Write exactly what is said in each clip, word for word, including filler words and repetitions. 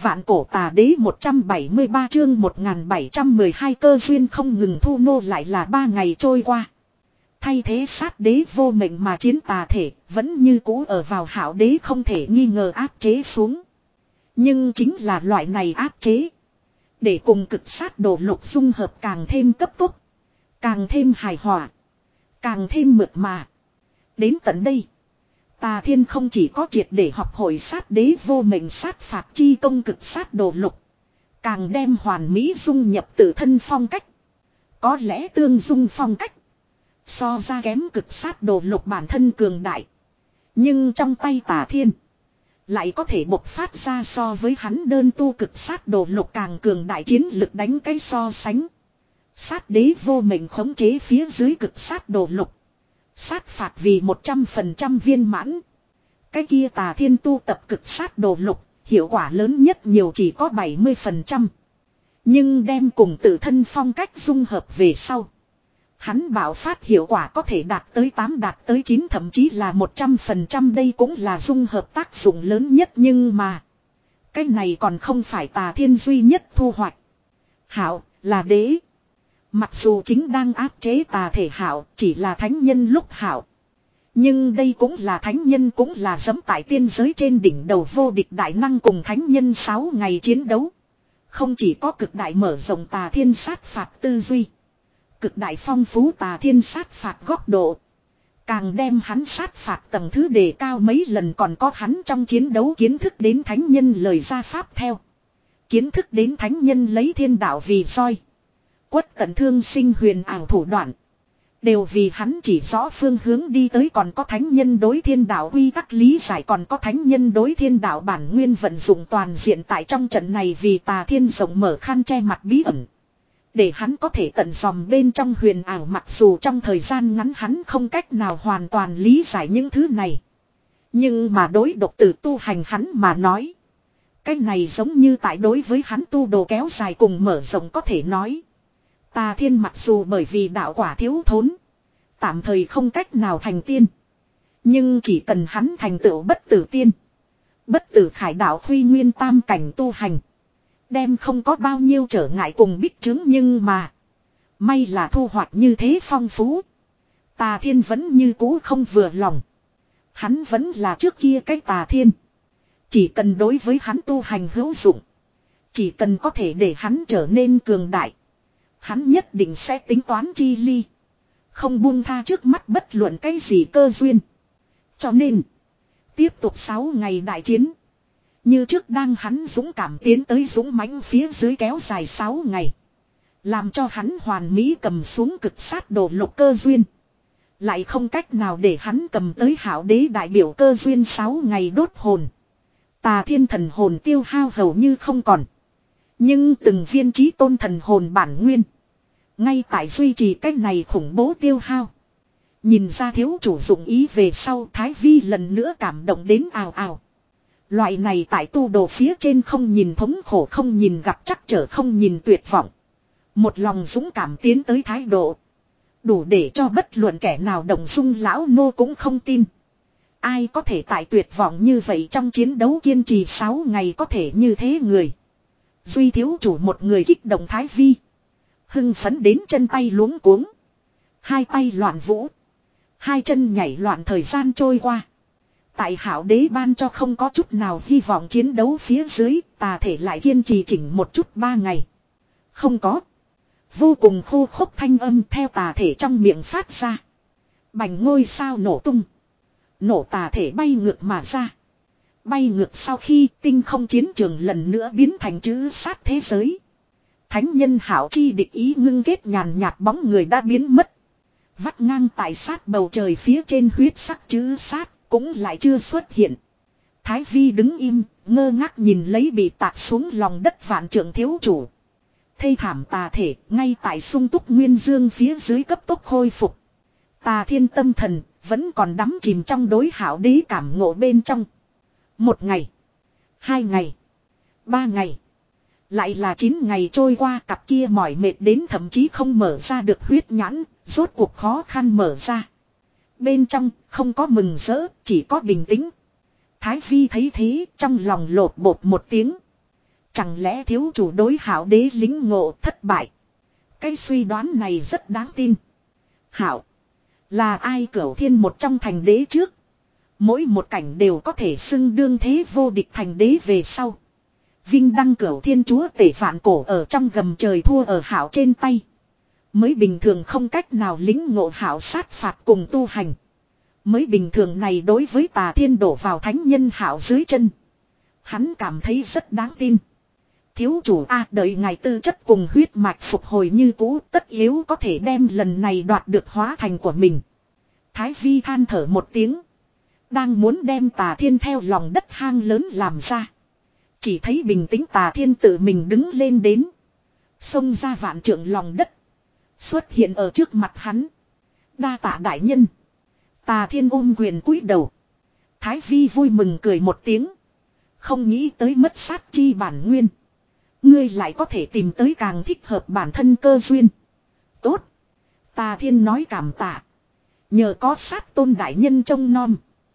Vạn cổ tà đế một trăm bảy mươi ba chương một nghìn bảy trăm mười hai cơ duyên không ngừng thu nô lại là ba ngày trôi qua. Thay thế sát đế vô mệnh mà chiến tà thể vẫn như cũ ở vào hảo đế không thể nghi ngờ áp chế xuống. Nhưng chính là loại này áp chế. Để cùng cực sát đồ lục dung hợp càng thêm cấp tốc. Càng thêm hài hòa. Càng thêm mượt mà. Đến tận đây. Tà thiên không chỉ có triệt để học hội sát đế vô mệnh sát phạt chi công cực sát đồ lục. Càng đem hoàn mỹ dung nhập tự thân phong cách. Có lẽ tương dung phong cách. So ra kém cực sát đồ lục bản thân cường đại. Nhưng trong tay tà thiên. Lại có thể bộc phát ra so với hắn đơn tu cực sát đồ lục càng cường đại chiến lực đánh cái so sánh. Sát đế vô mệnh khống chế phía dưới cực sát đồ lục. Sát phạt vì một trăm phần trăm viên mãn. Cái kia tà thiên tu tập cực sát đồ lục, hiệu quả lớn nhất nhiều chỉ có bảy mươi phần trăm. Nhưng đem cùng tự thân phong cách dung hợp về sau. Hắn bảo phát hiệu quả có thể đạt tới tám đạt tới chín thậm chí là một trăm phần trăm đây cũng là dung hợp tác dụng lớn nhất nhưng mà. Cái này còn không phải tà thiên duy nhất thu hoạch. Hảo là đế. Mặc dù chính đang áp chế tà thể hảo chỉ là thánh nhân lúc hảo. Nhưng đây cũng là thánh nhân cũng là giẫm tại tiên giới trên đỉnh đầu vô địch đại năng cùng thánh nhân sáu ngày chiến đấu. Không chỉ có cực đại mở rộng tà thiên sát phạt tư duy. Cực đại phong phú tà thiên sát phạt góc độ. Càng đem hắn sát phạt tầng thứ đề cao mấy lần còn có hắn trong chiến đấu kiến thức đến thánh nhân lời ra pháp theo. Kiến thức đến thánh nhân lấy thiên đạo vì soi. Quất tận thương sinh huyền ảo thủ đoạn. Đều vì hắn chỉ rõ phương hướng đi tới còn có thánh nhân đối thiên đạo quy tắc lý giải còn có thánh nhân đối thiên đạo bản nguyên vận dụng toàn diện tại trong trận này vì tà thiên rộng mở khăn che mặt bí ẩn. Để hắn có thể tận dòm bên trong huyền ảo mặc dù trong thời gian ngắn hắn không cách nào hoàn toàn lý giải những thứ này. Nhưng mà đối độc tử tu hành hắn mà nói. Cái này giống như tại đối với hắn tu đồ kéo dài cùng mở rộng có thể nói. Tà thiên mặc dù bởi vì đạo quả thiếu thốn. Tạm thời không cách nào thành tiên. Nhưng chỉ cần hắn thành tựu bất tử tiên. Bất tử khải đạo khuy nguyên tam cảnh tu hành. Đem không có bao nhiêu trở ngại cùng bích chứng nhưng mà. May là thu hoạch như thế phong phú. Tà thiên vẫn như cũ không vừa lòng. Hắn vẫn là trước kia cái tà thiên. Chỉ cần đối với hắn tu hành hữu dụng. Chỉ cần có thể để hắn trở nên cường đại. Hắn nhất định sẽ tính toán chi ly. Không buông tha trước mắt bất luận cái gì cơ duyên. Cho nên. Tiếp tục sáu ngày đại chiến. Như trước đang hắn dũng cảm tiến tới dũng mãnh phía dưới kéo dài sáu ngày. Làm cho hắn hoàn mỹ cầm xuống cực sát đồ lục cơ duyên. Lại không cách nào để hắn cầm tới hảo đế đại biểu cơ duyên sáu ngày đốt hồn. Tà thiên thần hồn tiêu hao hầu như không còn. Nhưng từng viên chí tôn thần hồn bản nguyên. Ngay tại duy trì cách này khủng bố tiêu hao. Nhìn ra thiếu chủ dụng ý về sau Thái Vi lần nữa cảm động đến ào ào. Loại này tại tu đồ phía trên không nhìn thống khổ không nhìn gặp chắc trở không nhìn tuyệt vọng. Một lòng dũng cảm tiến tới thái độ. Đủ để cho bất luận kẻ nào đồng dung lão nô cũng không tin. Ai có thể tại tuyệt vọng như vậy trong chiến đấu kiên trì sáu ngày có thể như thế người. Duy thiếu chủ một người kích động Thái Vi. Hưng phấn đến chân tay luống cuống. Hai tay loạn vũ. Hai chân nhảy loạn thời gian trôi qua. Tại hảo đế ban cho không có chút nào hy vọng chiến đấu phía dưới. Tà thể lại kiên trì chỉnh một chút ba ngày. Không có. Vô cùng khô khốc thanh âm theo tà thể trong miệng phát ra. Bành ngôi sao nổ tung. Nổ tà thể bay ngược mà ra. Bay ngược sau khi tinh không chiến trường lần nữa biến thành chữ sát thế giới. Thánh nhân hảo chi địch ý ngưng kết nhàn nhạt bóng người đã biến mất. Vắt ngang tại sát bầu trời phía trên huyết sắc chữ sát cũng lại chưa xuất hiện. Thái Vi đứng im, ngơ ngác nhìn lấy bị tạc xuống lòng đất vạn trượng thiếu chủ. Thê thảm tà thể ngay tại sung túc nguyên dương phía dưới cấp tốc khôi phục. Tà thiên tâm thần vẫn còn đắm chìm trong đối hảo đế cảm ngộ bên trong. Một ngày, hai ngày, ba ngày. Lại là chín ngày trôi qua cặp kia mỏi mệt đến thậm chí không mở ra được huyết nhãn, rốt cuộc khó khăn mở ra. Bên trong không có mừng rỡ, chỉ có bình tĩnh. Thái Vi thấy thế trong lòng lột bột một tiếng. Chẳng lẽ thiếu chủ đối Hạo đế lính ngộ thất bại? Cái suy đoán này rất đáng tin. Hạo là ai cửu thiên một trong thành đế trước. Mỗi một cảnh đều có thể xưng đương thế vô địch thành đế về sau. Vinh đăng cửu thiên chúa tể vạn cổ ở trong gầm trời thua ở Hạo trên tay. Mới bình thường không cách nào lính ngộ Hạo sát phạt cùng tu hành. Mới bình thường này đối với Tà Thiên đổ vào thánh nhân Hạo dưới chân. Hắn cảm thấy rất đáng tin. Thiếu chủ a đợi ngài tư chất cùng huyết mạch phục hồi như cũ, tất yếu có thể đem lần này đoạt được hóa thành của mình. Thái Vi than thở một tiếng. Đang muốn đem Tà Thiên theo lòng đất hang lớn làm ra. Chỉ thấy bình tĩnh Tà Thiên tự mình đứng lên đến. Xông ra vạn trượng lòng đất. Xuất hiện ở trước mặt hắn. Đa tạ đại nhân. Tà Thiên ôm quyền cúi đầu. Thái Vi vui mừng cười một tiếng. Không nghĩ tới mất sát chi bản nguyên. Ngươi lại có thể tìm tới càng thích hợp bản thân cơ duyên. Tốt. Tà Thiên nói cảm tạ. Nhờ có sát tôn đại nhân trông nom.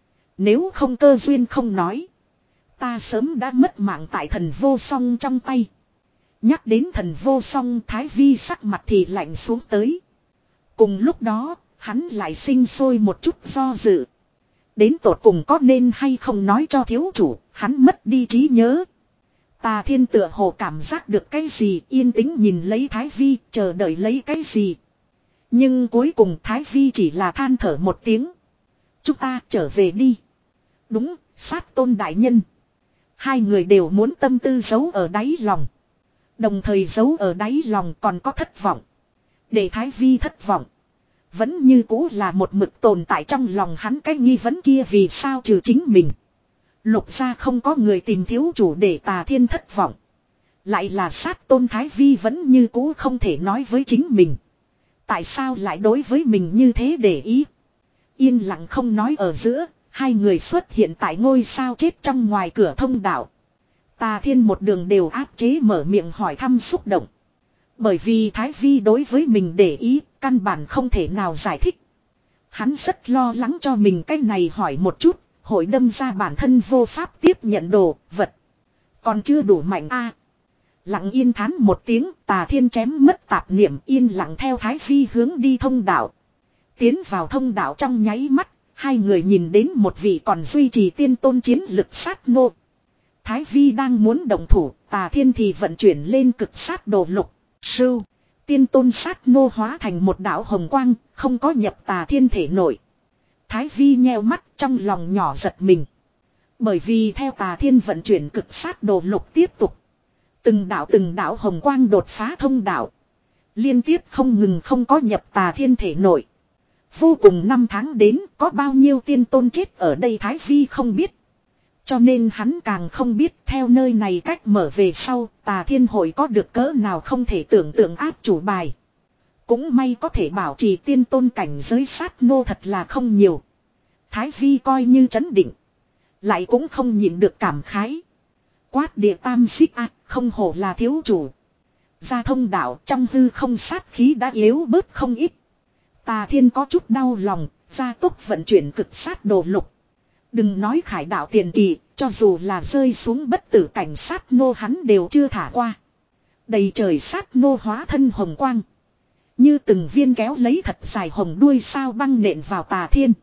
Nếu không cơ duyên không nói. Ta sớm đã mất mạng tại thần vô song trong tay. Nhắc đến thần vô song, Thái Vi sắc mặt thì lạnh xuống tới. Cùng lúc đó, hắn lại sinh sôi một chút do dự. Đến tột cùng có nên hay không nói cho thiếu chủ, hắn mất đi trí nhớ. Tà Thiên tựa hồ cảm giác được cái gì, yên tĩnh nhìn lấy Thái Vi, chờ đợi lấy cái gì. Nhưng cuối cùng Thái Vi chỉ là than thở một tiếng. Chúng ta trở về đi. Đúng, sát tôn đại nhân. Hai người đều muốn tâm tư giấu ở đáy lòng. Đồng thời giấu ở đáy lòng còn có thất vọng. Để Thái Vi thất vọng. Vẫn như cũ là một mực tồn tại trong lòng hắn cái nghi vấn kia, vì sao trừ chính mình. Lục gia không có người tìm thiếu chủ để Tà Thiên thất vọng. Lại là sát tôn. Thái Vi vẫn như cũ không thể nói với chính mình. Tại sao lại đối với mình như thế để ý. Yên lặng không nói ở giữa. Hai người xuất hiện tại ngôi sao chết trong ngoài cửa thông đạo. Tà Thiên một đường đều áp chế mở miệng hỏi thăm xúc động. Bởi vì Thái Vi đối với mình để ý, căn bản không thể nào giải thích. Hắn rất lo lắng cho mình cái này hỏi một chút, hội đâm ra bản thân vô pháp tiếp nhận đồ, vật. Còn chưa đủ mạnh a. Lặng yên thán một tiếng, Tà Thiên chém mất tạp niệm, yên lặng theo Thái Vi hướng đi thông đạo. Tiến vào thông đạo trong nháy mắt, hai người nhìn đến một vị còn duy trì tiên tôn chiến lực sát nô. Thái Vi đang muốn động thủ, Tà Thiên thì vận chuyển lên cực sát đồ lục. Sưu, tiên tôn sát nô hóa thành một đạo hồng quang, không có nhập Tà Thiên thể nội. Thái Vi nheo mắt, trong lòng nhỏ giật mình. Bởi vì theo Tà Thiên vận chuyển cực sát đồ lục tiếp tục. Từng đạo từng đạo hồng quang đột phá thông đạo. Liên tiếp không ngừng không có nhập Tà Thiên thể nội. Vô cùng năm tháng đến, có bao nhiêu tiên tôn chết ở đây Thái Vi không biết. Cho nên hắn càng không biết theo nơi này cách mở về sau, Tà Thiên hội có được cỡ nào không thể tưởng tượng áp chủ bài. Cũng may có thể bảo trì tiên tôn cảnh giới sát nô thật là không nhiều. Thái Vi coi như trấn định. Lại cũng không nhịn được cảm khái. Quát địa tam xích a, không hổ là thiếu chủ. Ra thông đạo trong hư không sát khí đã yếu bớt không ít. Tà Thiên có chút đau lòng, gia tốc vận chuyển cực sát đồ lục. Đừng nói khải đạo tiền kỳ, cho dù là rơi xuống bất tử cảnh sát nô hắn đều chưa thả qua. Đầy trời sát nô hóa thân hồng quang. Như từng viên kéo lấy thật dài hồng đuôi sao băng nện vào Tà Thiên.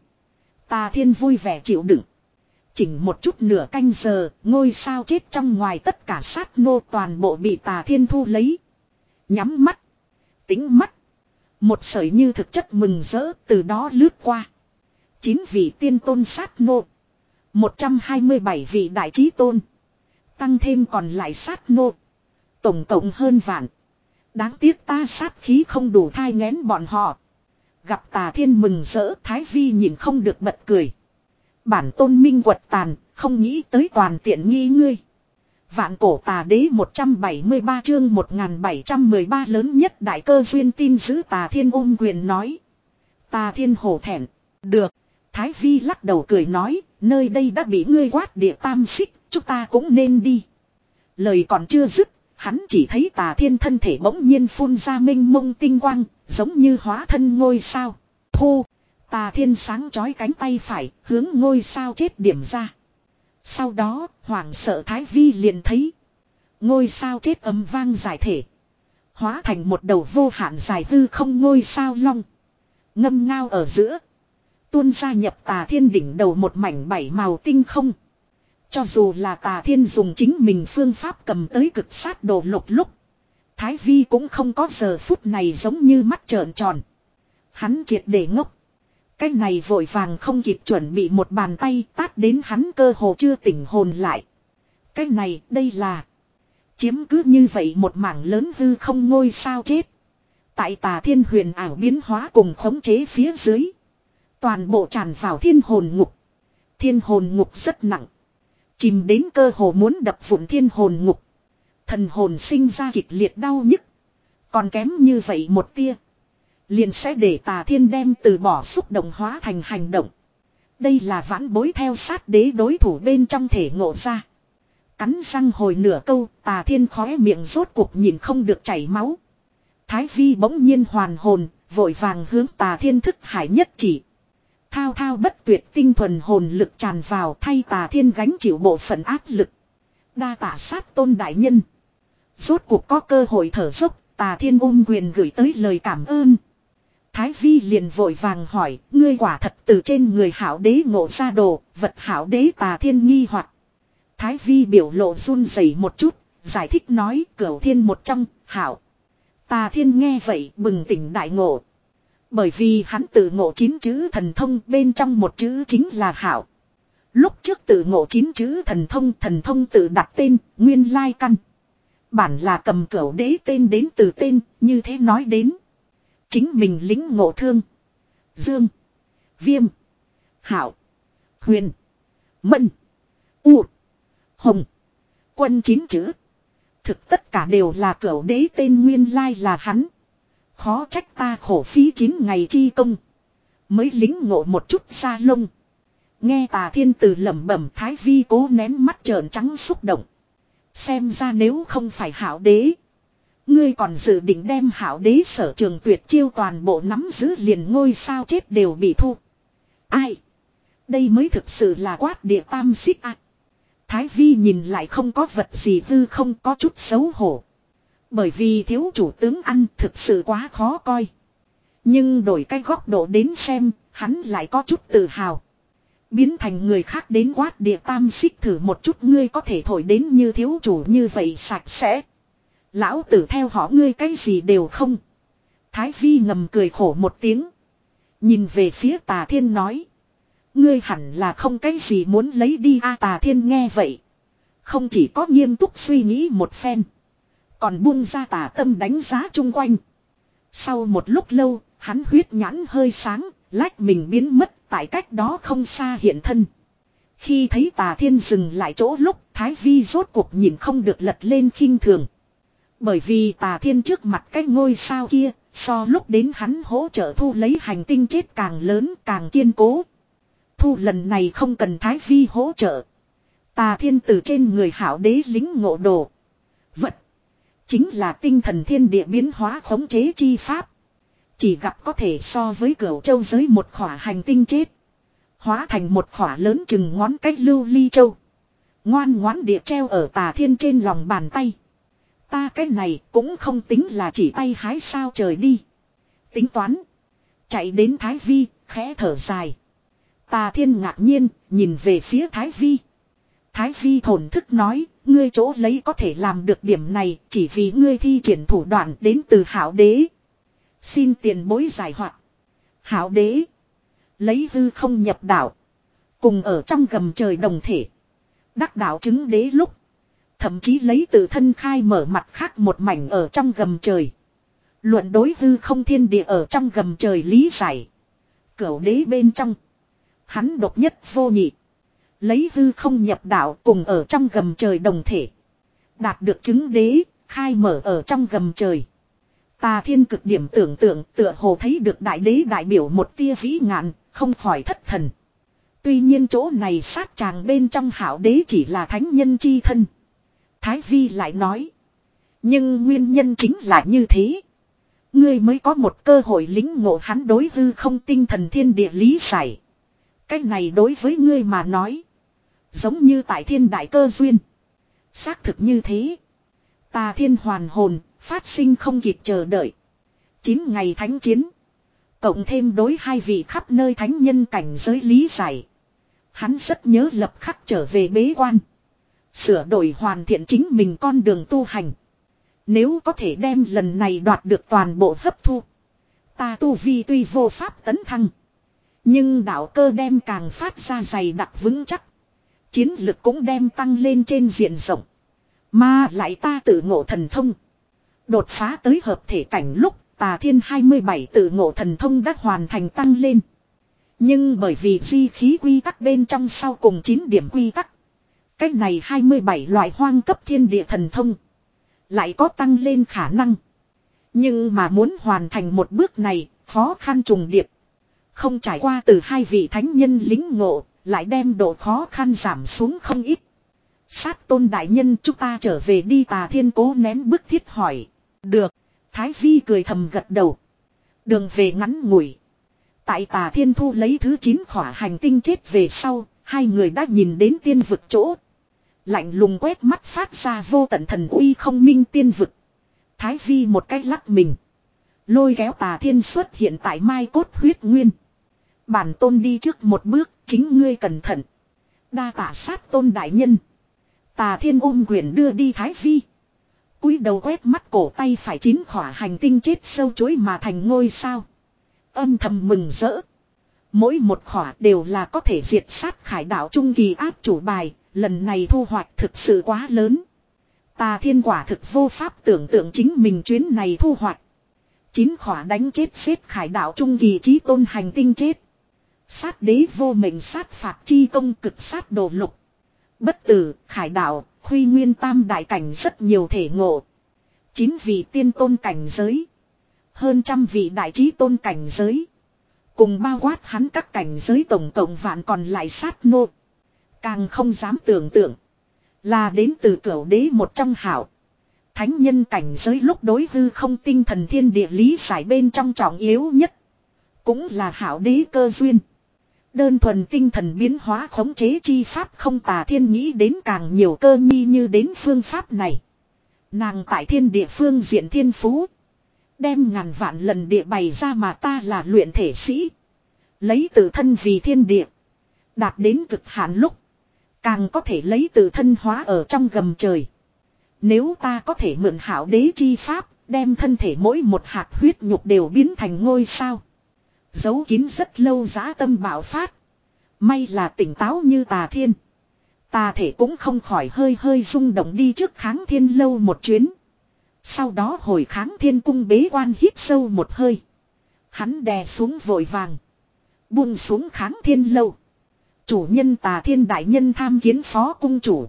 Tà Thiên vui vẻ chịu đựng. Chỉnh một chút nửa canh giờ, ngôi sao chết trong ngoài tất cả sát nô toàn bộ bị Tà Thiên thu lấy. Nhắm mắt. Tính mắt. Một sợi như thực chất mừng rỡ từ đó lướt qua. Chín vị tiên tôn sát nô. một trăm hai mươi bảy vị đại chí tôn. Tăng thêm còn lại sát nô. Tổng cộng hơn vạn. Đáng tiếc ta sát khí không đủ thai nghén bọn họ. Gặp Tà Thiên mừng rỡ, Thái Vi nhìn không được bật cười. Bản tôn minh quật tàn, không nghĩ tới toàn tiện nghi ngươi. Vạn cổ Tà Đế một trăm bảy mươi ba chương một nghìn bảy trăm mười ba lớn nhất đại cơ duyên tin giữ. Tà Thiên ôm quyền nói. Tà Thiên hổ thẹn. Được. Thái Vi lắc đầu cười nói. Nơi đây đã bị ngươi quát địa tam xích. Chúng ta cũng nên đi. Lời còn chưa dứt. Hắn chỉ thấy Tà Thiên thân thể bỗng nhiên phun ra mênh mông tinh quang. Giống như hóa thân ngôi sao. Thu. Tà Thiên sáng chói cánh tay phải. Hướng ngôi sao chết điểm ra. Sau đó, hoảng sợ Thái Vi liền thấy. Ngôi sao chết ầm vang giải thể. Hóa thành một đầu vô hạn dài hư không ngôi sao long. Ngâm ngao ở giữa. Tuôn ra nhập Tà Thiên đỉnh đầu một mảnh bảy màu tinh không. Cho dù là Tà Thiên dùng chính mình phương pháp cầm tới cực sát đồ lục lúc. Thái Vi cũng không có giờ phút này giống như mắt trợn tròn. Hắn triệt để ngốc. Cái này vội vàng không kịp chuẩn bị một bàn tay tát đến hắn cơ hồ chưa tỉnh hồn lại. Cái này đây là. Chiếm cứ như vậy một mảng lớn hư không ngôi sao chết. Tại Tà Thiên huyền ảo biến hóa cùng khống chế phía dưới. Toàn bộ tràn vào thiên hồn ngục. Thiên hồn ngục rất nặng. Chìm đến cơ hồ muốn đập vụn thiên hồn ngục. Thần hồn sinh ra kịch liệt đau nhức. Còn kém như vậy một tia. Liền sẽ để Tà Thiên đem từ bỏ xúc động hóa thành hành động. Đây là vãn bối theo sát đế đối thủ bên trong thể ngộ ra. Cắn răng hồi nửa câu, Tà Thiên khóe miệng rốt cuộc nhìn không được chảy máu. Thái Vi bỗng nhiên hoàn hồn, vội vàng hướng Tà Thiên thức hải nhất chỉ. Thao thao bất tuyệt tinh thuần hồn lực tràn vào thay Tà Thiên gánh chịu bộ phận áp lực. Đa tạ sát tôn đại nhân. Rốt cuộc có cơ hội thở dốc, Tà Thiên ôm quyền gửi tới lời cảm ơn. Thái Vi liền vội vàng hỏi, ngươi quả thật từ trên người hảo đế ngộ ra đồ, vật hảo đế Tà Thiên nghi hoặc. Thái Vi biểu lộ run rẩy một chút, giải thích nói cửu thiên một trong, hảo. Tà Thiên nghe vậy bừng tỉnh đại ngộ. Bởi vì hắn tự ngộ chín chữ thần thông bên trong một chữ chính là hảo. Lúc trước tự ngộ chín chữ thần thông, thần thông tự đặt tên, nguyên lai căn. Bản là cầm cửu đế tên đến từ tên, như thế nói đến. Chính mình lính ngộ thương. Dương. Viêm. Hảo. Huyền. Mân. U. Hồng. Quân chín chữ. Thực tất cả đều là cửu đế tên nguyên lai là hắn. Khó trách ta khổ phí chín ngày chi công. Mới lính ngộ một chút xa lông. Nghe Tà Thiên từ lẩm bẩm Thái Vi cố nén mắt trợn trắng xúc động. Xem ra nếu không phải hảo đế. Ngươi còn dự định đem hảo đế sở trường tuyệt chiêu toàn bộ nắm giữ liền ngôi sao chết đều bị thu. Ai? Đây mới thực sự là quát địa tam xích ạ. À. Thái Vi nhìn lại không có vật gì hư không có chút xấu hổ. Bởi vì thiếu chủ tướng ăn thực sự quá khó coi. Nhưng đổi cái góc độ đến xem, hắn lại có chút tự hào. Biến thành người khác đến quát địa tam xích thử một chút ngươi có thể thổi đến như thiếu chủ như vậy sạch sẽ. Lão tử theo họ ngươi cái gì đều không. Thái Vi ngầm cười khổ một tiếng. Nhìn về phía Tà Thiên nói. Ngươi hẳn là không cái gì muốn lấy đi a à, Tà Thiên nghe vậy. Không chỉ có nghiêm túc suy nghĩ một phen. Còn buông ra tà tâm đánh giá chung quanh. Sau một lúc lâu, hắn huyết nhãn hơi sáng, lách mình biến mất tại cách đó không xa hiện thân. Khi thấy Tà Thiên dừng lại chỗ lúc, Thái Vi rốt cuộc nhìn không được lật lên khinh thường. Bởi vì Tà Thiên trước mặt cái ngôi sao kia, so lúc đến hắn hỗ trợ thu lấy hành tinh chết càng lớn càng kiên cố. Thu lần này không cần Thái Vi hỗ trợ. Tà Thiên từ trên người hảo đế lính ngộ đồ. Vật. Chính là tinh thần thiên địa biến hóa khống chế chi pháp. Chỉ gặp có thể so với cửu châu giới một khỏa hành tinh chết. Hóa thành một khỏa lớn chừng ngón cách lưu ly châu. Ngoan ngoãn địa treo ở Tà Thiên trên lòng bàn tay. Ta cái này cũng không tính là chỉ tay hái sao trời đi. Tính toán. Chạy đến Thái Vi, khẽ thở dài. Tà Thiên ngạc nhiên, nhìn về phía Thái Vi. Thái Vi thổn thức nói, ngươi chỗ lấy có thể làm được điểm này, chỉ vì ngươi thi triển thủ đoạn đến từ hảo đế. Xin tiền bối giải hoạt. Hảo đế. Lấy hư không nhập đạo. Cùng ở trong gầm trời đồng thể. Đắc đạo chứng đế lúc. Thậm chí lấy từ thân khai mở mặt khác một mảnh ở trong gầm trời. Luận đối hư không thiên địa ở trong gầm trời lý giải. Cửu đế bên trong. Hắn độc nhất vô nhị. Lấy hư không nhập đạo cùng ở trong gầm trời đồng thể. Đạt được chứng đế, khai mở ở trong gầm trời. Tà Thiên cực điểm tưởng tượng tựa hồ thấy được đại đế đại biểu một tia vĩ ngạn, không khỏi thất thần. Tuy nhiên chỗ này sát tràng bên trong hảo đế chỉ là thánh nhân chi thân. Thái Vi lại nói. Nhưng nguyên nhân chính là như thế. Ngươi mới có một cơ hội lính ngộ hắn đối hư không tinh thần thiên địa lý giải. Cách này đối với ngươi mà nói. Giống như tại thiên đại cơ duyên. Xác thực như thế. Tà Thiên hoàn hồn, phát sinh không kịp chờ đợi. Chín ngày thánh chiến. Cộng thêm đối hai vị khắp nơi thánh nhân cảnh giới lý giải. Hắn rất nhớ lập khắc trở về bế quan. Sửa đổi hoàn thiện chính mình con đường tu hành. Nếu có thể đem lần này đoạt được toàn bộ hấp thu. Ta tu vi tuy vô pháp tấn thăng. Nhưng đạo cơ đem càng phát ra dày đặc vững chắc. Chiến lực cũng đem tăng lên trên diện rộng. Mà lại ta tự ngộ thần thông. Đột phá tới hợp thể cảnh lúc Tà Thiên hai mươi bảy tự ngộ thần thông đã hoàn thành tăng lên. Nhưng bởi vì di khí quy tắc bên trong sau cùng chín điểm quy tắc. Cách này hai mươi bảy loại hoang cấp thiên địa thần thông. Lại có tăng lên khả năng. Nhưng mà muốn hoàn thành một bước này, khó khăn trùng điệp. Không trải qua từ hai vị thánh nhân lính ngộ, lại đem độ khó khăn giảm xuống không ít. Sát Tôn đại nhân, chúng ta trở về đi. Tà Thiên cố nén bức thiết hỏi. Được. Thái Vi cười thầm gật đầu. Đường về ngắn ngủi. Tại Tà Thiên thu lấy thứ chín khỏa hành tinh chết về sau, hai người đã nhìn đến tiên vực chỗ. Lạnh lùng quét mắt phát ra vô tận thần uy không minh tiên vực. Thái Vi một cái lắc mình. Lôi kéo Tà Thiên xuất hiện tại Mai Cốt huyết nguyên. Bản tôn đi trước một bước, chính ngươi cẩn thận. Đa tạ Sát Tôn đại nhân. Tà Thiên ôm quyền đưa đi Thái Vi. Cúi đầu quét mắt cổ tay phải chín khỏa hành tinh chết sâu chuối mà thành ngôi sao. Âm thầm mừng rỡ. Mỗi một khỏa đều là có thể diệt sát khải đạo trung kỳ áp chủ bài. Lần này thu hoạch thực sự quá lớn. Tà Thiên quả thực vô pháp tưởng tượng chính mình chuyến này thu hoạch. Chín khỏa đánh chết xếp khải đạo trung kỳ chí tôn hành tinh chết. Sát đế vô mệnh sát phạt chi công cực sát đồ lục. Bất tử, khải đạo, Khuy Nguyên tam đại cảnh rất nhiều thể ngộ. Chín vị tiên tôn cảnh giới. Hơn trăm vị đại trí tôn cảnh giới. Cùng bao quát hắn các cảnh giới tổng cộng vạn còn lại sát nô. Càng không dám tưởng tượng. Là đến từ cửu đế một trong hảo. Thánh nhân cảnh giới lúc đối hư không tinh thần thiên địa lý giải bên trong trọng yếu nhất. Cũng là hảo đế cơ duyên. Đơn thuần tinh thần biến hóa khống chế chi pháp không. Tà Thiên nghĩ đến càng nhiều cơ nhi như đến phương pháp này. Nàng tại thiên địa phương diện thiên phú. Đem ngàn vạn lần địa bày ra mà ta là luyện thể sĩ. Lấy tự thân vì thiên địa. Đạt đến cực hạn lúc. Càng có thể lấy tự thân hóa ở trong gầm trời. Nếu ta có thể mượn hảo đế chi pháp. Đem thân thể mỗi một hạt huyết nhục đều biến thành ngôi sao. Giấu kín rất lâu dã tâm bạo phát. May là tỉnh táo như Tà Thiên. Tà thể cũng không khỏi hơi hơi rung động đi trước Kháng Thiên lâu một chuyến. Sau đó hồi Kháng Thiên cung bế quan hít sâu một hơi. Hắn đè xuống vội vàng. Buông xuống Kháng Thiên lâu. Chủ nhân Tà Thiên đại nhân tham kiến phó cung chủ.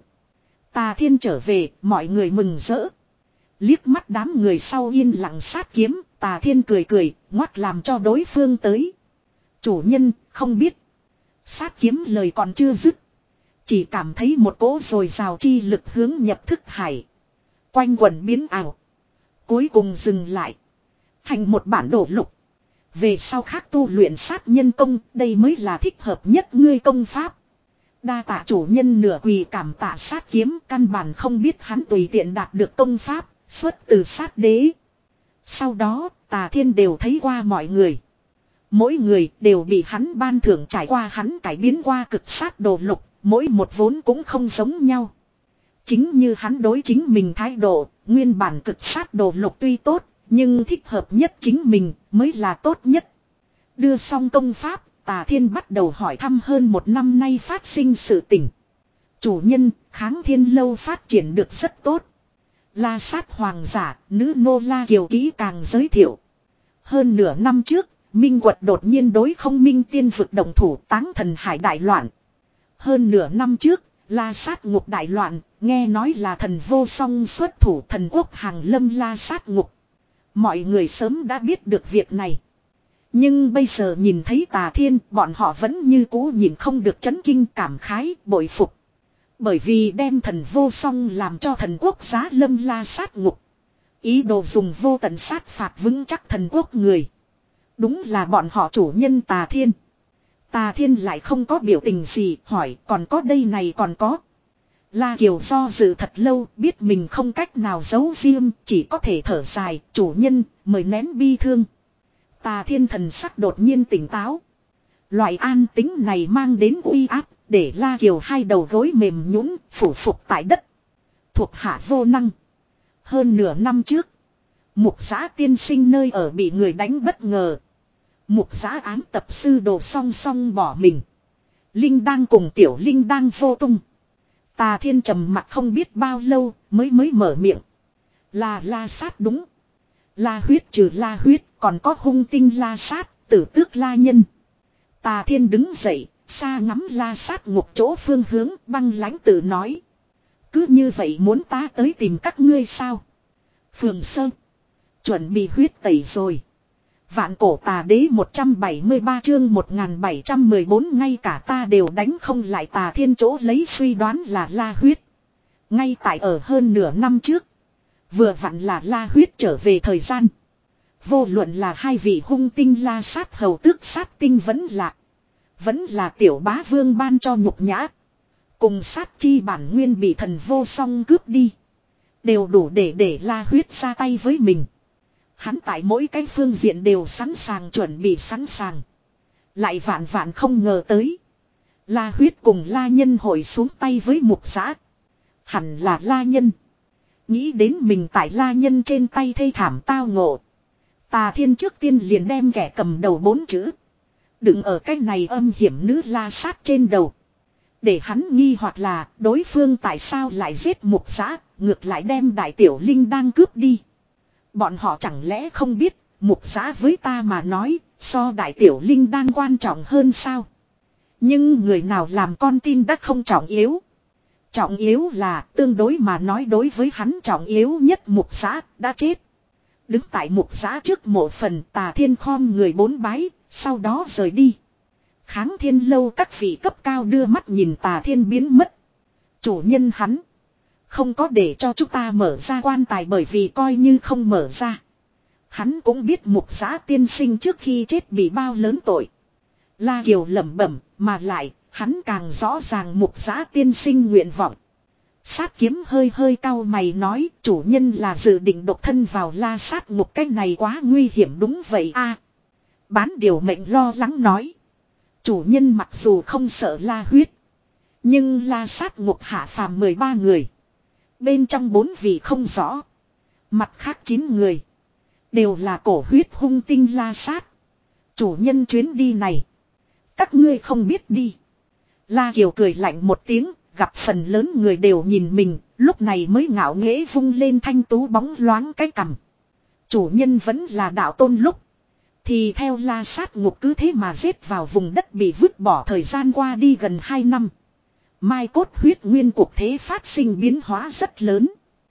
Tà Thiên trở về, mọi người mừng rỡ. Liếc mắt đám người sau yên lặng sát kiếm. Tà Thiên cười cười, ngoắt làm cho đối phương tới. Chủ nhân, không biết. Sát kiếm lời còn chưa dứt. Chỉ cảm thấy một cỗ dồi dào chi lực hướng nhập thức hải. Quanh quẩn biến ảo. Cuối cùng dừng lại. Thành một bản đồ lục. Về sau khác tu luyện sát nhân công, đây mới là thích hợp nhất ngươi công pháp. Đa tạ chủ nhân nửa quỳ cảm tạ sát kiếm, căn bản không biết hắn tùy tiện đạt được công pháp, xuất từ sát đế. Sau đó, Tà Thiên đều thấy qua mọi người. Mỗi người đều bị hắn ban thưởng trải qua hắn cải biến qua cực sát đồ lục, mỗi một vốn cũng không giống nhau. Chính như hắn đối chính mình thái độ, nguyên bản cực sát đồ lục tuy tốt, nhưng thích hợp nhất chính mình mới là tốt nhất. Đưa xong công pháp, Tà Thiên bắt đầu hỏi thăm hơn một năm nay phát sinh sự tình. Chủ nhân, Kháng Thiên lâu phát triển được rất tốt. La sát hoàng giả, nữ nô La Kiều kỹ càng giới thiệu. Hơn nửa năm trước, Minh Quật đột nhiên đối không minh tiên vực đồng thủ táng thần hải đại loạn. Hơn nửa năm trước, La sát ngục đại loạn, nghe nói là thần vô song xuất thủ thần quốc hàng lâm La sát ngục. Mọi người sớm đã biết được việc này. Nhưng bây giờ nhìn thấy Tà Thiên, bọn họ vẫn như cũ nhìn không được chấn kinh cảm khái, bội phục. Bởi vì đem thần vô song làm cho thần quốc giá lâm La sát ngục. Ý đồ dùng vô tận sát phạt vững chắc thần quốc người. Đúng là bọn họ chủ nhân Tà Thiên. Tà Thiên lại không có biểu tình gì, hỏi còn có đây này còn có. La Kiều do dự thật lâu, biết mình không cách nào giấu riêng, chỉ có thể thở dài, chủ nhân, mời nén bi thương. Tà Thiên thần sắc đột nhiên tỉnh táo. Loại an tính này mang đến uy áp, để La Kiều hai đầu gối mềm nhũn phủ phục tại đất. Thuộc hạ vô năng. Hơn nửa năm trước, Mục Giã tiên sinh nơi ở bị người đánh bất ngờ. Mục Giã ám tập sư đồ song song bỏ mình. Linh đang cùng tiểu Linh đang vô tung. Tà Thiên trầm mặt không biết bao lâu mới mới mở miệng. Là La Sát đúng. La huyết trừ La huyết, còn có hung tinh La Sát, tử tước La Nhân. Tà Thiên đứng dậy, xa ngắm La Sát ngục chỗ phương hướng, băng lãnh tự nói. Cứ như vậy muốn ta tới tìm các ngươi sao? Phường Sơ. Chuẩn bị huyết tẩy rồi. Vạn cổ tà đế một trăm bảy mươi ba chương một nghìn bảy trăm mười bốn ngay cả ta đều đánh không lại. Tà Thiên chỗ lấy suy đoán là La huyết. Ngay tại ở hơn nửa năm trước. Vừa vặn là La huyết trở về thời gian. Vô luận là hai vị hung tinh La Sát hầu tước sát tinh vẫn là. Vẫn là tiểu bá vương ban cho nhục nhã. Cùng sát chi bản nguyên bị thần vô song cướp đi. Đều đủ để để La huyết ra tay với mình. Hắn tại mỗi cái phương diện đều sẵn sàng chuẩn bị sẵn sàng. Lại vạn vạn không ngờ tới. La huyết cùng La Nhân hội xuống tay với Mục Giã. Hẳn là La Nhân. Nghĩ đến mình tại La Nhân trên tay thê thảm tao ngộ. Tà Thiên trước tiên liền đem kẻ cầm đầu bốn chữ. Đừng ở cái này âm hiểm nữ La Sát trên đầu. Để hắn nghi hoặc là đối phương tại sao lại giết Mục Giã, ngược lại đem đại tiểu Linh đang cướp đi. Bọn họ chẳng lẽ không biết, Mục Giã với ta mà nói, so đại tiểu Linh đang quan trọng hơn sao? Nhưng người nào làm con tin đã không trọng yếu. Trọng yếu là tương đối mà nói đối với hắn trọng yếu nhất Mục Giã đã chết. Đứng tại Mục Giã trước mộ phần Tà Thiên khom người bốn bái, sau đó rời đi. Kháng Thiên lâu các vị cấp cao đưa mắt nhìn Tà Thiên biến mất. Chủ nhân hắn không có để cho chúng ta mở ra quan tài bởi vì coi như không mở ra. Hắn cũng biết Mục Giã tiên sinh trước khi chết bị bao lớn tội. La Kiều lẩm bẩm, mà lại, hắn càng rõ ràng Mục Giã tiên sinh nguyện vọng. Sát kiếm hơi hơi cau mày nói, chủ nhân là dự định độc thân vào La Sát ngục, cách này quá nguy hiểm đúng vậy a. Bán điều mệnh lo lắng nói. Chủ nhân mặc dù không sợ La huyết. Nhưng La Sát ngục hạ phàm mười ba người. Bên trong bốn vị không rõ. Mặt khác chín người. Đều là cổ huyết hung tinh La Sát. Chủ nhân chuyến đi này. Các ngươi không biết đi. La Kiều cười lạnh một tiếng. Gặp phần lớn người đều nhìn mình. Lúc này mới ngạo nghễ vung lên thanh tú bóng loáng cái cằm. Chủ nhân vẫn là đạo tôn lúc. Thì theo La Sát ngục cứ thế mà giết vào vùng đất bị vứt bỏ thời gian qua đi gần hai năm. Mai cốt huyết nguyên cuộc thế phát sinh biến hóa rất lớn.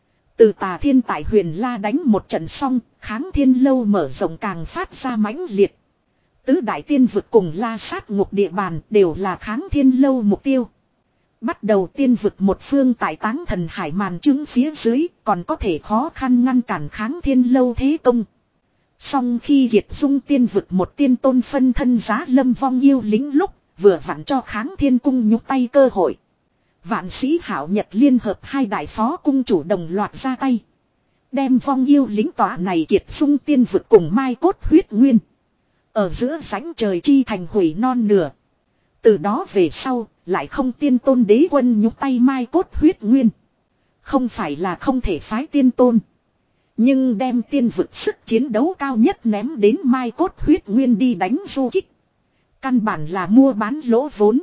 Từ Tà Thiên tại huyền La đánh một trận xong, Kháng Thiên lâu mở rộng càng phát ra mãnh liệt. Tứ đại tiên vực cùng La Sát ngục địa bàn đều là Kháng Thiên lâu mục tiêu. Bắt đầu tiên vực một phương tại Táng Thần Hải màn trứng phía dưới, còn có thể khó khăn ngăn cản Kháng Thiên lâu thế công. Song khi Kiệt Dung tiên vực một tiên tôn phân thân giá lâm vong yêu lính lúc, vừa vặn cho Kháng Thiên cung nhúc tay cơ hội. Vạn Sĩ Hảo Nhật liên hợp hai đại phó cung chủ đồng loạt ra tay. Đem vong yêu lính tỏa này Kiệt Dung tiên vực cùng Mai cốt huyết nguyên. Ở giữa sánh trời chi thành hủy non nửa. Từ đó về sau, lại không tiên tôn đế quân nhúc tay Mai cốt huyết nguyên. Không phải là không thể phái tiên tôn. Nhưng đem tiên vực sức chiến đấu cao nhất ném đến Mai cốt huyết nguyên đi đánh du kích. Căn bản là mua bán lỗ vốn.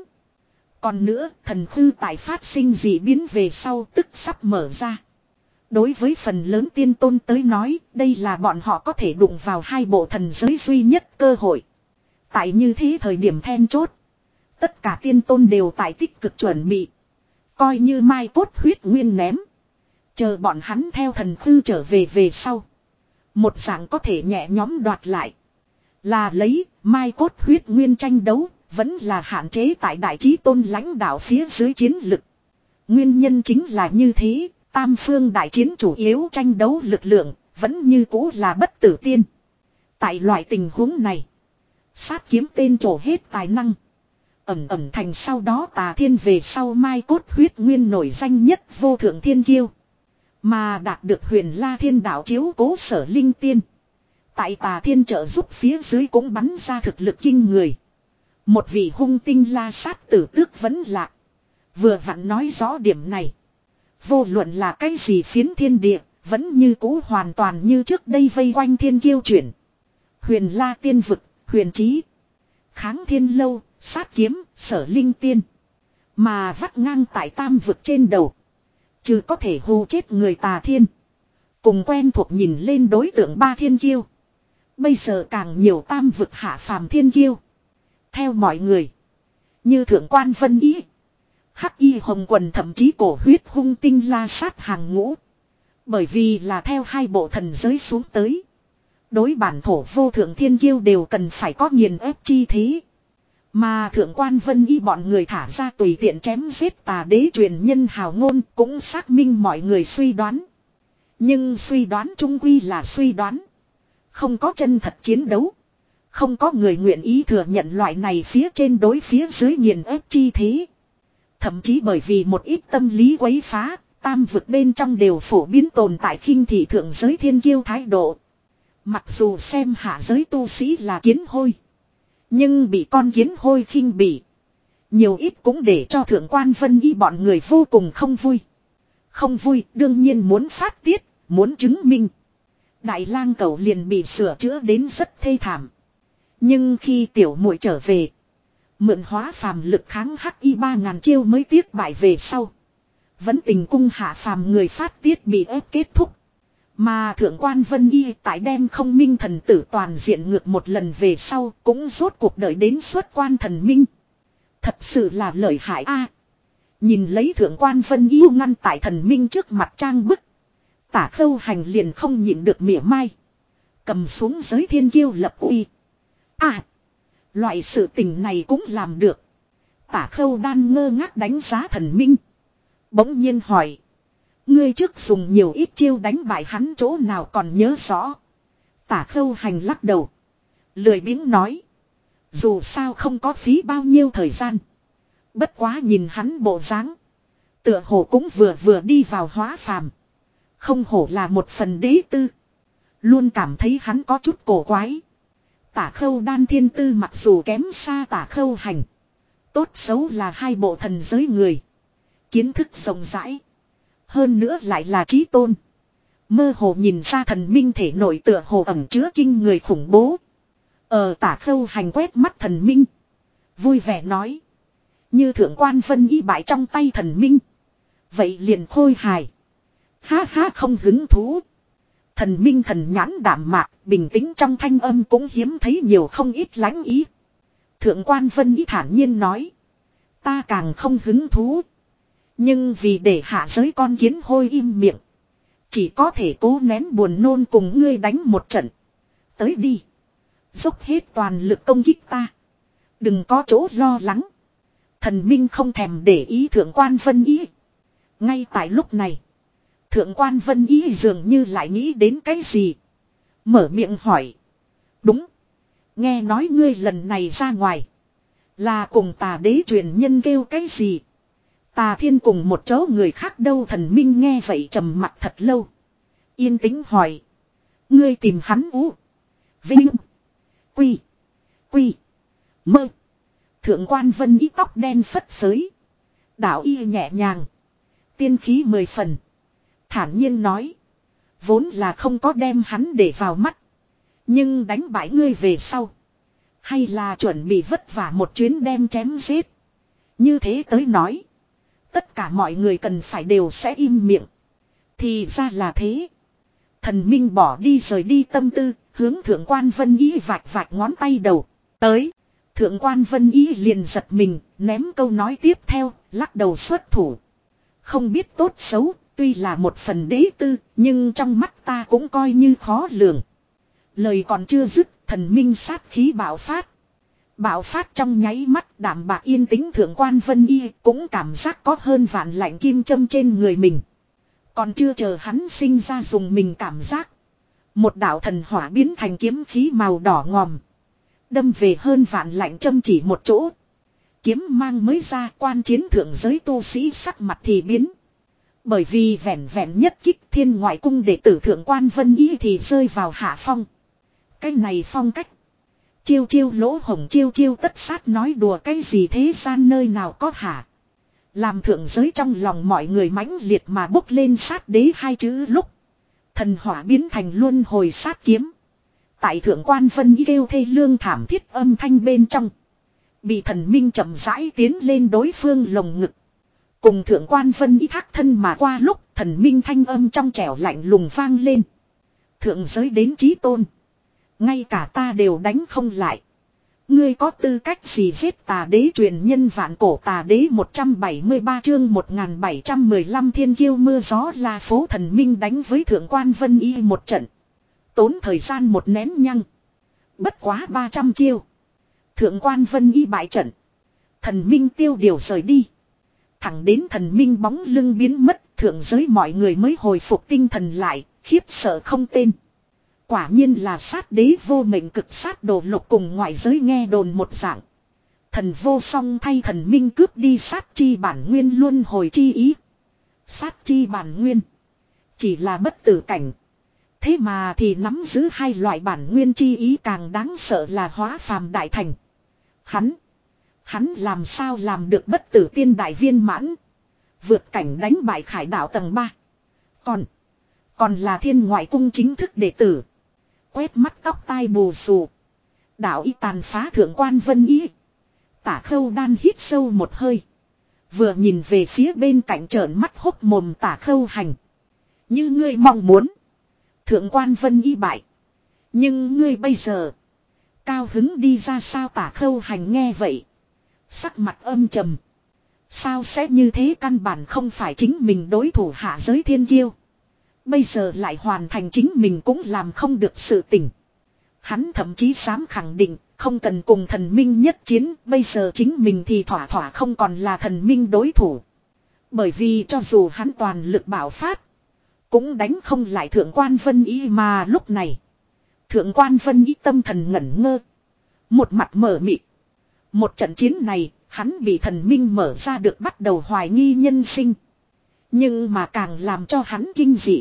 Còn nữa, thần khư tại phát sinh dị biến về sau tức sắp mở ra. Đối với phần lớn tiên tôn tới nói, đây là bọn họ có thể đụng vào hai bộ thần giới duy nhất cơ hội. Tại như thế thời điểm then chốt, tất cả tiên tôn đều tại tích cực chuẩn bị. Coi như Mai cốt huyết nguyên ném. Chờ bọn hắn theo thần khư trở về về sau. Một dạng có thể nhẹ nhóm đoạt lại. Là lấy, Mai cốt huyết nguyên tranh đấu. Vẫn là hạn chế tại đại trí tôn lãnh đạo phía dưới chiến lực. Nguyên nhân chính là như thế, tam phương đại chiến chủ yếu tranh đấu lực lượng, vẫn như cũ là bất tử tiên. Tại loại tình huống này, sát kiếm tên trổ hết tài năng. ẩn ẩn thành sau đó Tà Thiên về sau mai cốt huyết nguyên nổi danh nhất vô thượng thiên kiêu. Mà đạt được Huyền La Thiên đạo chiếu cố Sở Linh Tiên. Tại Tà Thiên trợ giúp phía dưới cũng bắn ra thực lực kinh người. Một vị hung tinh la sát tử tước vẫn lạ. Vừa vặn nói rõ điểm này. Vô luận là cái gì phiến thiên địa, vẫn như cũ hoàn toàn như trước đây vây quanh thiên kiêu chuyển. Huyền La Tiên vực, huyền trí, Kháng Thiên lâu, sát kiếm, Sở Linh Tiên. Mà vắt ngang tại tam vực trên đầu. Chứ có thể hù chết người Tà Thiên. Cùng quen thuộc nhìn lên đối tượng ba thiên kiêu. Bây giờ càng nhiều tam vực hạ phàm thiên kiêu. Theo mọi người. Như Thượng Quan Vân Ý, Hắc Y Hồng Quần, thậm chí cổ huyết hung tinh la sát hàng ngũ. Bởi vì là theo hai bộ thần giới xuống tới. Đối bản thổ vô thượng thiên kiêu đều cần phải có nghiền ép chi thế. Mà Thượng Quan Vân Y bọn người thả ra tùy tiện chém giết tà đế truyền nhân hào ngôn cũng xác minh mọi người suy đoán. Nhưng suy đoán trung quy là suy đoán. Không có chân thật chiến đấu. Không có người nguyện ý thừa nhận loại này phía trên đối phía dưới nghiền ép chi thế. Thậm chí bởi vì một ít tâm lý quấy phá, tam vực bên trong đều phổ biến tồn tại khinh thị thượng giới thiên kiêu thái độ. Mặc dù xem hạ giới tu sĩ là kiến hôi. Nhưng bị con kiến hôi khinh bỉ. Nhiều ít cũng để cho Thượng Quan Vân Y bọn người vô cùng không vui. Không vui đương nhiên muốn phát tiết, muốn chứng minh. Đại lang cẩu liền bị sửa chữa đến rất thê thảm. Nhưng khi tiểu muội trở về, mượn hóa phàm lực kháng hắc y ba ngàn chiêu mới tiếc bại về sau. Vẫn tình cung hạ phàm người phát tiết bị ép kết thúc. Mà Thượng Quan Vân Y tại đem không minh thần tử toàn diện ngược một lần về sau cũng rốt cuộc đợi đến xuất quan thần minh. Thật sự là lợi hại a. Nhìn lấy Thượng Quan Vân Y ngăn tại thần minh trước mặt trang bức. Tả Khâu Hành liền không nhịn được mỉa mai. Cầm xuống giới thiên kiêu lập uy. À, loại sự tình này cũng làm được. Tả Khâu Đan ngơ ngác đánh giá thần minh. Bỗng nhiên hỏi. Ngươi trước dùng nhiều ít chiêu đánh bại hắn chỗ nào còn nhớ rõ. Tả Khâu Hành lắc đầu. Lười biếng nói. Dù sao không có phí bao nhiêu thời gian. Bất quá nhìn hắn bộ dáng. Tựa hồ cũng vừa vừa đi vào hóa phàm. Không hổ là một phần đế tư. Luôn cảm thấy hắn có chút cổ quái. Tả Khâu Đan thiên tư mặc dù kém xa Tả Khâu Hành. Tốt xấu là hai bộ thần giới người. Kiến thức rộng rãi. Hơn nữa lại là trí tôn. Mơ hồ nhìn ra thần minh thể nội tựa hồ ẩn chứa kinh người khủng bố. Ờ Tả Khâu Hành quét mắt thần minh. Vui vẻ nói. Như Thượng Quan Vân Y bại trong tay thần minh. Vậy liền khôi hài. Ha ha không hứng thú. Thần minh thần nhãn đảm mạc, bình tĩnh trong thanh âm cũng hiếm thấy nhiều không ít lãnh ý. Thượng Quan Vân Y thản nhiên nói. Ta càng không hứng thú. Nhưng vì để hạ giới con kiến hôi im miệng. Chỉ có thể cố nén buồn nôn cùng ngươi đánh một trận. Tới đi. Dốc hết toàn lực công kích ta. Đừng có chỗ lo lắng. Thần minh không thèm để ý Thượng Quan Vân Y. Ngay tại lúc này. Thượng Quan Vân Y dường như lại nghĩ đến cái gì. Mở miệng hỏi. Đúng. Nghe nói ngươi lần này ra ngoài. Là cùng tà đế truyền nhân kêu cái gì. Tà Thiên cùng một chỗ người khác đâu. Thần minh nghe vậy trầm mặt thật lâu. Yên tĩnh hỏi. Ngươi tìm hắn ú. Vinh. Quy. Quy. Mơ. Thượng Quan Vân Y tóc đen phất phới. Đạo y nhẹ nhàng. Tiên khí mười phần. Thản nhiên nói. Vốn là không có đem hắn để vào mắt. Nhưng đánh bại ngươi về sau. Hay là chuẩn bị vất vả một chuyến đem chém giết. Như thế tới nói. Tất cả mọi người cần phải đều sẽ im miệng. Thì ra là thế. Thần minh bỏ đi rời đi tâm tư. Hướng Thượng Quan Vân Y vạch vạch ngón tay đầu. Tới. Thượng Quan Vân Y liền giật mình. Ném câu nói tiếp theo. Lắc đầu xuất thủ. Không biết tốt xấu. Tuy là một phần đế tư. Nhưng trong mắt ta cũng coi như khó lường. Lời còn chưa dứt. Thần minh sát khí bạo phát. Bạo phát trong nháy mắt đảm bạc yên tĩnh Thượng Quan Vân Y cũng cảm giác có hơn vạn lạnh kim châm trên người mình. Còn chưa chờ hắn sinh ra dùng mình cảm giác. Một đạo thần hỏa biến thành kiếm khí màu đỏ ngòm. Đâm về hơn vạn lạnh châm chỉ một chỗ. Kiếm mang mới ra, quan chiến thượng giới tu sĩ sắc mặt thì biến. Bởi vì vẹn vẹn nhất kích Thiên Ngoại Cung đệ tử thượng quan Vân Ý thì rơi vào hạ phong. Cái này phong cách. Chiêu chiêu lỗ hồng chiêu chiêu tất sát, nói đùa cái gì thế gian nơi nào có hả. Làm thượng giới trong lòng mọi người mãnh liệt mà bốc lên sát đế hai chữ lúc. Thần hỏa biến thành luân hồi sát kiếm. Tại thượng quan Vân Ý kêu thê lương thảm thiết âm thanh bên trong. Bị thần minh chậm rãi tiến lên đối phương lồng ngực. Cùng thượng quan Vân Ý thác thân mà qua lúc thần minh thanh âm trong trẻo lạnh lùng vang lên. Thượng giới đến chí tôn. Ngay cả ta đều đánh không lại. Ngươi có tư cách gì giết tà đế truyền nhân vạn cổ tà đế một trăm bảy mươi ba chương một nghìn bảy trăm mười lăm thiên kiêu mưa gió la phố thần minh đánh với thượng quan Vân Y một trận. Tốn thời gian một nén nhăng. Bất quá ba trăm chiêu. Thượng quan Vân Y bại trận. Thần minh tiêu điều rời đi. Thẳng đến thần minh bóng lưng biến mất, thượng giới mọi người mới hồi phục tinh thần lại, khiếp sợ không tên. Quả nhiên là sát đế vô mệnh cực sát đồ lục cùng ngoại giới nghe đồn một dạng. Thần vô song thay thần minh cướp đi sát chi bản nguyên luân hồi chi ý. Sát chi bản nguyên. Chỉ là bất tử cảnh. Thế mà thì nắm giữ hai loại bản nguyên chi ý, càng đáng sợ là hóa phàm đại thành. Hắn. Hắn làm sao làm được bất tử tiên đại viên mãn. Vượt cảnh đánh bại khải đạo tầng ba. Còn. Còn là Thiên Ngoại Cung chính thức đệ tử. Quét mắt tóc tai bù xù. Đạo y tàn phá thượng quan Vân Y. Tả Khâu Đan hít sâu một hơi. Vừa nhìn về phía bên cạnh trợn mắt hốc mồm Tả Khâu Hành. Như ngươi mong muốn. Thượng quan Vân Y bại. Nhưng ngươi bây giờ. Cao hứng đi ra sao? Tả Khâu Hành nghe vậy. Sắc mặt âm trầm. Sao sẽ như thế, căn bản không phải chính mình đối thủ hạ giới thiên kiêu. Bây giờ lại hoàn thành chính mình cũng làm không được sự tình. Hắn thậm chí dám khẳng định, không cần cùng thần minh nhất chiến, bây giờ chính mình thì thỏa thỏa không còn là thần minh đối thủ. Bởi vì cho dù hắn toàn lực bạo phát, cũng đánh không lại thượng quan Vân Y, mà lúc này. Thượng quan Vân Y tâm thần ngẩn ngơ. Một mặt mở mịt. Một trận chiến này, hắn bị thần minh mở ra được bắt đầu hoài nghi nhân sinh. Nhưng mà càng làm cho hắn kinh dị.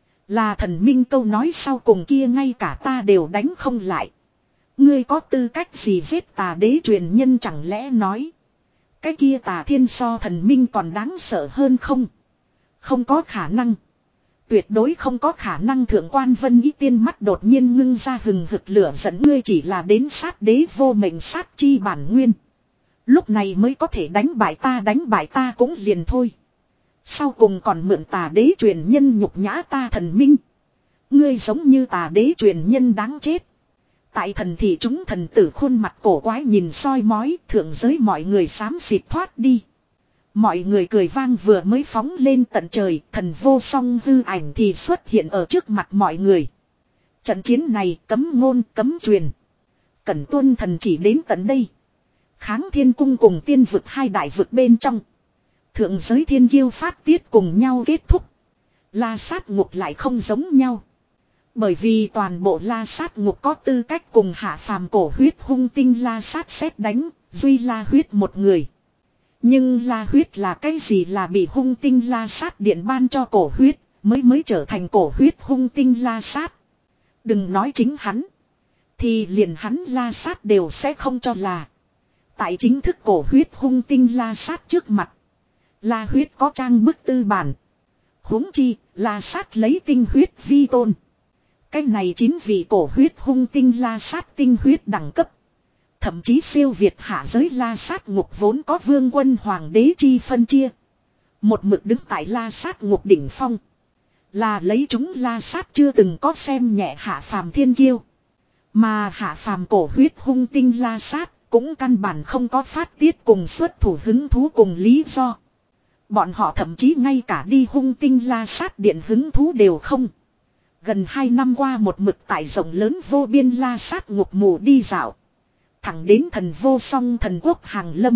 Là thần minh câu nói sau cùng kia, ngay cả ta đều đánh không lại. Ngươi có tư cách gì giết tà đế truyền nhân, chẳng lẽ nói. Cái kia tà thiên so thần minh còn đáng sợ hơn không? Không có khả năng. Tuyệt đối không có khả năng. Thượng quan Vân Y tiên mắt đột nhiên ngưng ra hừng hực lửa giận. Ngươi chỉ là đến sát đế vô mệnh sát chi bản nguyên. Lúc này mới có thể đánh bại ta, đánh bại ta cũng liền thôi. Sau cùng còn mượn tà đế truyền nhân nhục nhã ta thần minh. Ngươi giống như tà đế truyền nhân đáng chết. Tại thần thị chúng thần tử khuôn mặt cổ quái nhìn soi mói, thượng giới mọi người xám xịt thoát đi. Mọi người cười vang vừa mới phóng lên tận trời, thần vô song hư ảnh thì xuất hiện ở trước mặt mọi người. Trận chiến này cấm ngôn cấm truyền. Cẩn tuân thần chỉ đến tận đây. Kháng thiên cung cùng tiên vực hai đại vực bên trong. Thượng giới thiên kiêu phát tiết cùng nhau kết thúc. La sát ngục lại không giống nhau. Bởi vì toàn bộ la sát ngục có tư cách cùng hạ phàm cổ huyết hung tinh la sát xét đánh, duy la huyết một người. Nhưng la huyết là cái gì, là bị hung tinh la sát điện ban cho cổ huyết, mới mới trở thành cổ huyết hung tinh la sát. Đừng nói chính hắn. Thì liền hắn la sát đều sẽ không cho là. Tại chính thức cổ huyết hung tinh la sát trước mặt. La huyết có trang bức tư bản. huống chi, la sát lấy tinh huyết vi tôn. Cái này chính vì cổ huyết hung tinh la sát tinh huyết đẳng cấp. Thậm chí siêu việt hạ giới la sát ngục vốn có vương quân hoàng đế chi phân chia. Một mực đứng tại la sát ngục đỉnh phong. Là lấy chúng la sát chưa từng có xem nhẹ hạ phàm thiên kiêu. Mà hạ phàm cổ huyết hung tinh la sát cũng căn bản không có phát tiết cùng xuất thủ hứng thú cùng lý do. Bọn họ thậm chí ngay cả đi hung tinh la sát điện hứng thú đều không. Gần hai năm qua một mực tại rộng lớn vô biên la sát ngục mù đi dạo. Thẳng đến thần vô song thần quốc hàng lâm.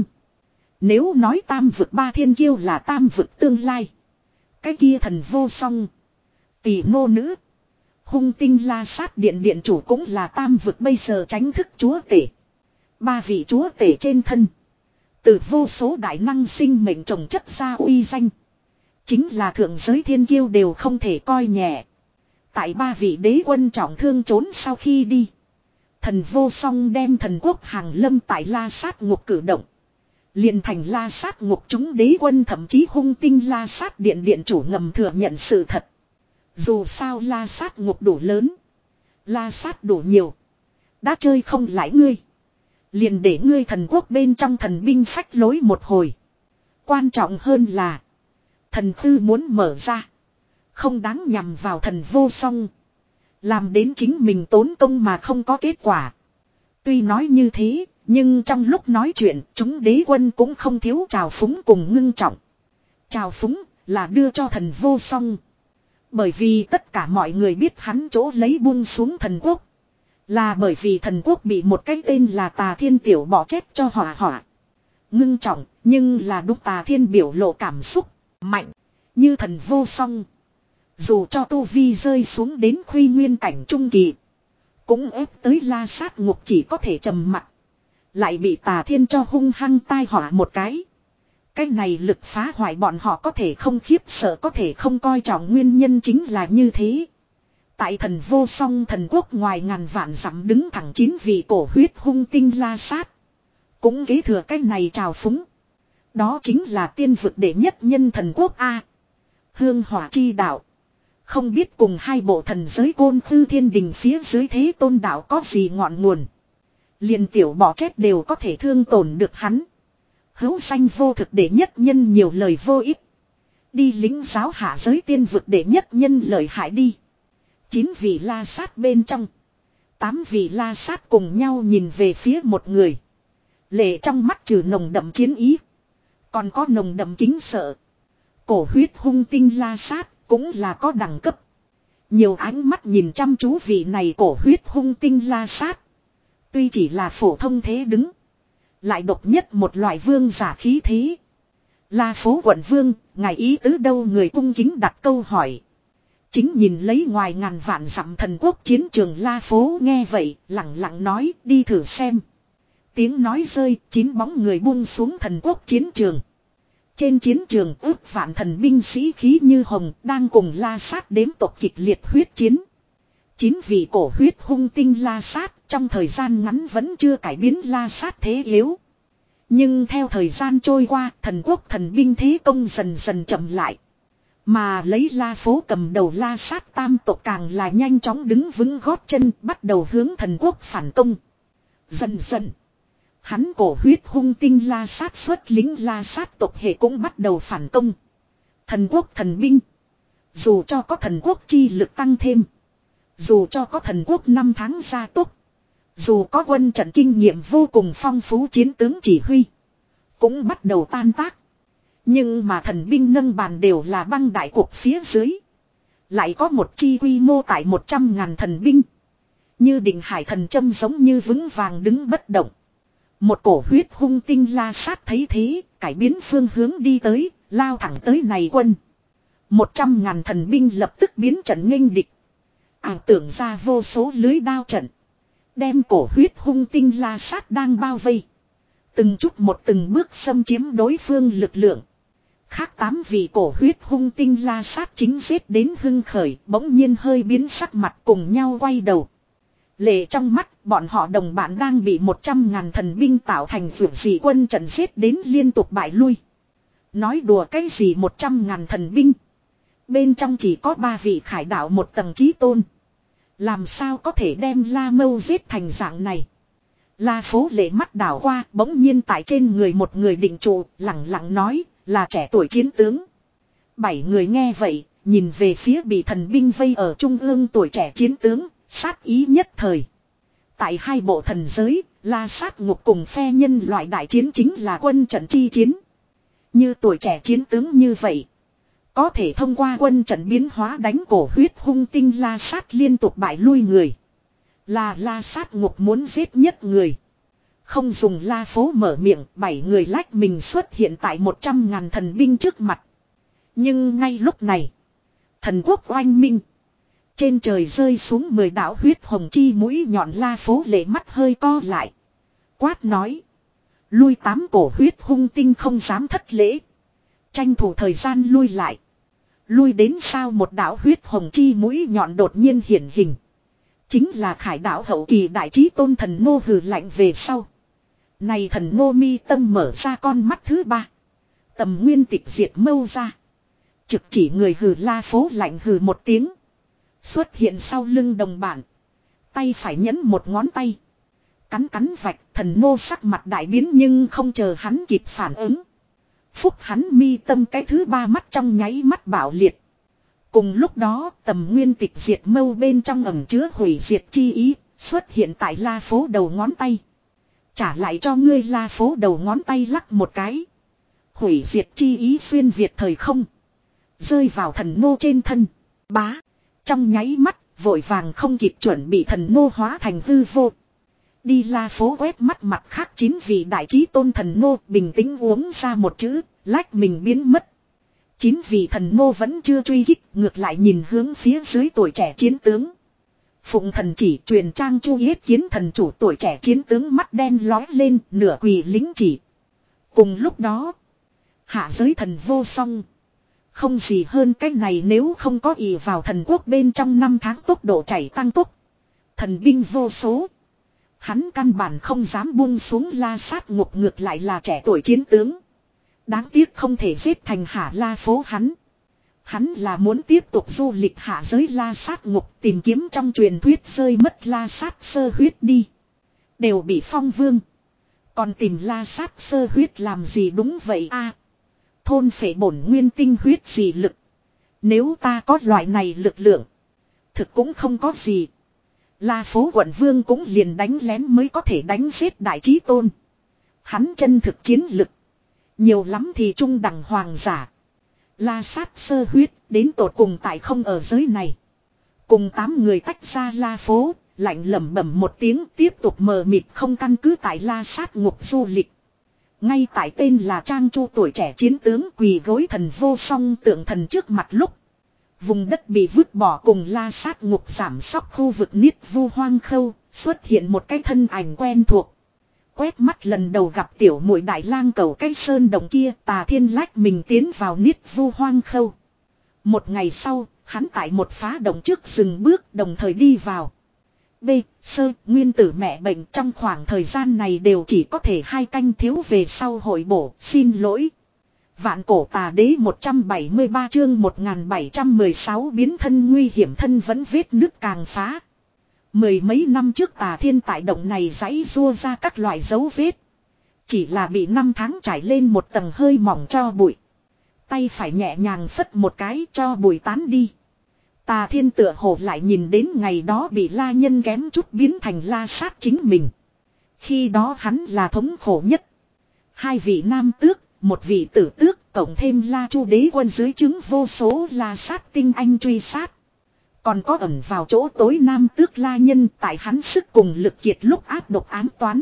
Nếu nói tam vực ba thiên kiêu là tam vực tương lai. Cái kia thần vô song. Tỷ nô nữ. Hung tinh la sát điện điện chủ cũng là tam vực bây giờ tránh thức chúa tể. Ba vị chúa tể trên thân. Từ vô số đại năng sinh mệnh trồng chất ra uy danh. Chính là thượng giới thiên kiêu đều không thể coi nhẹ. Tại ba vị đế quân trọng thương trốn sau khi đi. Thần vô song đem thần quốc hàng lâm tại La Sát ngục cử động. Liền thành La Sát ngục chúng đế quân thậm chí hung tinh La Sát điện điện chủ ngầm thừa nhận sự thật. Dù sao La Sát ngục đủ lớn. La Sát đủ nhiều. Đã chơi không lại ngươi. Liền để ngươi thần quốc bên trong thần binh phách lối một hồi. Quan trọng hơn là. Thần thư muốn mở ra. Không đáng nhằm vào thần vô song. Làm đến chính mình tốn công mà không có kết quả. Tuy nói như thế, nhưng trong lúc nói chuyện, chúng đế quân cũng không thiếu trào phúng cùng ngưng trọng. Trào phúng là đưa cho thần vô song. Bởi vì tất cả mọi người biết hắn chỗ lấy buông xuống thần quốc. Là bởi vì thần quốc bị một cái tên là Tà Thiên Tiểu bỏ chết cho hỏa hỏa. Ngưng trọng, nhưng là đúc Tà Thiên biểu lộ cảm xúc, mạnh, như thần vô song. Dù cho tu vi rơi xuống đến khuy nguyên cảnh trung kỳ. Cũng ép tới La Sát ngục chỉ có thể trầm mặc. Lại bị Tà Thiên cho hung hăng tai họa một cái. Cái này lực phá hoại bọn họ có thể không khiếp sợ, có thể không coi trọng, nguyên nhân chính là như thế. Tại thần vô song thần quốc ngoài ngàn vạn dặm đứng thẳng chín vị cổ huyết hung tinh La Sát. Cũng kế thừa cái này trào phúng. Đó chính là tiên vực đệ nhất nhân thần quốc A. Hương hỏa chi đạo. Không biết cùng hai bộ thần giới côn khư thiên đình phía dưới thế tôn đạo có gì ngọn nguồn. Liền tiểu bỏ chết đều có thể thương tổn được hắn. Hữu danh vô thực đệ nhất nhân nhiều lời vô ích. Đi lính giáo hạ giới tiên vực đệ nhất nhân lợi hại đi. Chín vị La Sát bên trong. Tám vị La Sát cùng nhau nhìn về phía một người. Lệ trong mắt trừ nồng đậm chiến ý. Còn có nồng đậm kính sợ. Cổ huyết hung tinh La Sát cũng là có đẳng cấp. Nhiều ánh mắt nhìn chăm chú vị này cổ huyết hung tinh La Sát. Tuy chỉ là phổ thông thế đứng. Lại độc nhất một loại vương giả khí thế. La phố quận vương, ngài ý tứ đâu, người cung kính đặt câu hỏi. Chính nhìn lấy ngoài ngàn vạn dặm thần quốc chiến trường La phố nghe vậy, lặng lặng nói, đi thử xem. Tiếng nói rơi, chín bóng người buông xuống thần quốc chiến trường. Trên chiến trường ước vạn thần binh sĩ khí như hồng, đang cùng La Sát đếm tộc kịch liệt huyết chiến. Chín vị cổ huyết hung tinh La Sát, trong thời gian ngắn vẫn chưa cải biến La Sát thế yếu. Nhưng theo thời gian trôi qua, thần quốc thần binh thế công dần dần chậm lại. Mà lấy La phố cầm đầu La Sát tam tộc càng là nhanh chóng đứng vững gót chân, bắt đầu hướng thần quốc phản công. Dần dần, hắn cổ huyết hung tinh La Sát xuất lính La Sát tộc hệ cũng bắt đầu phản công. Thần quốc thần binh, dù cho có thần quốc chi lực tăng thêm, dù cho có thần quốc năm tháng gia tốc, dù có quân trận kinh nghiệm vô cùng phong phú chiến tướng chỉ huy, cũng bắt đầu tan tác. Nhưng mà thần binh nâng bàn đều là băng đại cuộc phía dưới. Lại có một chi quy mô tại một trăm ngàn thần binh. Như định hải thần châm giống như vững vàng đứng bất động. Một cổ huyết hung tinh La Sát thấy thế, cải biến phương hướng đi tới, lao thẳng tới này quân. Một trăm ngàn thần binh lập tức biến trận nghênh địch. Ảo tưởng ra vô số lưới đao trận. Đem cổ huyết hung tinh La Sát đang bao vây. Từng chút một từng bước xâm chiếm đối phương lực lượng. Khác tám vị cổ huyết hung tinh La Sát chính giết đến hưng khởi, bỗng nhiên hơi biến sắc mặt cùng nhau quay đầu. Lệ trong mắt, bọn họ đồng bạn đang bị một trăm ngàn thần binh tạo thành vượt dị quân trận giết đến liên tục bại lui. Nói đùa cái gì một trăm ngàn thần binh. Bên trong chỉ có ba vị khải đạo một tầng chí tôn. Làm sao có thể đem La Mâu giết thành dạng này. La phố lệ mắt đảo qua, bỗng nhiên tại trên người một người định trụ, lặng lặng nói, là trẻ tuổi chiến tướng. Bảy người nghe vậy, nhìn về phía bị thần binh vây ở trung ương tuổi trẻ chiến tướng, sát ý nhất thời. Tại hai bộ thần giới, La Sát ngục cùng phe nhân loại đại chiến chính là quân trận chi chiến. Như tuổi trẻ chiến tướng như vậy, có thể thông qua quân trận biến hóa đánh cổ huyết hung tinh La Sát liên tục bại lui người. Là La Sát ngục muốn giết nhất người. Không dùng La phố mở miệng, bảy người lách mình xuất hiện tại một trăm ngàn thần binh trước mặt. Nhưng ngay lúc này, thần quốc oanh minh. Trên trời rơi xuống mười đạo huyết hồng chi mũi nhọn La phố lệ mắt hơi co lại. Quát nói. Lui tám cổ huyết hung tinh không dám thất lễ. Tranh thủ thời gian lui lại. Lui đến sau một đạo huyết hồng chi mũi nhọn đột nhiên hiển hình. Chính là khải đạo hậu kỳ đại trí tôn thần nô hừ lạnh về sau. Này thần nô mi tâm mở ra con mắt thứ ba. Tầm nguyên tịch diệt mâu ra. Trực chỉ người hừ La Phố lạnh hừ một tiếng. Xuất hiện sau lưng đồng bản. Tay phải nhấn một ngón tay. Cắn cắn vạch thần nô sắc mặt đại biến nhưng không chờ hắn kịp phản ứng. Phúc hắn mi tâm cái thứ ba mắt trong nháy mắt bạo liệt. Cùng lúc đó tầm nguyên tịch diệt mâu bên trong ẩn chứa hủy diệt chi ý xuất hiện tại La Phố đầu ngón tay. Trả lại cho ngươi La Phố đầu ngón tay lắc một cái. Hủy diệt chi ý xuyên việt thời không. Rơi vào thần nô trên thân. Bá. Trong nháy mắt vội vàng không kịp chuẩn bị thần nô hóa thành hư vô. Đi La Phố quét mắt mặt khác chín vị đại trí tôn thần nô bình tĩnh uống ra một chữ, lách mình biến mất. Chín vị thần nô vẫn chưa truy kích, ngược lại nhìn hướng phía dưới tuổi trẻ chiến tướng. Phụng thần chỉ truyền trang chu yết kiến thần chủ tuổi trẻ chiến tướng mắt đen lói lên, nửa quỳ lính chỉ. Cùng lúc đó, hạ giới thần vô song. Không gì hơn cách này nếu không có ỷ vào thần quốc bên trong năm tháng tốc độ chảy tăng tốc. Thần binh vô số. Hắn căn bản không dám buông xuống La Sát Ngục ngược lại là trẻ tuổi chiến tướng. Đáng tiếc không thể giết thành hạ La Phố hắn. Hắn là muốn tiếp tục du lịch hạ giới La Sát Ngục tìm kiếm trong truyền thuyết rơi mất La Sát sơ huyết đi. Đều bị phong vương. Còn tìm La Sát sơ huyết làm gì đúng vậy a? Thôn phệ bổn nguyên tinh huyết gì lực. Nếu ta có loại này lực lượng. Thực cũng không có gì. La Phố quận vương cũng liền đánh lén mới có thể đánh giết đại trí tôn. Hắn chân thực chiến lực. Nhiều lắm thì trung đẳng hoàng giả. La Sát sơ huyết đến tột cùng tại không ở giới này. Cùng tám người tách ra La Phố. Lạnh lẩm bẩm một tiếng tiếp tục mờ mịt không căn cứ tại La Sát ngục du lịch. Ngay tại tên là Trang Chu tuổi trẻ chiến tướng quỳ gối thần vô song tượng thần trước mặt lúc. Vùng đất bị vứt bỏ cùng La Sát ngục giảm sóc khu vực niết vu hoang khâu, xuất hiện một cái thân ảnh quen thuộc. Quét mắt lần đầu gặp tiểu muội đại lang cầu cái sơn đồng kia, Tà Thiên lách mình tiến vào niết vu hoang khâu. Một ngày sau, hắn tại một phá động trước dừng bước đồng thời đi vào. B. Sơ, nguyên tử mẹ bệnh trong khoảng thời gian này đều chỉ có thể hai canh thiếu về sau hội bổ, xin lỗi. Vạn cổ tà đế một trăm bảy mươi ba chương một nghìn bảy trăm mười sáu biến thân nguy hiểm thân vẫn vết nứt càng phá. Mười mấy năm trước Tà Thiên tại động này giãy rua ra các loại dấu vết. Chỉ là bị năm tháng trải lên một tầng hơi mỏng cho bụi. Tay phải nhẹ nhàng phất một cái cho bụi tán đi. Tà Thiên tựa hồ lại nhìn đến ngày đó bị La Nhân kém chút biến thành La Sát chính mình. Khi đó hắn là thống khổ nhất. Hai vị nam tước, một vị tử tước, cộng thêm La Chu đế quân dưới chứng vô số La Sát tinh anh truy sát. Còn có ẩn vào chỗ tối nam tước La Nhân tại hắn sức cùng lực kiệt lúc áp độc ám toán.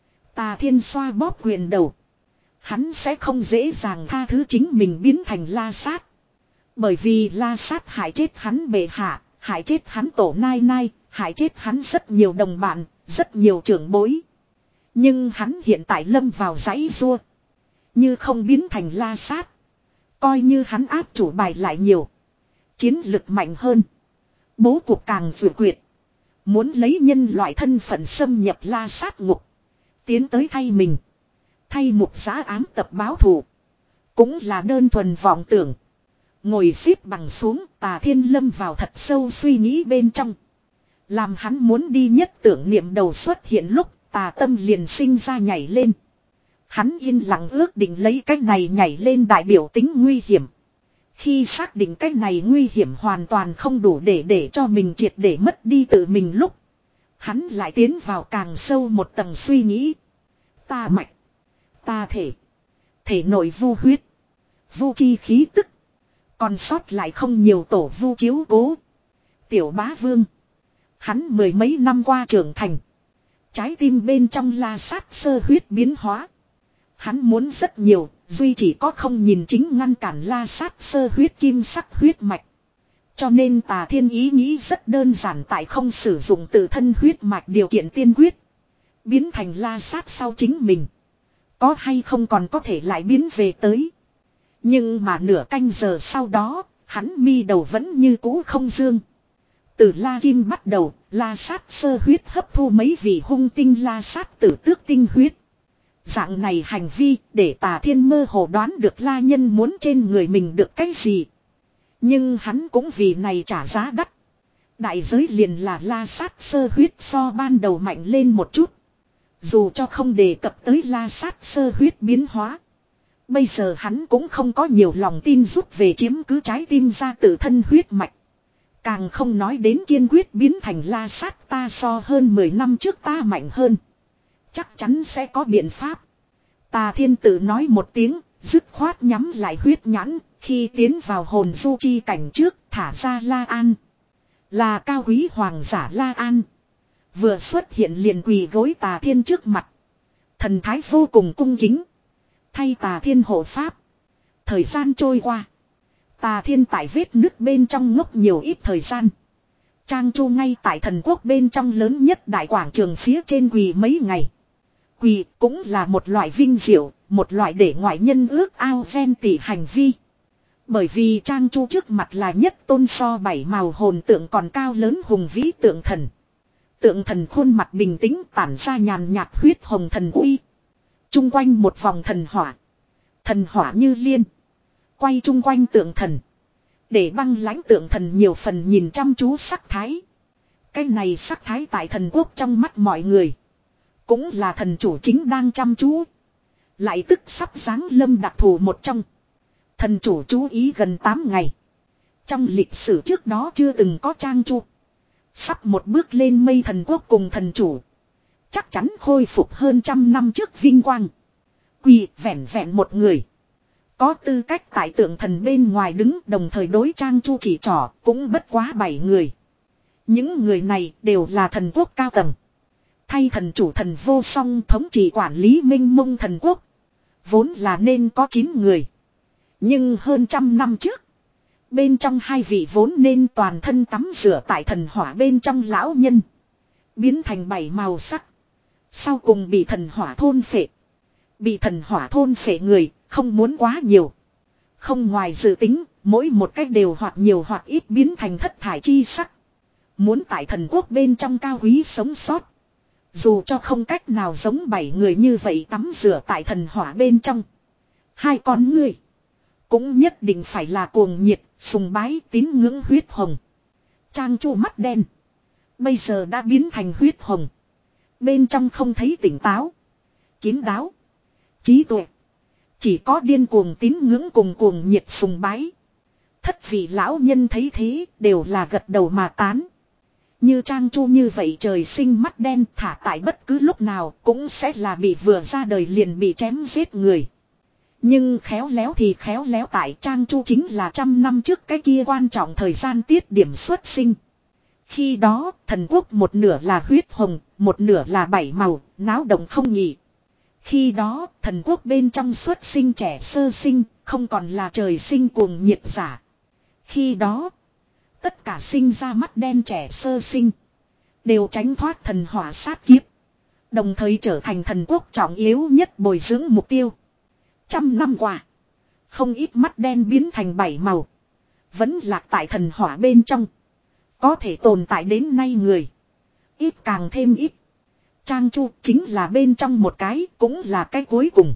Tà Thiên xoa bóp quyền đầu. Hắn sẽ không dễ dàng tha thứ chính mình biến thành La Sát. Bởi vì La Sát hại chết hắn bệ hạ, hại chết hắn tổ nai nai, hại chết hắn rất nhiều đồng bạn, rất nhiều trưởng bối. Nhưng hắn hiện tại lâm vào giãy rua. Như không biến thành La Sát. Coi như hắn áp chủ bài lại nhiều. Chiến lực mạnh hơn. Bố cục càng vừa quyệt. Muốn lấy nhân loại thân phận xâm nhập La Sát ngục. Tiến tới thay mình. Thay mục giá ám tập báo thù. Cũng là đơn thuần vọng tưởng. Ngồi xếp bằng xuống, Tà Thiên lâm vào thật sâu suy nghĩ bên trong. Làm hắn muốn đi nhất tưởng niệm đầu xuất hiện lúc, tà tâm liền sinh ra nhảy lên. Hắn yên lặng ước định lấy cách này nhảy lên đại biểu tính nguy hiểm. Khi xác định cách này nguy hiểm hoàn toàn không đủ để để cho mình triệt để mất đi tự mình lúc. Hắn lại tiến vào càng sâu một tầng suy nghĩ. Ta mạch. Ta thể. Thể nội vu huyết. Vu chi khí tức. Còn sót lại không nhiều tổ vu chiếu cố. Tiểu bá vương. Hắn mười mấy năm qua trưởng thành. Trái tim bên trong La Sát sơ huyết biến hóa. Hắn muốn rất nhiều, duy chỉ có không nhìn chính ngăn cản La Sát sơ huyết kim sắc huyết mạch. Cho nên Tà Thiên ý nghĩ rất đơn giản tại không sử dụng tự thân huyết mạch điều kiện tiên quyết. Biến thành La Sát sau chính mình. Có hay không còn có thể lại biến về tới. Nhưng mà nửa canh giờ sau đó, hắn mi đầu vẫn như cũ không dương. Từ La Kim bắt đầu, La Sát sơ huyết hấp thu mấy vị hung tinh La Sát tử tước tinh huyết. Dạng này hành vi để Tà Thiên mơ hồ đoán được La Nhân muốn trên người mình được cái gì. Nhưng hắn cũng vì này trả giá đắt. Đại giới liền là La Sát sơ huyết so ban đầu mạnh lên một chút. Dù cho không đề cập tới La Sát sơ huyết biến hóa. Bây giờ hắn cũng không có nhiều lòng tin rút về chiếm cứ trái tim ra tự thân huyết mạch. Càng không nói đến kiên quyết biến thành La Sát ta so hơn mười năm trước ta mạnh hơn. Chắc chắn sẽ có biện pháp. Tà Thiên tự nói một tiếng, dứt khoát nhắm lại huyết nhãn, khi tiến vào hồn du chi cảnh trước thả ra La An. Là cao quý hoàng giả La An. Vừa xuất hiện liền quỳ gối Tà Thiên trước mặt. Thần thái vô cùng cung kính. Thay Tà Thiên hộ pháp. Thời gian trôi qua. Tà Thiên tại vết nứt bên trong ngốc nhiều ít thời gian. Trang Chu ngay tại thần quốc bên trong lớn nhất đại quảng trường phía trên quỳ mấy ngày. Quỳ cũng là một loại vinh diệu, một loại để ngoại nhân ước ao ghen tị hành vi. Bởi vì Trang Chu trước mặt là nhất tôn so bảy màu hồn tượng còn cao lớn hùng vĩ tượng thần. Tượng thần khuôn mặt bình tĩnh tản ra nhàn nhạt huyết hồng thần uy. Trung quanh một vòng thần hỏa. Thần hỏa như liên. Quay chung quanh tượng thần. Để băng lãnh tượng thần nhiều phần nhìn chăm chú sắc thái. Cái này sắc thái tại thần quốc trong mắt mọi người. Cũng là thần chủ chính đang chăm chú. Lại tức sắp giáng lâm đặc thù một trong. Thần chủ chú ý gần tám ngày. Trong lịch sử trước đó chưa từng có Trang Chu. Sắp một bước lên mây thần quốc cùng thần chủ. Chắc chắn khôi phục hơn trăm năm trước vinh quang. Quỳ vẹn vẹn một người. Có tư cách tại tượng thần bên ngoài đứng đồng thời đối Trang Chu chỉ trỏ cũng bất quá bảy người. Những người này đều là thần quốc cao tầng. Thay thần chủ thần vô song thống trị quản lý minh mông thần quốc. Vốn là nên có chín người. Nhưng hơn trăm năm trước. Bên trong hai vị vốn nên toàn thân tắm rửa tại thần hỏa bên trong lão nhân. Biến thành bảy màu sắc. Sau cùng bị thần hỏa thôn phệ. Bị thần hỏa thôn phệ người không muốn quá nhiều. Không ngoài dự tính, mỗi một cách đều hoặc nhiều hoặc ít biến thành thất thải chi sắc. Muốn tại thần quốc bên trong cao quý sống sót. Dù cho không cách nào giống bảy người như vậy tắm rửa tại thần hỏa bên trong. Hai con người. Cũng nhất định phải là cuồng nhiệt, sùng bái tín ngưỡng huyết hồng. Trang Chu mắt đen. Bây giờ đã biến thành huyết hồng. Bên trong không thấy tỉnh táo. Kín đáo. Trí tuệ. Chỉ có điên cuồng tín ngưỡng cùng cuồng nhiệt sùng bái. Thất vị lão nhân thấy thế đều là gật đầu mà tán. Như Trang Chu như vậy trời sinh mắt đen thả tại bất cứ lúc nào cũng sẽ là bị vừa ra đời liền bị chém giết người. Nhưng khéo léo thì khéo léo tại Trang Chu chính là trăm năm trước cái kia quan trọng thời gian tiết điểm xuất sinh. Khi đó thần quốc một nửa là huyết hồng, một nửa là bảy màu, náo động không nhỉ. Khi đó thần quốc bên trong xuất sinh trẻ sơ sinh, không còn là trời sinh cuồng nhiệt giả. Khi đó tất cả sinh ra mắt đen trẻ sơ sinh đều tránh thoát thần hỏa sát kiếp. Đồng thời trở thành thần quốc trọng yếu nhất bồi dưỡng mục tiêu. Trăm năm qua, không ít mắt đen biến thành bảy màu. Vẫn lạc tại thần hỏa bên trong. Có thể tồn tại đến nay người. Ít càng thêm ít. Trang Chu chính là bên trong một cái, cũng là cái cuối cùng.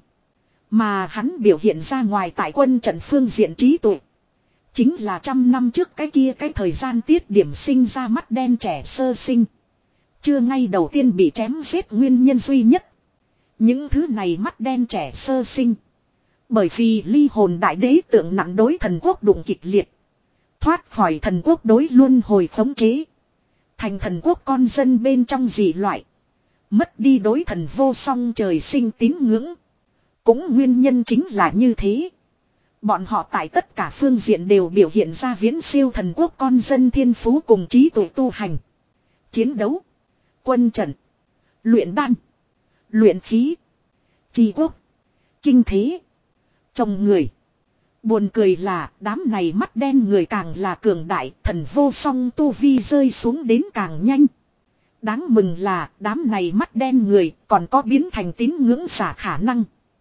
Mà hắn biểu hiện ra ngoài tại quân trận phương diện trí tuệ. Chính là trăm năm trước cái kia cái thời gian tiết điểm sinh ra mắt đen trẻ sơ sinh. Chưa ngay đầu tiên bị chém giết nguyên nhân duy nhất. Những thứ này mắt đen trẻ sơ sinh. Bởi vì ly hồn đại đế tượng nặng đối thần quốc đụng kịch liệt. Thoát khỏi thần quốc đối luân hồi khống chế. Thành thần quốc con dân bên trong dị loại. Mất đi đối thần vô song trời sinh tín ngưỡng. Cũng nguyên nhân chính là như thế. Bọn họ tại tất cả phương diện đều biểu hiện ra viễn siêu thần quốc con dân thiên phú cùng trí tuệ tu hành. Chiến đấu. Quân trận. Luyện đan. Luyện khí. Trì quốc. Kinh thế. Trồng người. Buồn cười là đám này mắt đen người càng là cường đại, thần vô song tu vi rơi xuống đến càng nhanh. Đáng mừng là đám này mắt đen người còn có biến thành tín ngưỡng giả khả năng.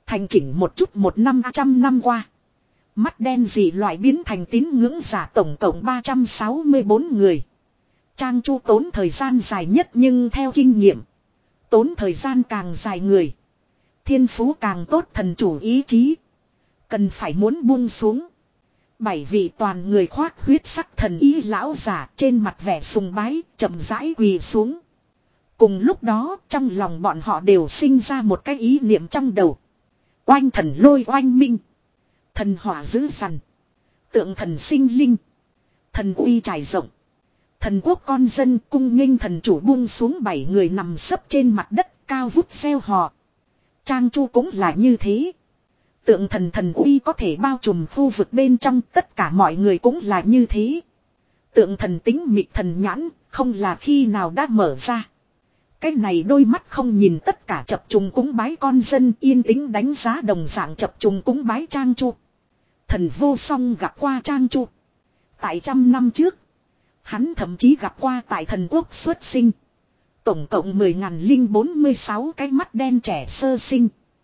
Thành chỉnh một chút một năm trăm năm qua. Mắt đen dị loại biến thành tín ngưỡng giả tổng cộng ba trăm sáu mươi bốn người. Trang Chu tốn thời gian dài nhất nhưng theo kinh nghiệm. Tốn thời gian càng dài người. Thiên phú càng tốt thần chủ ý chí. Cần phải muốn buông xuống. Bảy vị toàn người khoác huyết sắc thần ý lão giả trên mặt vẻ sùng bái chậm rãi quỳ xuống. Cùng lúc đó trong lòng bọn họ đều sinh ra một cái ý niệm trong đầu. Oanh thần lôi oanh minh. Thần hỏa dữ dằn. Tượng thần sinh linh. Thần uy trải rộng. Thần quốc con dân cung nghênh thần chủ buông xuống bảy người nằm sấp trên mặt đất cao vút reo hò. Trang Chu cũng là như thế. Tượng thần thần uy có thể bao trùm khu vực bên trong tất cả mọi người cũng là như thế. Tượng thần tính mịt thần nhãn không là khi nào đã mở ra. Cái này đôi mắt không nhìn tất cả chập trùng cúng bái con dân yên tĩnh đánh giá đồng dạng chập trùng cúng bái Trang Chu. Thần vô song gặp qua Trang Chu. Tại trăm năm trước. Hắn thậm chí gặp qua tại thần quốc xuất sinh. Tổng cộng mười nghìn linh bốn mươi sáu cái mắt đen trẻ sơ sinh.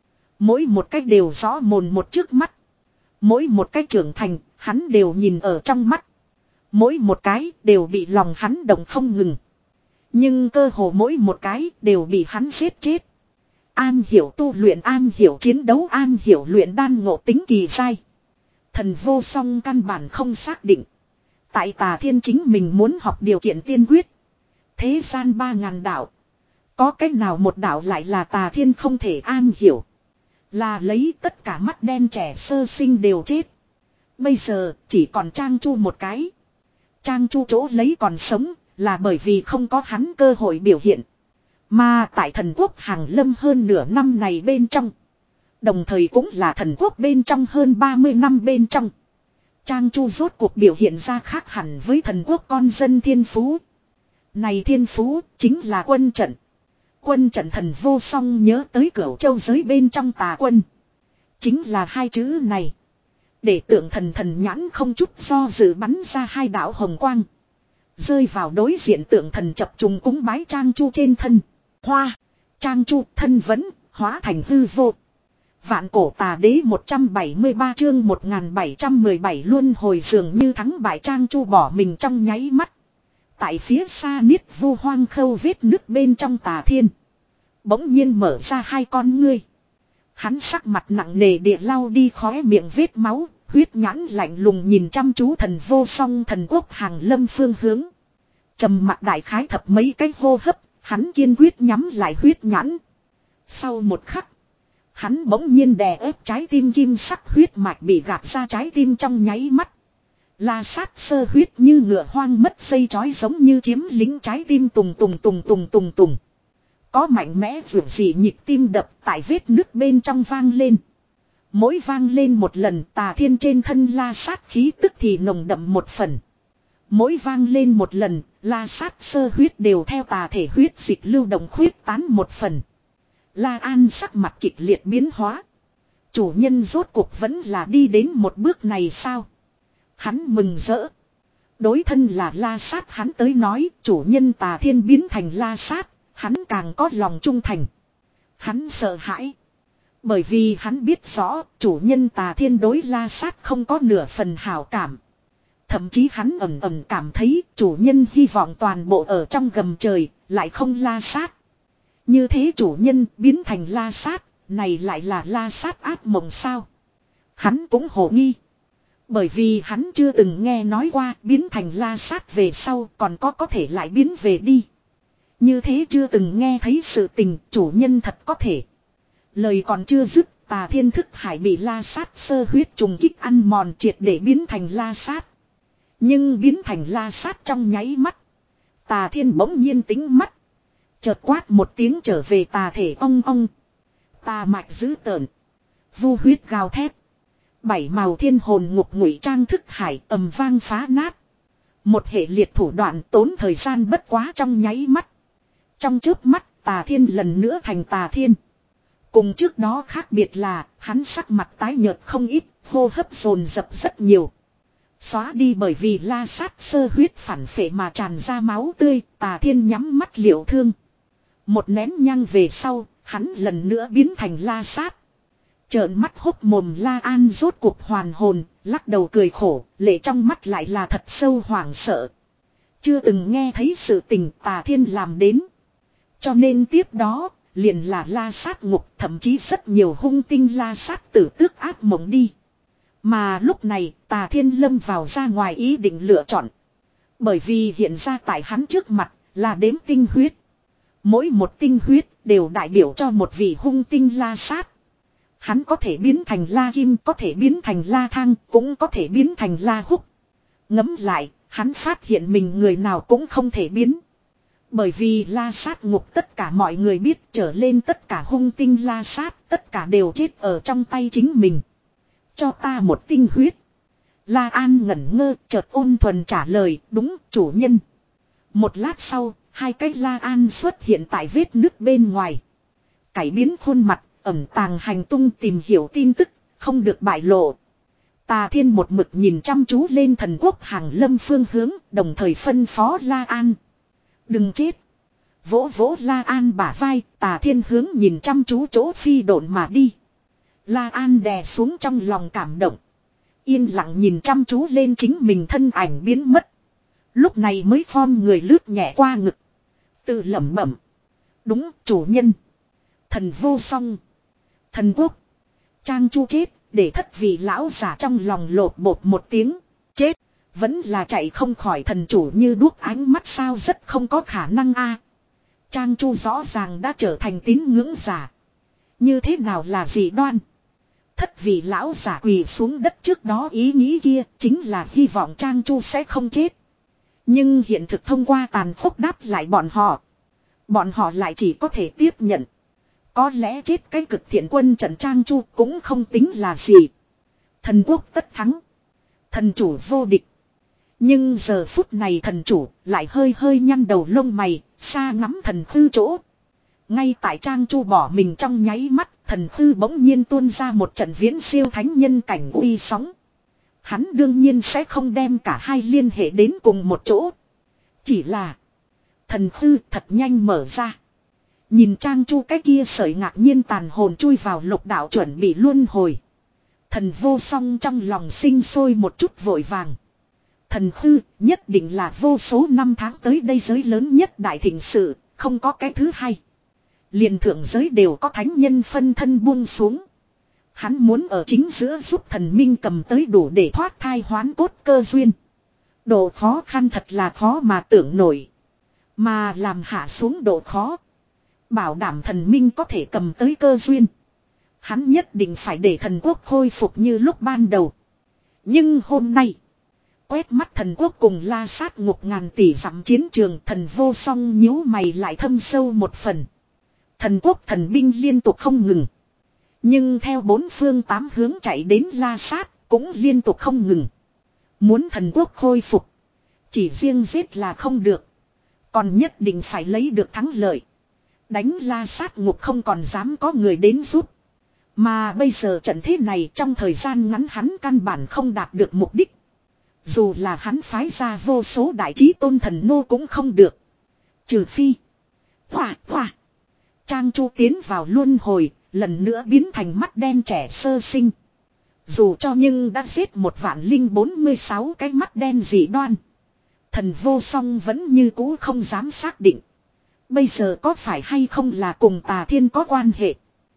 Mỗi một cái đều rõ mồn một trước mắt. Mỗi một cái trưởng thành, hắn đều nhìn ở trong mắt. Mỗi một cái đều bị lòng hắn động không ngừng. Nhưng cơ hồ mỗi một cái đều bị hắn giết chết. An hiểu tu luyện, an hiểu chiến đấu, an hiểu luyện đan ngộ tính kỳ dai. Thần vô song căn bản không xác định. Tại Tà Thiên chính mình muốn học điều kiện tiên quyết. Thế gian ba ngàn đạo. Có cách nào một đạo lại là Tà Thiên không thể an hiểu. Là lấy tất cả mắt đen trẻ sơ sinh đều chết. Bây giờ chỉ còn Trang Chu một cái. Trang Chu chỗ lấy còn sống là bởi vì không có hắn cơ hội biểu hiện. Mà tại thần quốc hàng lâm hơn nửa năm này bên trong. Đồng thời cũng là thần quốc bên trong hơn ba mươi năm bên trong. Trang Chu rốt cuộc biểu hiện ra khác hẳn với thần quốc con dân thiên phú. Này thiên phú chính là quân trận. Quân trận thần vô song nhớ tới Cửu Châu giới bên trong tà quân. Chính là hai chữ này. Để tượng thần thần nhãn không chút do dự bắn ra hai đạo hồng quang. Rơi vào đối diện tượng thần chập trùng cúng bái Trang Chu trên thân. Hoa. Trang Chu thân vẫn hóa thành hư vô. Vạn cổ tà đế một trăm bảy mươi ba chương một nghìn bảy trăm mười bảy luân hồi dường như thắng bại Trang Chu bỏ mình trong nháy mắt. Tại phía xa niết vu hoang khâu vết nước bên trong Tà Thiên. Bỗng nhiên mở ra hai con ngươi. Hắn sắc mặt nặng nề địa lau đi khóe miệng vết máu. Huyết nhãn lạnh lùng nhìn chăm chú thần vô song thần quốc hàng lâm phương hướng. Trầm mặt đại khái thập mấy cái hô hấp. Hắn kiên quyết nhắm lại huyết nhãn. Sau một khắc. Hắn bỗng nhiên đè ép trái tim kim sắc huyết mạch bị gạt ra trái tim trong nháy mắt. La sát sơ huyết như ngựa hoang mất dây chói giống như chiếm lính trái tim tùng tùng tùng tùng tùng tùng. Có mạnh mẽ vượt dị nhịp tim đập tại vết nước bên trong vang lên. Mỗi vang lên một lần Tà Thiên trên thân la sát khí tức thì nồng đậm một phần. Mỗi vang lên một lần la sát sơ huyết đều theo tà thể huyết dịch lưu động khuyết tán một phần. La An sắc mặt kịch liệt biến hóa. Chủ nhân rốt cuộc vẫn là đi đến một bước này sao? Hắn mừng rỡ. Đối thân là la sát hắn tới nói chủ nhân Tà Thiên biến thành la sát. Hắn càng có lòng trung thành. Hắn sợ hãi. Bởi vì hắn biết rõ chủ nhân Tà Thiên đối la sát không có nửa phần hảo cảm. Thậm chí hắn ẩn ẩn cảm thấy chủ nhân hy vọng toàn bộ ở trong gầm trời lại không la sát. Như thế chủ nhân biến thành la sát, này lại là la sát ác mộng sao? Hắn cũng hồ nghi. Bởi vì hắn chưa từng nghe nói qua biến thành la sát về sau còn có có thể lại biến về đi. Như thế chưa từng nghe thấy sự tình chủ nhân thật có thể. Lời còn chưa dứt, Tà Thiên thức hải bị la sát sơ huyết trùng kích ăn mòn triệt để biến thành la sát. Nhưng biến thành la sát trong nháy mắt. Tà Thiên bỗng nhiên tính mắt. Chợt quát một tiếng trở về tà thể ong ong. Tà mạch dữ tợn. Vu huyết gào thét. Bảy màu thiên hồn ngục ngụy trang thức hải ầm vang phá nát. Một hệ liệt thủ đoạn tốn thời gian bất quá trong nháy mắt. Trong chớp mắt Tà Thiên lần nữa thành Tà Thiên. Cùng trước đó khác biệt là hắn sắc mặt tái nhợt không ít, hô hấp dồn dập rất nhiều. Xóa đi bởi vì la sát sơ huyết phản phệ mà tràn ra máu tươi, Tà Thiên nhắm mắt liệu thương. Một nén nhang về sau, hắn lần nữa biến thành la sát. Trợn mắt hốc mồm La An rốt cuộc hoàn hồn, lắc đầu cười khổ, lệ trong mắt lại là thật sâu hoảng sợ. Chưa từng nghe thấy sự tình Tà Thiên làm đến. Cho nên tiếp đó, liền là La Sát ngục, thậm chí rất nhiều hung tinh La Sát tử tước ác mộng đi. Mà lúc này, Tà Thiên lâm vào ra ngoài ý định lựa chọn. Bởi vì hiện ra tại hắn trước mặt, là đếm tinh huyết. Mỗi một tinh huyết đều đại biểu cho một vị hung tinh La Sát. Hắn có thể biến thành La Kim, có thể biến thành La Thang, cũng có thể biến thành La Húc. Ngẫm lại, hắn phát hiện mình người nào cũng không thể biến. Bởi vì La Sát ngục tất cả mọi người biết trở lên tất cả hung tinh La Sát, tất cả đều chết ở trong tay chính mình. Cho ta một tinh huyết. La An ngẩn ngơ, chợt ôn thuần trả lời, đúng, chủ nhân. Một lát sau, hai cái La An xuất hiện tại vết nước bên ngoài. Cải biến khuôn mặt, ẩn tàng hành tung tìm hiểu tin tức, không được bại lộ. Tà Thiên một mực nhìn chăm chú lên thần quốc hàng lâm phương hướng, đồng thời phân phó La An. Đừng chết. Vỗ vỗ La An bả vai, Tà Thiên hướng nhìn chăm chú chỗ phi độn mà đi. La An đè xuống trong lòng cảm động. Yên lặng nhìn chăm chú lên chính mình thân ảnh biến mất. Lúc này mới form người lướt nhẹ qua ngực. Tự lẩm bẩm. Đúng, chủ nhân. Thần vô song. Thần quốc. Trang Chu chết, để thất vị lão giả trong lòng lột bột một tiếng. Chết, vẫn là chạy không khỏi thần chủ như đuốc ánh mắt sao rất không có khả năng a. Trang Chu rõ ràng đã trở thành tín ngưỡng giả. Như thế nào là dị đoan? Thất vị lão giả quỳ xuống đất trước đó ý nghĩ kia chính là hy vọng Trang Chu sẽ không chết. Nhưng hiện thực thông qua tàn khốc đáp lại bọn họ. Bọn họ lại chỉ có thể tiếp nhận. Có lẽ chết cái cực thiện quân trận Trang Chu cũng không tính là gì. Thần quốc tất thắng. Thần chủ vô địch. Nhưng giờ phút này thần chủ lại hơi hơi nhăn đầu lông mày, xa ngắm thần khư chỗ. Ngay tại Trang Chu bỏ mình trong nháy mắt, thần khư bỗng nhiên tuôn ra một trận viễn siêu thánh nhân cảnh uy sóng. Hắn đương nhiên sẽ không đem cả hai liên hệ đến cùng một chỗ. Chỉ là thần khư thật nhanh mở ra. Nhìn Trang Chu cái kia sợi ngạc nhiên tàn hồn chui vào lục đạo chuẩn bị luân hồi. Thần vô song trong lòng sinh sôi một chút vội vàng. Thần khư nhất định là vô số năm tháng tới đây giới lớn nhất đại thịnh sự, không có cái thứ hai. Liền thượng giới đều có thánh nhân phân thân buông xuống. Hắn muốn ở chính giữa giúp thần minh cầm tới đủ để thoát thai hoán cốt cơ duyên. Độ khó khăn thật là khó mà tưởng nổi. Mà làm hạ xuống độ khó. Bảo đảm thần minh có thể cầm tới cơ duyên. Hắn nhất định phải để thần quốc khôi phục như lúc ban đầu. Nhưng hôm nay, quét mắt thần quốc cùng La Sát ngục ngàn tỷ dặm chiến trường, thần vô song nhíu mày lại thâm sâu một phần. Thần quốc thần binh liên tục không ngừng. Nhưng theo bốn phương tám hướng chạy đến La Sát cũng liên tục không ngừng. Muốn thần quốc khôi phục, chỉ riêng giết là không được. Còn nhất định phải lấy được thắng lợi. Đánh La Sát ngục không còn dám có người đến giúp. Mà bây giờ trận thế này trong thời gian ngắn hắn căn bản không đạt được mục đích. Dù là hắn phái ra vô số đại trí tôn thần nô cũng không được. Trừ phi. Hòa hòa. Trang Chu tiến vào luân hồi, lần nữa biến thành mắt đen trẻ sơ sinh. Dù cho nhưng đã giết một vạn linh bốn mươi sáu cái mắt đen dị đoan. Thần vô song vẫn như cũ không dám xác định. Bây giờ có phải hay không là cùng Tà Thiên có quan hệ.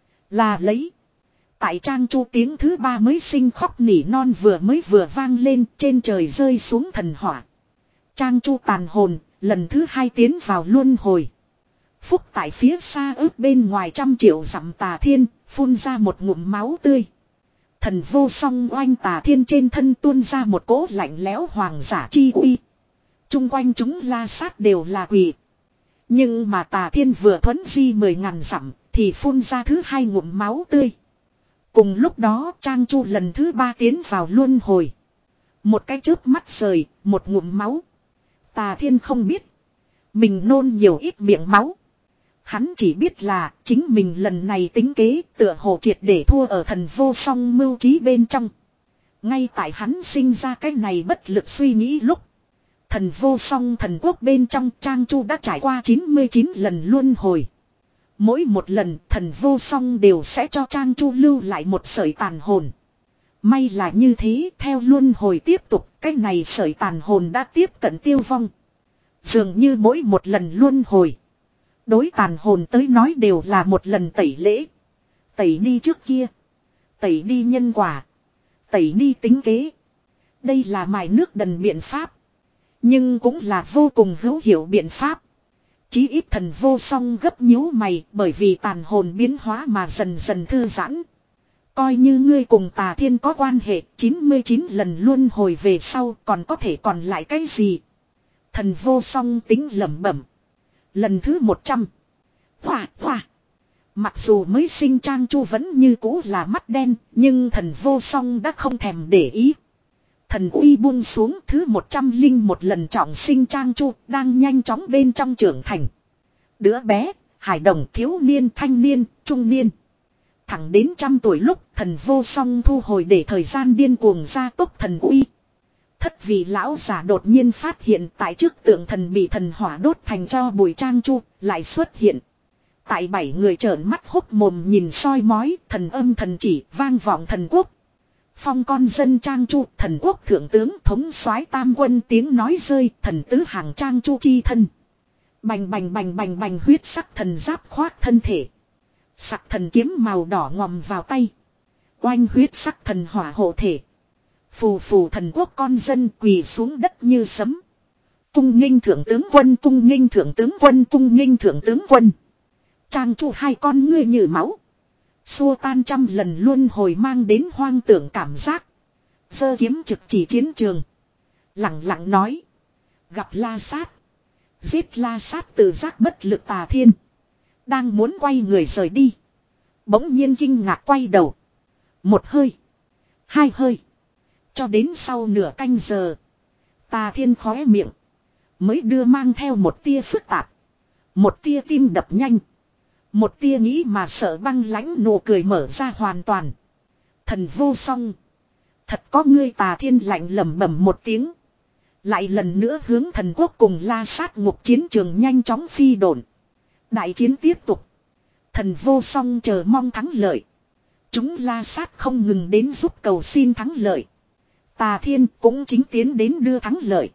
Là lấy. Tại Trang Chu tiếng thứ ba mới sinh khóc nỉ non vừa mới vừa vang lên, trên trời rơi xuống thần hỏa. Trang Chu tàn hồn, lần thứ hai tiến vào luân hồi. Phúc tại phía xa ước bên ngoài trăm triệu dặm Tà Thiên, phun ra một ngụm máu tươi. Thần vô song oanh Tà Thiên trên thân tuôn ra một cỗ lạnh lẽo hoàng giả chi uy. Trung quanh chúng La Sát đều là quỷ. Nhưng mà Tà Thiên vừa thuấn di mười ngàn dặm, thì phun ra thứ hai ngụm máu tươi. Cùng lúc đó Trang Chu lần thứ ba tiến vào luân hồi. Một cái chớp mắt rời, một ngụm máu. Tà Thiên không biết. Mình nôn nhiều ít miệng máu. Hắn chỉ biết là chính mình lần này tính kế tựa hồ triệt để thua ở thần vô song mưu trí bên trong. Ngay tại hắn sinh ra cái này bất lực suy nghĩ lúc. Thần vô song thần quốc bên trong Trang Chu đã trải qua chín mươi chín lần luân hồi. Mỗi một lần thần vô song đều sẽ cho Trang Chu lưu lại một sợi tàn hồn. May là như thế, theo luân hồi tiếp tục, cái này sợi tàn hồn đã tiếp cận tiêu vong. Dường như mỗi một lần luân hồi, đối tàn hồn tới nói đều là một lần tẩy lễ. Tẩy đi trước kia, tẩy đi nhân quả, tẩy đi tính kế. Đây là mài nước đần biện pháp, nhưng cũng là vô cùng hữu hiệu biện pháp. Chí ít thần vô song gấp nhíu mày, bởi vì tàn hồn biến hóa mà dần dần thư giãn. Coi như ngươi cùng Tà Thiên có quan hệ, chín mươi chín lần luân hồi về sau còn có thể còn lại cái gì? Thần vô song tính lẩm bẩm. Lần thứ một trăm. Hoa hoa. Mặc dù mới sinh Trang Chu vẫn như cũ là mắt đen, nhưng thần vô song đã không thèm để ý. Thần uy buông xuống, thứ một trăm linh một lần trọng sinh Trang Chu đang nhanh chóng bên trong trưởng thành. Đứa bé, hải đồng, thiếu niên, thanh niên, trung niên. Thẳng đến trăm tuổi lúc thần vô song thu hồi để thời gian điên cuồng gia tốc thần uy. Thất vị lão giả đột nhiên phát hiện tại trước tượng thần bị thần hỏa đốt thành cho bụi Trang Chu lại xuất hiện. Tại bảy người trợn mắt hốc mồm nhìn soi mói, thần âm thần chỉ vang vọng thần quốc. Phong con dân Trang Chu, thần quốc thượng tướng thống soái tam quân tiếng nói rơi, thần tứ hàng Trang Chu chi thân. Bành bành bành bành bành huyết sắc thần giáp khoác thân thể. Sặc thần kiếm màu đỏ ngòm vào tay. Oanh huyết sắc thần hỏa hộ thể. Phù phù thần quốc con dân quỳ xuống đất như sấm. Cung nghênh thượng tướng quân, cung nghênh thượng tướng quân, cung nghênh thượng tướng quân. Trang Chu hai con ngươi như máu. Xua tan trăm lần luân hồi mang đến hoang tưởng cảm giác. Giơ kiếm trực chỉ chiến trường. Lặng lặng nói. Gặp La Sát. Giết La Sát tự giác bất lực Tà Thiên. Đang muốn quay người rời đi. Bỗng nhiên kinh ngạc quay đầu. Một hơi. Hai hơi. Cho đến sau nửa canh giờ. Tà Thiên khóe miệng. Mới đưa mang theo một tia phức tạp. Một tia tim đập nhanh. Một tia nghĩ mà sợ băng lãnh nụ cười mở ra hoàn toàn. Thần vô song. Thật có ngươi Tà Thiên lạnh lẩm bẩm một tiếng. Lại lần nữa hướng thần quốc cùng La Sát ngục chiến trường nhanh chóng phi độn. Đại chiến tiếp tục. Thần vô song chờ mong thắng lợi. Chúng La Sát không ngừng đến giúp cầu xin thắng lợi. Tà Thiên cũng chính tiến đến đưa thắng lợi.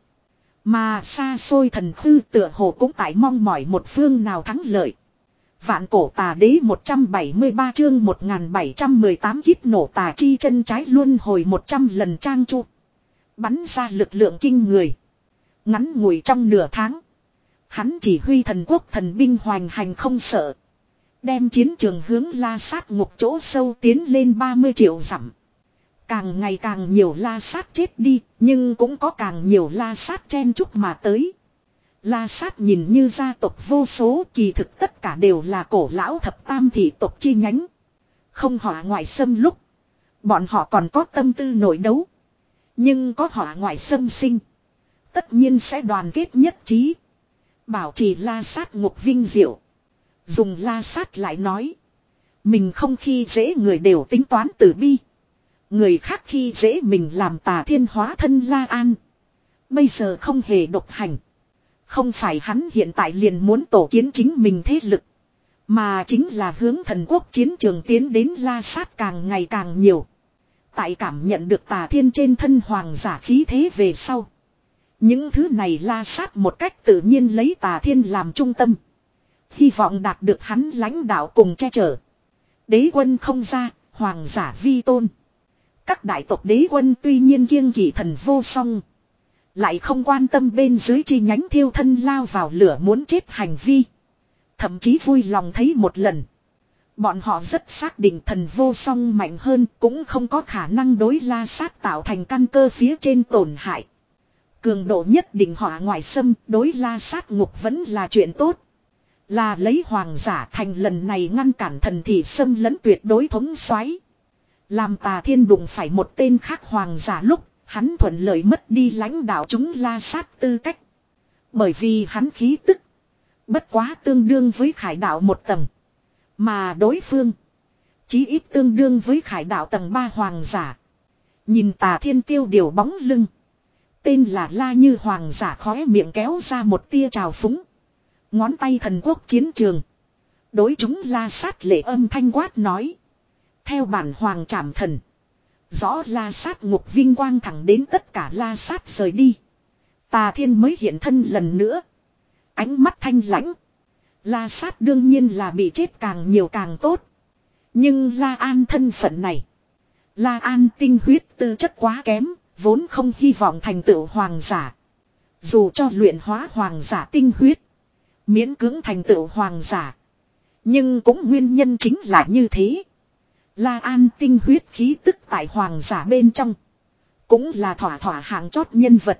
Mà xa xôi thần khư tựa hồ cũng tại mong mỏi một phương nào thắng lợi. Vạn cổ tà đế một trăm bảy mươi ba chương một nghìn bảy trăm mười tám kíp nổ tà chi chân trái luân hồi một trăm lần Trang Chu. Bắn ra lực lượng kinh người. Ngắn ngủi trong nửa tháng. Hắn chỉ huy thần quốc thần binh hoành hành không sợ. Đem chiến trường hướng La Sát ngục chỗ sâu tiến lên ba mươi triệu dặm. Càng ngày càng nhiều La Sát chết đi, nhưng cũng có càng nhiều La Sát chen chúc mà tới. La Sát nhìn như gia tộc vô số, kỳ thực tất cả đều là cổ lão thập tam thị tộc chi nhánh. Không họa ngoại xâm lúc, bọn họ còn có tâm tư nội đấu. Nhưng có họa ngoại xâm sinh, tất nhiên sẽ đoàn kết nhất trí. Bảo trì La Sát ngục vinh diệu. Dùng La Sát lại nói. Mình không khi dễ người đều tính toán từ bi. Người khác khi dễ mình làm Tà Thiên hóa thân La An. Bây giờ không hề độc hành. Không phải hắn hiện tại liền muốn tổ kiến chính mình thế lực. Mà chính là hướng thần quốc chiến trường tiến đến La Sát càng ngày càng nhiều. Tại cảm nhận được Tà Thiên trên thân hoàng giả khí thế về sau. Những thứ này La Sát một cách tự nhiên lấy Tà Thiên làm trung tâm. Hy vọng đạt được hắn lãnh đạo cùng che chở. Đế quân không ra, hoàng giả vi tôn. Các đại tộc đế quân tuy nhiên kiêng kỵ thần vô song. Lại không quan tâm bên dưới chi nhánh thiêu thân lao vào lửa muốn chết hành vi. Thậm chí vui lòng thấy một lần. Bọn họ rất xác định thần vô song mạnh hơn, cũng không có khả năng đối La Sát tạo thành căn cơ phía trên tổn hại. Cường độ nhất định hỏa ngoại xâm, đối La Sát ngục vẫn là chuyện tốt. Là lấy hoàng giả thành lần này ngăn cản thần thị xâm lấn tuyệt đối thống soái. Làm Tà Thiên đụng phải một tên khác hoàng giả lúc, hắn thuận lợi mất đi lãnh đạo chúng La Sát tư cách. Bởi vì hắn khí tức bất quá tương đương với Khải đạo một tầng. Mà đối phương chí ít tương đương với Khải đạo tầng ba hoàng giả. Nhìn Tà Thiên tiêu điều bóng lưng. Tên là La Như hoàng giả khóe miệng kéo ra một tia trào phúng. Ngón tay thần quốc chiến trường. Đối chúng la sát lệ âm thanh quát nói. Theo bản hoàng trảm thần. Rõ la sát ngục vinh quang thẳng đến tất cả la sát rời đi. Tà thiên mới hiện thân lần nữa. Ánh mắt thanh lãnh. La sát đương nhiên là bị chết càng nhiều càng tốt. Nhưng La An thân phận này. La An tinh huyết tư chất quá kém. Vốn không hy vọng thành tựu hoàng giả. Dù cho luyện hóa hoàng giả tinh huyết. Miễn cưỡng thành tựu hoàng giả. Nhưng cũng nguyên nhân chính là như thế. La An tinh huyết khí tức tại hoàng giả bên trong. Cũng là thỏa thỏa hạng chót nhân vật.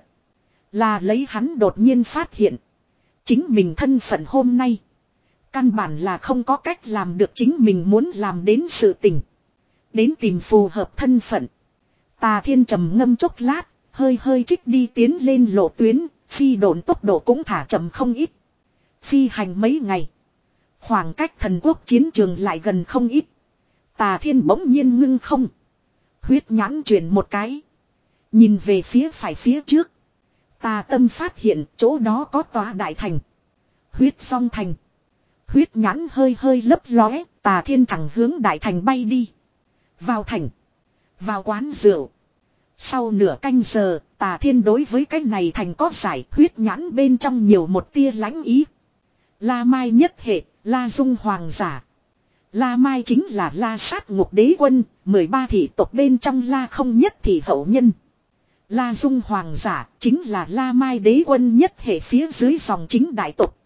Là lấy hắn đột nhiên phát hiện. Chính mình thân phận hôm nay. Căn bản là không có cách làm được chính mình muốn làm đến sự tình. Đến tìm phù hợp thân phận. Tà thiên trầm ngâm chốc lát. Hơi hơi trích đi tiến lên lộ tuyến. Phi độn tốc độ cũng thả chậm không ít. Phi hành mấy ngày. Khoảng cách thần quốc chiến trường lại gần không ít. Tà thiên bỗng nhiên ngưng không. Huyết nhãn chuyển một cái. Nhìn về phía phải phía trước. Tà tâm phát hiện chỗ đó có tòa đại thành. Huyết song thành. Huyết nhãn hơi hơi lấp lóe. Tà thiên thẳng hướng đại thành bay đi. Vào thành. Vào quán rượu. Sau nửa canh giờ. Tà thiên đối với cái này thành có giải. Huyết nhãn bên trong nhiều một tia lãnh ý. La Mai nhất hệ. La Dung hoàng giả. La Mai chính là La sát ngục đế quân. mười ba thị tộc bên trong La không nhất thị hậu nhân. La Dung hoàng giả chính là La Mai đế quân nhất hệ phía dưới dòng chính đại tộc.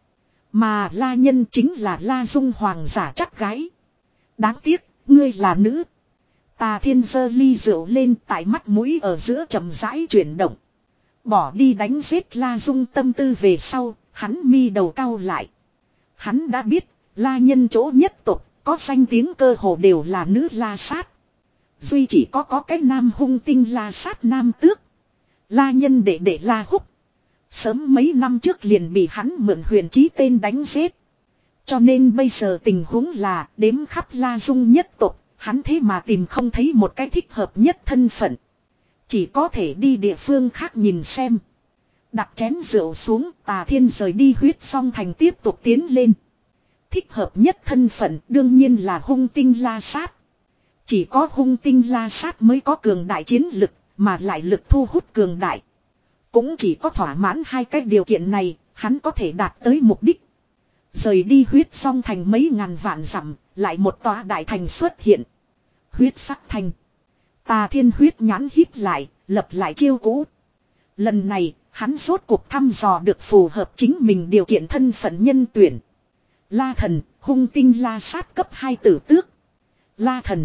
Mà La nhân chính là La Dung hoàng giả chắc gái. Đáng tiếc, ngươi là nữ. Tà thiên giơ ly rượu lên tại mắt mũi ở giữa chậm rãi chuyển động. Bỏ đi đánh giết La Dung tâm tư về sau, hắn mi đầu cau lại. Hắn đã biết, La nhân chỗ nhất tộc, có danh tiếng cơ hồ đều là nữ La sát. Duy chỉ có có cái nam hung tinh La sát nam tước. La nhân đệ đệ La húc. Sớm mấy năm trước liền bị hắn mượn huyền chí tên đánh giết. Cho nên bây giờ tình huống là đếm khắp La Dung nhất tộc, hắn thế mà tìm không thấy một cái thích hợp nhất thân phận. Chỉ có thể đi địa phương khác nhìn xem. Đặt chén rượu xuống, Tà thiên rời đi huyết song thành tiếp tục tiến lên. Thích hợp nhất thân phận đương nhiên là hung tinh La sát. Chỉ có hung tinh La sát mới có cường đại chiến lực, mà lại lực thu hút cường đại. Cũng chỉ có thỏa mãn hai cái điều kiện này, hắn có thể đạt tới mục đích. Rời đi huyết song thành mấy ngàn vạn dặm, lại một tòa đại thành xuất hiện. Huyết sắc thành. Tà thiên huyết nhãn híp lại, lập lại chiêu cũ. Lần này, hắn rốt cuộc thăm dò được phù hợp chính mình điều kiện thân phận nhân tuyển. La thần, hung tinh La sát cấp hai tử tước. La thần.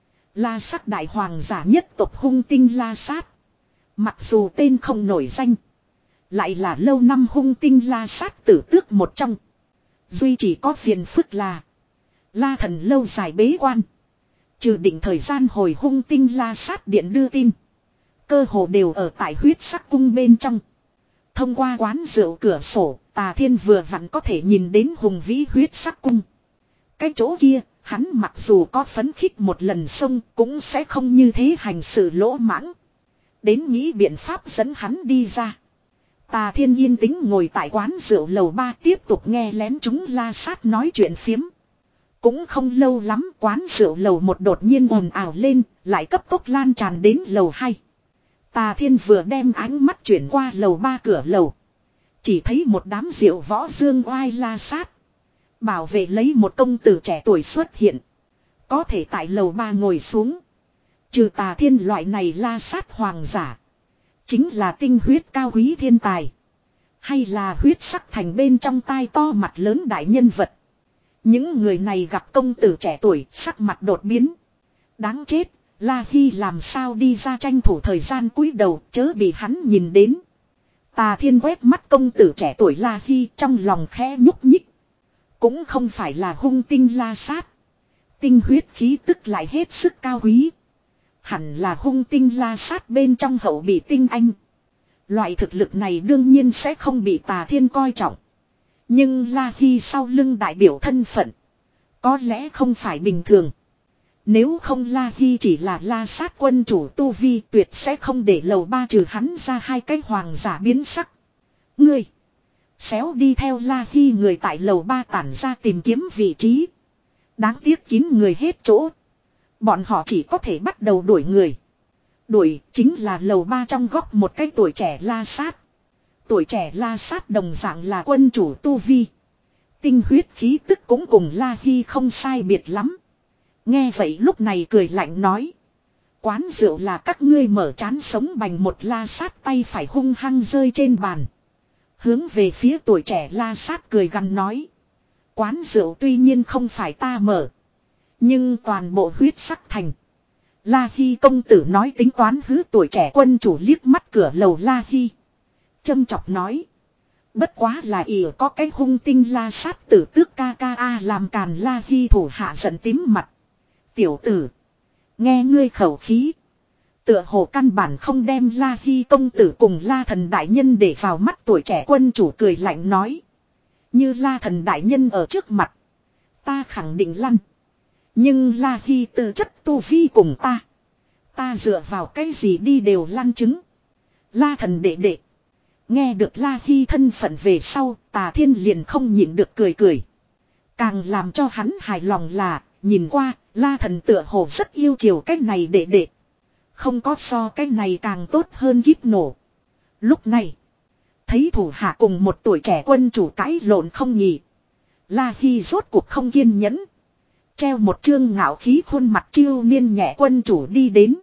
La sắc đại hoàng giả nhất tộc hung tinh La sát. Mặc dù tên không nổi danh. Lại là lâu năm hung tinh La sát tử tước một trong. Duy chỉ có phiền phức là. La thần lâu dài bế quan. Trừ định thời gian hồi hung tinh La sát điện đưa tin. Cơ hồ đều ở tại huyết sắc cung bên trong. Thông qua quán rượu cửa sổ, Tà thiên vừa vặn có thể nhìn đến hùng vĩ huyết sắc cung. Cái chỗ kia, hắn mặc dù có phấn khích một lần xông cũng sẽ không như thế hành sự lỗ mãng. Đến nghĩ biện pháp dẫn hắn đi ra. Tà thiên yên tĩnh ngồi tại quán rượu lầu ba tiếp tục nghe lén chúng La sát nói chuyện phiếm. Cũng không lâu lắm quán rượu lầu một đột nhiên ồn ào lên, lại cấp tốc lan tràn đến lầu hai. Tà thiên vừa đem ánh mắt chuyển qua lầu ba cửa lầu. Chỉ thấy một đám rượu võ dương oai La sát. Bảo vệ lấy một công tử trẻ tuổi xuất hiện. Có thể tại lầu ba ngồi xuống. Trừ Tà thiên loại này La sát hoàng giả. Chính là tinh huyết cao quý thiên tài. Hay là huyết sắc thành bên trong tai to mặt lớn đại nhân vật. Những người này gặp công tử trẻ tuổi sắc mặt đột biến. Đáng chết, La Hy làm sao đi ra tranh thủ thời gian cúi đầu chớ bị hắn nhìn đến. Tà thiên quét mắt công tử trẻ tuổi La Hy trong lòng khẽ nhúc nhích. Cũng không phải là hung tinh La sát. Tinh huyết khí tức lại hết sức cao quý. Hẳn là hung tinh La sát bên trong hậu bị tinh anh. Loại thực lực này đương nhiên sẽ không bị Tà thiên coi trọng. Nhưng La Hy sau lưng đại biểu thân phận. Có lẽ không phải bình thường. Nếu không La Hy chỉ là La sát quân chủ tu vi tuyệt sẽ không để lầu ba trừ hắn ra hai cái hoàng giả biến sắc. Ngươi. Xéo đi theo La Hy người tại lầu ba tản ra tìm kiếm vị trí. Đáng tiếc kín người hết chỗ. Bọn họ chỉ có thể bắt đầu đuổi người. Đuổi chính là lầu ba trong góc một cái tuổi trẻ la sát. Tuổi trẻ la sát đồng dạng là quân chủ tu vi. Tinh huyết khí tức cũng cùng La Hy không sai biệt lắm. Nghe vậy lúc này cười lạnh nói. Quán rượu là các ngươi mở chán sống bành một la sát tay phải hung hăng rơi trên bàn. Hướng về phía tuổi trẻ la sát cười gằn nói. Quán rượu tuy nhiên không phải ta mở. Nhưng toàn bộ huyết sắc thành. La Hy công tử nói tính toán hứ tuổi trẻ quân chủ liếc mắt cửa lầu La Hy. Châm chọc nói. Bất quá là ỉa có cái hung tinh la sát tử tước ca ca a làm càn La Hy thủ hạ giận tím mặt. Tiểu tử. Nghe ngươi khẩu khí. Tựa hồ căn bản không đem La Hy công tử cùng La thần đại nhân để vào mắt tuổi trẻ quân chủ cười lạnh nói. Như La thần đại nhân ở trước mặt. Ta khẳng định lăn. Nhưng La Hy tư chất tu vi cùng ta. Ta dựa vào cái gì đi đều lăn chứng. La thần đệ đệ. Nghe được La Hy thân phận về sau, Tà Thiên liền không nhịn được cười cười. Càng làm cho hắn hài lòng là, nhìn qua, La thần tựa hồ rất yêu chiều cái này đệ đệ. Không có so cái này càng tốt hơn kíp nổ. Lúc này, thấy thủ hạ cùng một tuổi trẻ quân chủ cãi lộn không nhỉ. La Hy rốt cuộc không kiên nhẫn. Treo một chương ngạo khí khuôn mặt chiêu niên nhẹ quân chủ đi đến.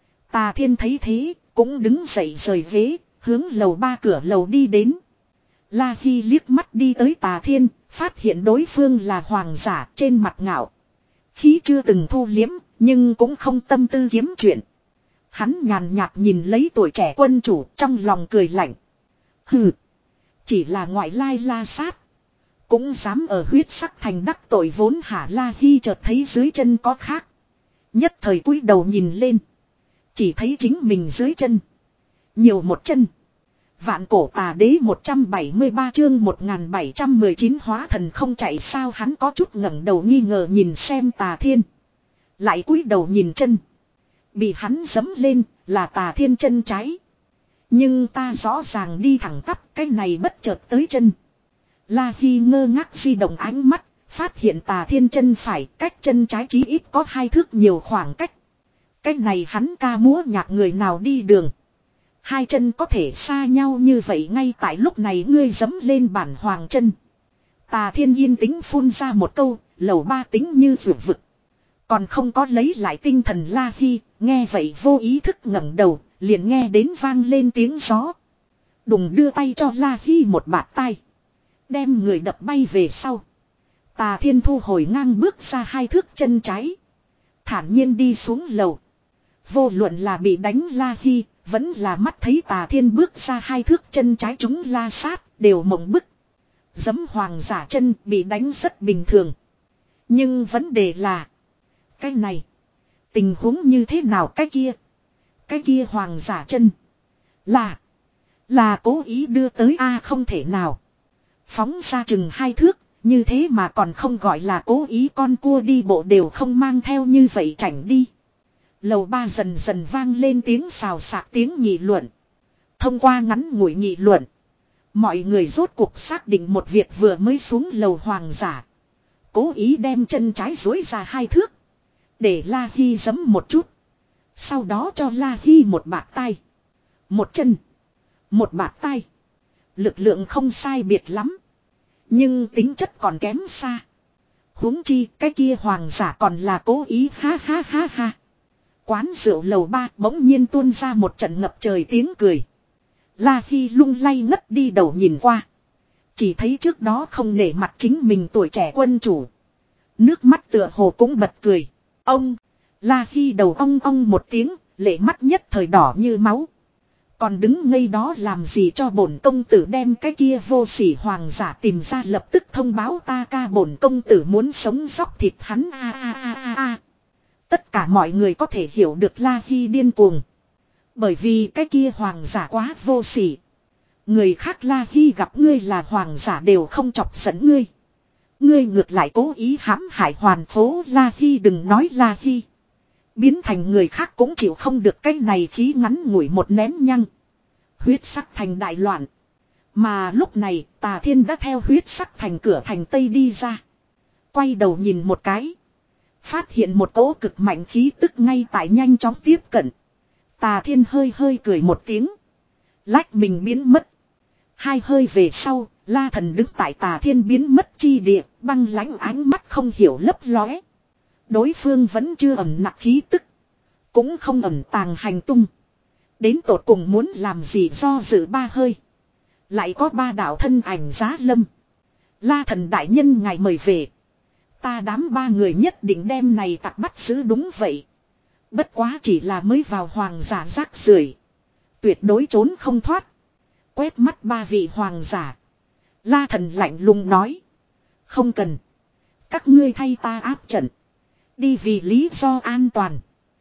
Tà Thiên thấy thế, cũng đứng dậy rời ghế, hướng lầu ba cửa lầu đi đến. La Hy liếc mắt đi tới Tà Thiên, phát hiện đối phương là hoàng giả trên mặt ngạo. Khí chưa từng thu liếm, nhưng cũng không tâm tư kiếm chuyện. Hắn nhàn nhạt nhìn lấy tuổi trẻ quân chủ trong lòng cười lạnh. Hừ, chỉ là ngoại lai la sát. Cũng dám ở huyết sắc thành đắc tội vốn hả La Hy chợt thấy dưới chân có khác. Nhất thời cúi đầu nhìn lên. Chỉ thấy chính mình dưới chân. Nhiều một chân. Vạn cổ tà đế một trăm bảy mươi ba chương một nghìn bảy trăm mười chín hóa thần không chạy sao hắn có chút ngẩng đầu nghi ngờ nhìn xem Tà Thiên. Lại cúi đầu nhìn chân. Bị hắn giẫm lên là Tà Thiên chân trái. Nhưng ta rõ ràng đi thẳng tắp cái này bất chợt tới chân. La Hy ngơ ngác di động ánh mắt, phát hiện Tà Thiên chân phải cách chân trái chí ít có hai thước nhiều khoảng cách. Cái này hắn ca múa nhạc người nào đi đường. Hai chân có thể xa nhau như vậy ngay tại lúc này ngươi giẫm lên bản hoàng chân. Tà Thiên yên tĩnh phun ra một câu, lầu ba tính như vượt vực. Còn không có lấy lại tinh thần La Hy, nghe vậy vô ý thức ngẩng đầu, liền nghe đến vang lên tiếng gió. Đùng đưa tay cho La Hy một bạt tay. Đem người đập bay về sau. Tà Thiên thu hồi ngang bước ra hai thước chân trái. Thản nhiên đi xuống lầu. Vô luận là bị đánh La Hy, vẫn là mắt thấy Tà Thiên bước ra hai thước chân trái chúng la sát, đều mộng bức. Giẫm hoàng giả chân bị đánh rất bình thường. Nhưng vấn đề là, cái này, tình huống như thế nào cái kia? Cái kia hoàng giả chân, là, là cố ý đưa tới a không thể nào. Phóng ra chừng hai thước, như thế mà còn không gọi là cố ý con cua đi bộ đều không mang theo như vậy chảnh đi. Lầu ba dần dần vang lên tiếng xào xạc tiếng nghị luận. Thông qua ngắn ngủi nghị luận. Mọi người rốt cuộc xác định một việc vừa mới xuống lầu hoàng giả. Cố ý đem chân trái dối ra hai thước. Để La Hy giẫm một chút. Sau đó cho La Hy một bạt tay. Một chân. Một bạt tay. Lực lượng không sai biệt lắm. Nhưng tính chất còn kém xa. Huống chi cái kia hoàng giả còn là cố ý ha ha ha ha. Quán rượu lầu ba bỗng nhiên tuôn ra một trận ngập trời tiếng cười. La Hy lung lay ngất đi đầu nhìn qua. Chỉ thấy trước đó không nể mặt chính mình tuổi trẻ quân chủ. Nước mắt tựa hồ cũng bật cười. Ông, La Hy đầu ong ong một tiếng, lệ mắt nhất thời đỏ như máu. Còn đứng ngây đó làm gì cho bổn công tử đem cái kia vô sỉ hoàng giả tìm ra lập tức thông báo ta ca bổn công tử muốn sống sóc thịt hắn a a a a a. Tất cả mọi người có thể hiểu được La Hy điên cuồng. Bởi vì cái kia hoàng giả quá vô sỉ. Người khác La Hy gặp ngươi là hoàng giả đều không chọc giận ngươi. Ngươi ngược lại cố ý hãm hại hoàn phố La Hy đừng nói La Hy. Biến thành người khác cũng chịu không được cái này khí ngắn ngủi một nén nhăng. Huyết sắc thành đại loạn. Mà lúc này Tà Thiên đã theo huyết sắc thành cửa thành Tây đi ra. Quay đầu nhìn một cái. Phát hiện một cỗ cực mạnh khí tức ngay tại nhanh chóng tiếp cận. Tà Thiên hơi hơi cười một tiếng. Lách mình biến mất. Hai hơi về sau, La Thần đứng tại Tà Thiên biến mất chi địa, băng lãnh ánh mắt không hiểu lấp lóe. Đối phương vẫn chưa ẩn nặc khí tức. Cũng không ẩn tàng hành tung. Đến tột cùng muốn làm gì do dự ba hơi. Lại có ba đạo thân ảnh giá lâm. La Thần đại nhân ngài mời về. Ta đám ba người nhất định đem này tặc bắt giữ đúng vậy. Bất quá chỉ là mới vào hoàng giả rác rưởi, tuyệt đối trốn không thoát. Quét mắt ba vị hoàng giả. La Thần lạnh lùng nói. Không cần. Các ngươi thay ta áp trận. Đi vì lý do an toàn.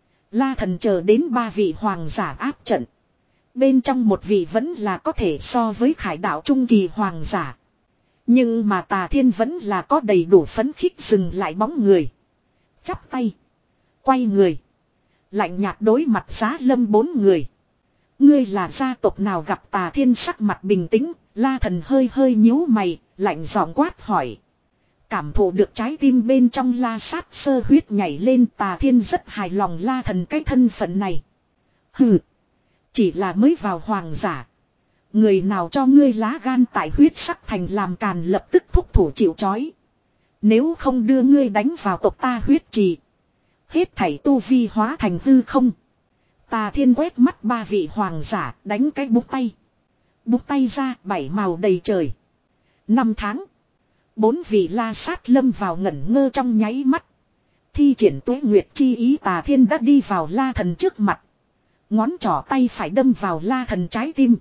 La Thần chờ đến ba vị hoàng giả áp trận. Bên trong một vị vẫn là có thể so với khải đạo trung kỳ hoàng giả. Nhưng mà Tà Thiên vẫn là có đầy đủ phấn khích dừng lại bóng người. Chắp tay. Quay người. Lạnh nhạt đối mặt Giá Lâm bốn người. Ngươi là gia tộc nào? Gặp Tà Thiên sắc mặt bình tĩnh, La Thần hơi hơi nhíu mày, lạnh giọng quát hỏi. Cảm thụ được trái tim bên trong La Sát sơ huyết nhảy lên, Tà Thiên rất hài lòng La Thần cái thân phận này. Hừ. Chỉ là mới vào hoàng giả. Người nào cho ngươi lá gan tại huyết sắc thành làm càn, lập tức thúc thủ chịu trói. Nếu không đưa ngươi đánh vào tộc ta huyết trì. Hết thảy tu vi hóa thành hư không. Tà Thiên quét mắt ba vị hoàng giả, đánh cái búng tay. Búng tay ra, bảy màu đầy trời. Năm tháng. Bốn vị La Sát lâm vào ngẩn ngơ trong nháy mắt. Thi triển tuế nguyệt chi ý, Tà Thiên đã đi vào La Thần trước mặt. Ngón trỏ tay phải đâm vào La Thần trái tim.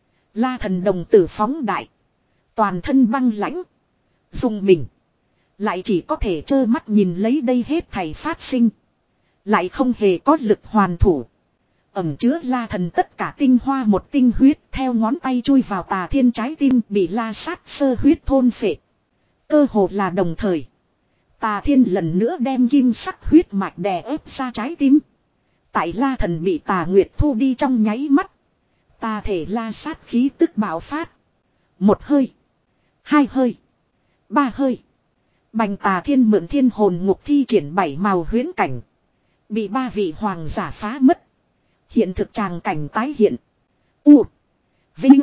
La Thần đồng tử phóng đại. Toàn thân băng lãnh. Dùng mình. Lại chỉ có thể trơ mắt nhìn lấy đây hết thảy phát sinh. Lại không hề có lực hoàn thủ. Ẩm chứa La Thần tất cả tinh hoa một tinh huyết theo ngón tay chui vào Tà Thiên trái tim, bị La Sát sơ huyết thôn phệ. Cơ hồ là đồng thời. Tà Thiên lần nữa đem kim sắc huyết mạch đè ép ra trái tim. Tại La Thần bị Tà Nguyệt thu đi trong nháy mắt. Tà thể La Sát khí tức bạo phát. Một hơi. Hai hơi. Ba hơi. Bành Tà Thiên mượn thiên hồn ngục thi triển bảy màu huyễn cảnh. Bị ba vị hoàng giả phá mất. Hiện thực tràng cảnh tái hiện. U. Vinh.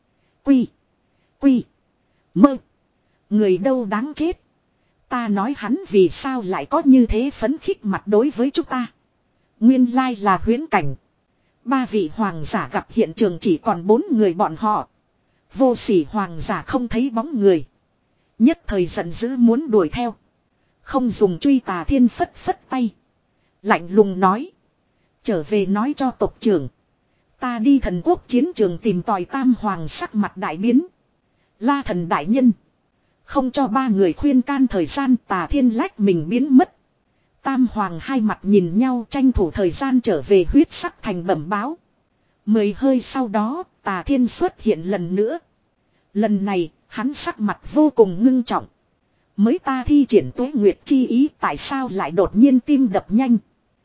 Quy. Quy. Mơ. Người đâu đáng chết. Ta nói hắn vì sao lại có như thế phấn khích mặt đối với chúng ta. Nguyên lai là huyễn cảnh. Ba vị hoàng giả gặp hiện trường chỉ còn bốn người bọn họ. Vô sỉ hoàng giả không thấy bóng người. Nhất thời giận dữ muốn đuổi theo. Không dùng truy. Tà Thiên phất phất tay. Lạnh lùng nói. Trở về nói cho tộc trưởng. Ta đi thần quốc chiến trường tìm tòi tam hoàng, sắc mặt đại biến. La Thần đại nhân. Không cho ba người khuyên can thời gian, Tà Thiên lách mình biến mất. Tam hoàng hai mặt nhìn nhau tranh thủ thời gian trở về huyết sắc thành bẩm báo. Mười hơi sau đó, Tà Thiên xuất hiện lần nữa. Lần này, hắn sắc mặt vô cùng ngưng trọng. Mới ta thi triển tuế nguyệt chi ý, tại sao lại đột nhiên tim đập nhanh.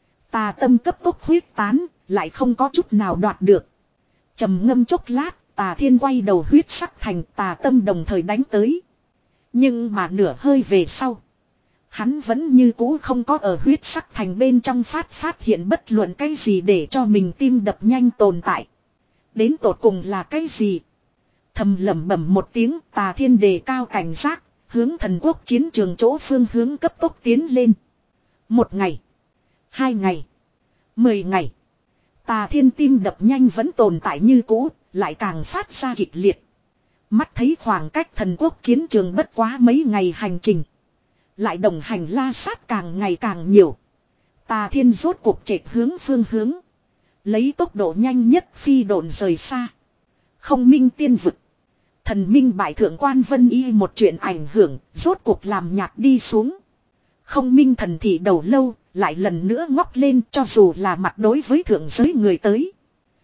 Tà tâm cấp tốc huyết tán, lại không có chút nào đoạt được. Trầm ngâm chốc lát, Tà Thiên quay đầu huyết sắc thành, tà tâm đồng thời đánh tới. Nhưng mà nửa hơi về sau, hắn vẫn như cũ không có ở huyết sắc thành bên trong phát phát hiện bất luận cái gì để cho mình tim đập nhanh tồn tại. Đến tột cùng là cái gì? Thầm lẩm bẩm một tiếng, Tà Thiên đề cao cảnh giác, hướng thần quốc chiến trường chỗ phương hướng cấp tốc tiến lên. Một ngày, hai ngày, mười ngày. Tà Thiên tim đập nhanh vẫn tồn tại như cũ, lại càng phát ra kịch liệt. Mắt thấy khoảng cách thần quốc chiến trường bất quá mấy ngày hành trình. Lại đồng hành La Sát càng ngày càng nhiều. Tà Thiên rốt cuộc chệch hướng phương hướng. Lấy tốc độ nhanh nhất phi độn rời xa. Không minh tiên vực. Thần minh bại thượng quan Vân Y một chuyện ảnh hưởng, rốt cuộc làm nhạt đi xuống. Không minh thần thị đầu lâu, lại lần nữa ngóc lên, cho dù là mặt đối với thượng giới người tới.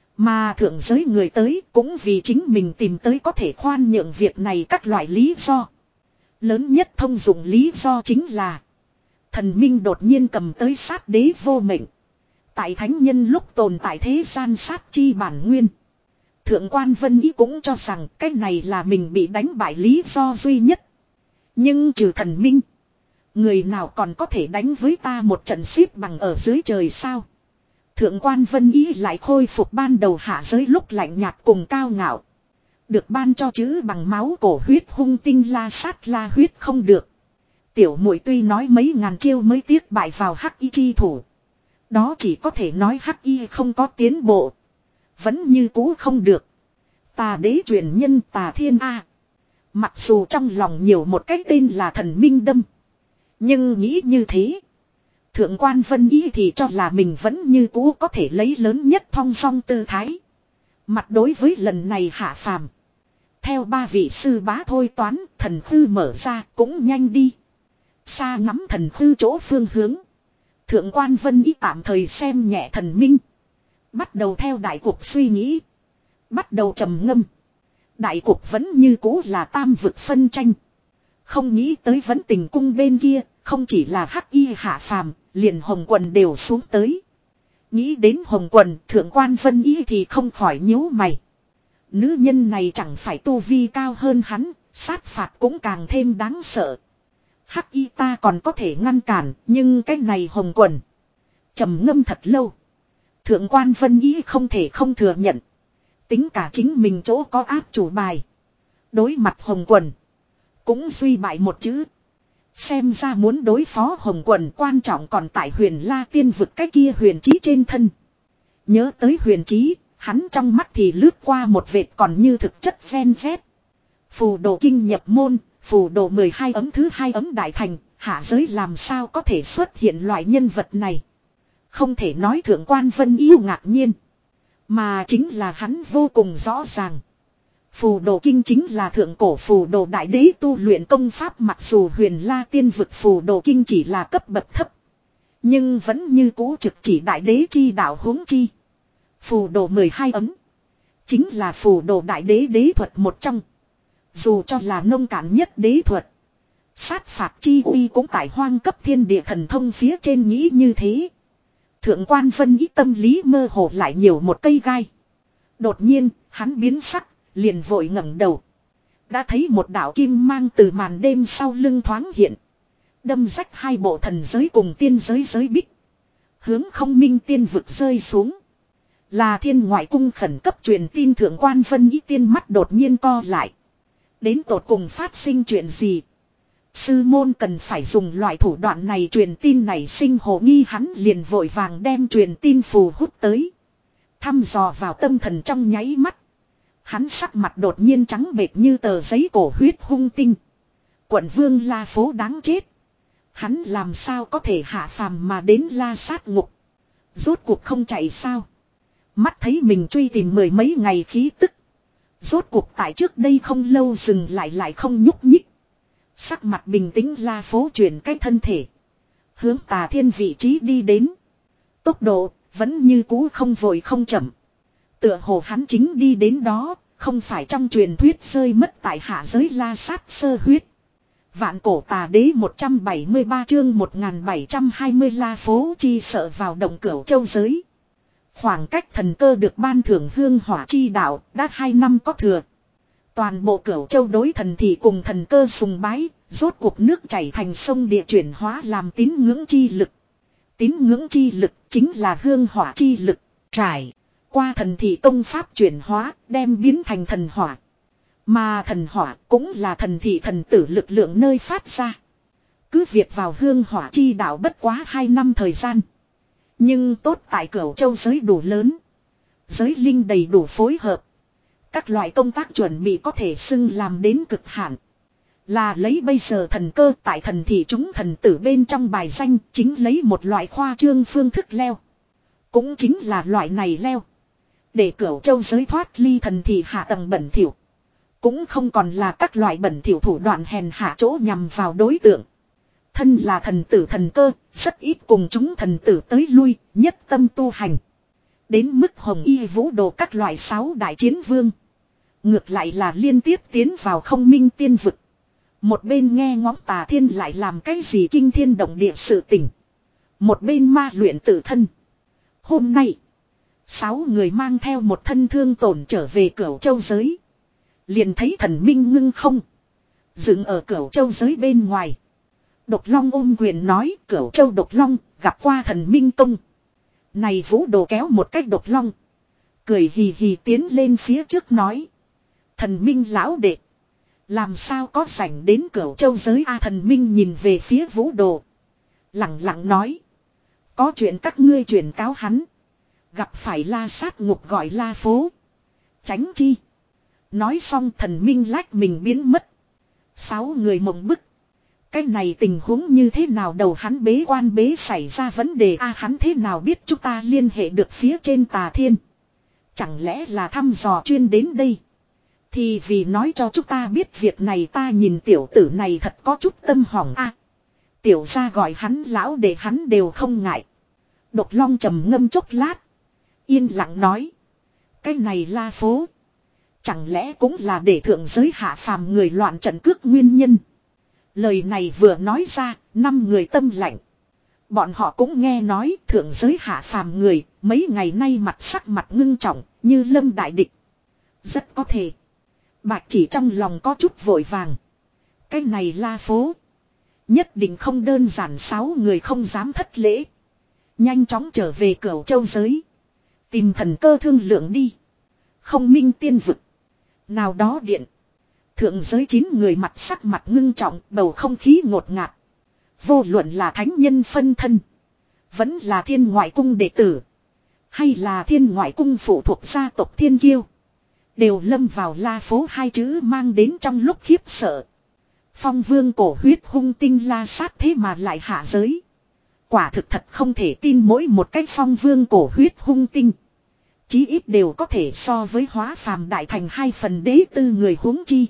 Mà thượng giới người tới cũng vì chính mình tìm tới có thể khoan nhượng việc này các loại lý do. Lớn nhất thông dụng lý do chính là thần minh đột nhiên cầm tới sát đế vô mệnh. Tại thánh nhân lúc tồn tại thế gian sát chi bản nguyên. Thượng quan Vân Ý cũng cho rằng cái này là mình bị đánh bại lý do duy nhất. Nhưng trừ thần minh, Người nào còn có thể đánh với ta một trận xếp bằng ở dưới trời sao? Thượng quan Vân Ý lại khôi phục ban đầu hạ giới lúc lạnh nhạt cùng cao ngạo. Được ban cho chữ bằng máu cổ huyết hung tinh la sát la huyết không được. Tiểu muội tuy nói mấy ngàn chiêu mới tiếc bại vào hắc y chi thủ. Đó chỉ có thể nói hắc y không có tiến bộ. Vẫn như cũ không được. Tà đế truyền nhân Tà Thiên A. Mặc dù trong lòng nhiều một cái tên là thần minh đâm. Nhưng nghĩ như thế. Thượng quan Vân Ý thì cho là mình vẫn như cũ có thể lấy lớn nhất thong song tư thái. Mặt đối với lần này hạ phàm. Theo ba vị sư bá thôi toán, thần hư mở ra cũng nhanh đi. Xa ngắm thần hư chỗ phương hướng. Thượng quan Vân Ý tạm thời xem nhẹ thần minh. Bắt đầu theo đại cuộc suy nghĩ. Bắt đầu trầm ngâm. Đại cuộc vẫn như cũ là tam vực phân tranh. Không nghĩ tới vẫn tình cung bên kia, không chỉ là hắc y hạ phàm, liền hồng quần đều xuống tới. Nghĩ đến hồng quần, thượng quan Vân Ý thì không khỏi nhíu mày. Nữ nhân này chẳng phải tu vi cao hơn hắn, sát phạt cũng càng thêm đáng sợ. Hắc y ta còn có thể ngăn cản, nhưng cái này hồng quần. Trầm ngâm thật lâu. Thượng quan Vân Ý không thể không thừa nhận. Tính cả chính mình chỗ có áp chủ bài. Đối mặt hồng quần. Cũng duy bại một chữ. Xem ra muốn đối phó hồng quần quan trọng còn tại huyền la tiên vực cái kia huyền trí trên thân. Nhớ tới huyền trí, hắn trong mắt thì lướt qua một vệt còn như thực chất ven vét. Phù đồ kinh nhập môn, phù đồ mười hai ấm thứ hai ấm đại thành, hạ giới làm sao có thể xuất hiện loại nhân vật này. Không thể nói thượng quan Vân Yêu ngạc nhiên. Mà chính là hắn vô cùng rõ ràng. Phù đồ kinh chính là thượng cổ phù đồ đại đế tu luyện công pháp, mặc dù huyền la tiên vực phù đồ kinh chỉ là cấp bậc thấp. Nhưng vẫn như cũ trực chỉ đại đế chi đạo huống chi. Phù đồ mười hai ấm. Chính là phù đồ đại đế đế thuật một trong. Dù cho là nông cạn nhất đế thuật. Sát phạt chi uy cũng tại hoang cấp thiên địa thần thông phía trên nghĩ như thế. Thượng quan Vân Ý tâm lý mơ hồ lại nhiều một cây gai. Đột nhiên, hắn biến sắc, liền vội ngẩng đầu. Đã thấy một đạo kim mang từ màn đêm sau lưng thoáng hiện. Đâm rách hai bộ thần giới cùng tiên giới giới bích. Hướng không minh tiên vực rơi xuống. Là thiên ngoại cung khẩn cấp truyền tin. Thượng quan Vân Ý tiên mắt đột nhiên co lại. Đến tột cùng phát sinh chuyện gì? Sư môn cần phải dùng loại thủ đoạn này truyền tin này sinh hồ nghi, hắn liền vội vàng đem truyền tin phù hút tới. Thăm dò vào tâm thần trong nháy mắt. Hắn sắc mặt đột nhiên trắng bệch như tờ giấy cổ huyết hung tinh. Quận vương La Phố đáng chết. Hắn làm sao có thể hạ phàm mà đến La Sát ngục. Rốt cuộc không chạy sao. Mắt thấy mình truy tìm mười mấy ngày khí tức. Rốt cuộc tại trước đây không lâu dừng lại lại không nhúc nhích. Sắc mặt bình tĩnh La Phố chuyển cái thân thể. Hướng Tà Thiên vị trí đi đến. Tốc độ vẫn như cũ không vội không chậm. Tựa hồ hắn chính đi đến đó, không phải trong truyền thuyết rơi mất tại hạ giới La Sát sơ huyết. Vạn cổ tà đế một trăm bảy mươi ba chương một nghìn bảy trăm hai mươi La Phố chi sợ vào động Cửu Châu giới. Khoảng cách thần cơ được ban thưởng hương hỏa chi đạo đã hai năm có thừa. Toàn bộ Cửu Châu đối thần thì cùng thần cơ sùng bái, rốt cuộc nước chảy thành sông địa chuyển hóa làm tín ngưỡng chi lực. Tín ngưỡng chi lực chính là hương hỏa chi lực, trải qua thần thị công pháp chuyển hóa, đem biến thành thần hỏa. Mà thần hỏa cũng là thần thị thần tử lực lượng nơi phát ra. Cứ việc vào hương hỏa chi đạo bất quá hai năm thời gian. Nhưng tốt tại Cửu Châu giới đủ lớn. Giới linh đầy đủ phối hợp. Các loại công tác chuẩn bị có thể xưng làm đến cực hạn. Là lấy bây giờ thần cơ tại thần thị chúng thần tử bên trong bài danh, chính lấy một loại khoa trương phương thức leo. Cũng chính là loại này leo. Để Cửu Châu giới thoát ly thần thị hạ tầng bẩn thỉu. Cũng không còn là các loại bẩn thỉu thủ đoạn hèn hạ chỗ nhằm vào đối tượng. Thân là thần tử thần cơ, rất ít cùng chúng thần tử tới lui, nhất tâm tu hành. Đến mức hồng y vũ đồ các loại sáu đại chiến vương. Ngược lại là liên tiếp tiến vào không minh tiên vực. Một bên nghe ngóng Tà Thiên lại làm cái gì kinh thiên động địa sự tình. Một bên ma luyện tự thân. Hôm nay, sáu người mang theo một thân thương tổn trở về Cửu Châu giới. Liền thấy thần minh ngưng không. Dựng ở Cửu Châu giới bên ngoài. Độc Long ôm quyền nói, Cửu Châu Độc Long, gặp qua thần Minh Tông. Này Vũ Đồ kéo một cách Độc Long. Cười hì hì tiến lên phía trước nói. Thần Minh lão đệ. Làm sao có rảnh đến Cửu Châu giới a? Thần Minh nhìn về phía Vũ Đồ. Lặng lặng nói. Có chuyện các ngươi truyền cáo hắn. Gặp phải La Sát Ngục gọi La Phố. Tránh chi. Nói xong thần Minh lách mình biến mất. Sáu người mộng bức. Cái này tình huống như thế nào đầu hắn bế quan bế xảy ra vấn đề a? Hắn thế nào biết chúng ta liên hệ được phía trên Tà Thiên? Chẳng lẽ là thăm dò chuyên đến đây? Thì vì nói cho chúng ta biết việc này, ta nhìn tiểu tử này thật có chút tâm hỏng a. Tiểu gia gọi hắn lão để hắn đều không ngại. Độc Long trầm ngâm chốc lát. Yên lặng nói. Cái này La Phố. Chẳng lẽ cũng là để thượng giới hạ phàm người loạn trận cước nguyên nhân? Lời này vừa nói ra, năm người tâm lạnh. Bọn họ cũng nghe nói thượng giới hạ phàm người, mấy ngày nay mặt sắc mặt ngưng trọng, như lâm đại địch. Rất có thể. Bạch chỉ trong lòng có chút vội vàng. Cái này La Phố. Nhất định không đơn giản, sáu người không dám thất lễ. Nhanh chóng trở về Cửu Châu giới. Tìm thần cơ thương lượng đi. Không minh tiên vực. Nào đó điện. Thượng giới chín người mặt sắc mặt ngưng trọng, bầu không khí ngột ngạt. Vô luận là thánh nhân phân thân. Vẫn là Thiên Ngoại Cung đệ tử. Hay là Thiên Ngoại Cung phụ thuộc gia tộc Thiên Kiêu. Đều lâm vào La Phố hai chữ mang đến trong lúc khiếp sợ. Phong vương cổ huyết hung tinh La Sát thế mà lại hạ giới. Quả thực thật không thể tin, mỗi một cái phong vương cổ huyết hung tinh. Chí ít đều có thể so với hóa phàm đại thành hai phần đế tư người, huống chi.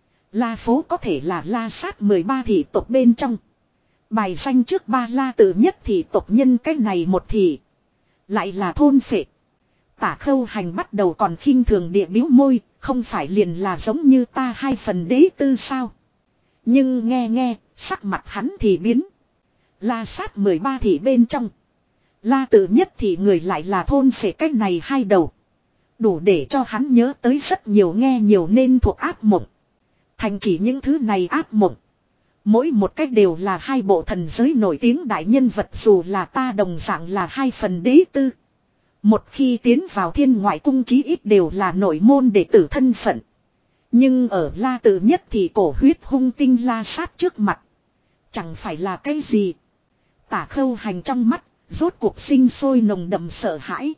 La Phố có thể là La Sát mười ba thị tộc bên trong. Bài danh trước ba La tự nhất thị tộc nhân, cái này một thị. Lại là thôn phệ. Tả Khâu Hành bắt đầu còn khinh thường địa biếu môi, không phải liền là giống như ta hai phần đế tư sao? Nhưng nghe nghe, sắc mặt hắn thì biến. La Sát mười ba thị bên trong. La tự nhất thị người lại là thôn phệ, cách này hai đầu. Đủ để cho hắn nhớ tới rất nhiều nghe nhiều nên thuộc ác mộng. Thành chỉ những thứ này ác mộng. Mỗi một cách đều là hai bộ thần giới nổi tiếng đại nhân vật, dù là ta đồng dạng là hai phần đế tư. Một khi tiến vào Thiên Ngoại Cung chí ít đều là nội môn đệ tử thân phận. Nhưng ở La tự nhất thì cổ huyết hung tinh La Sát trước mặt. Chẳng phải là cái gì. Tả Khâu Hành trong mắt, rốt cuộc sinh sôi nồng đậm sợ hãi.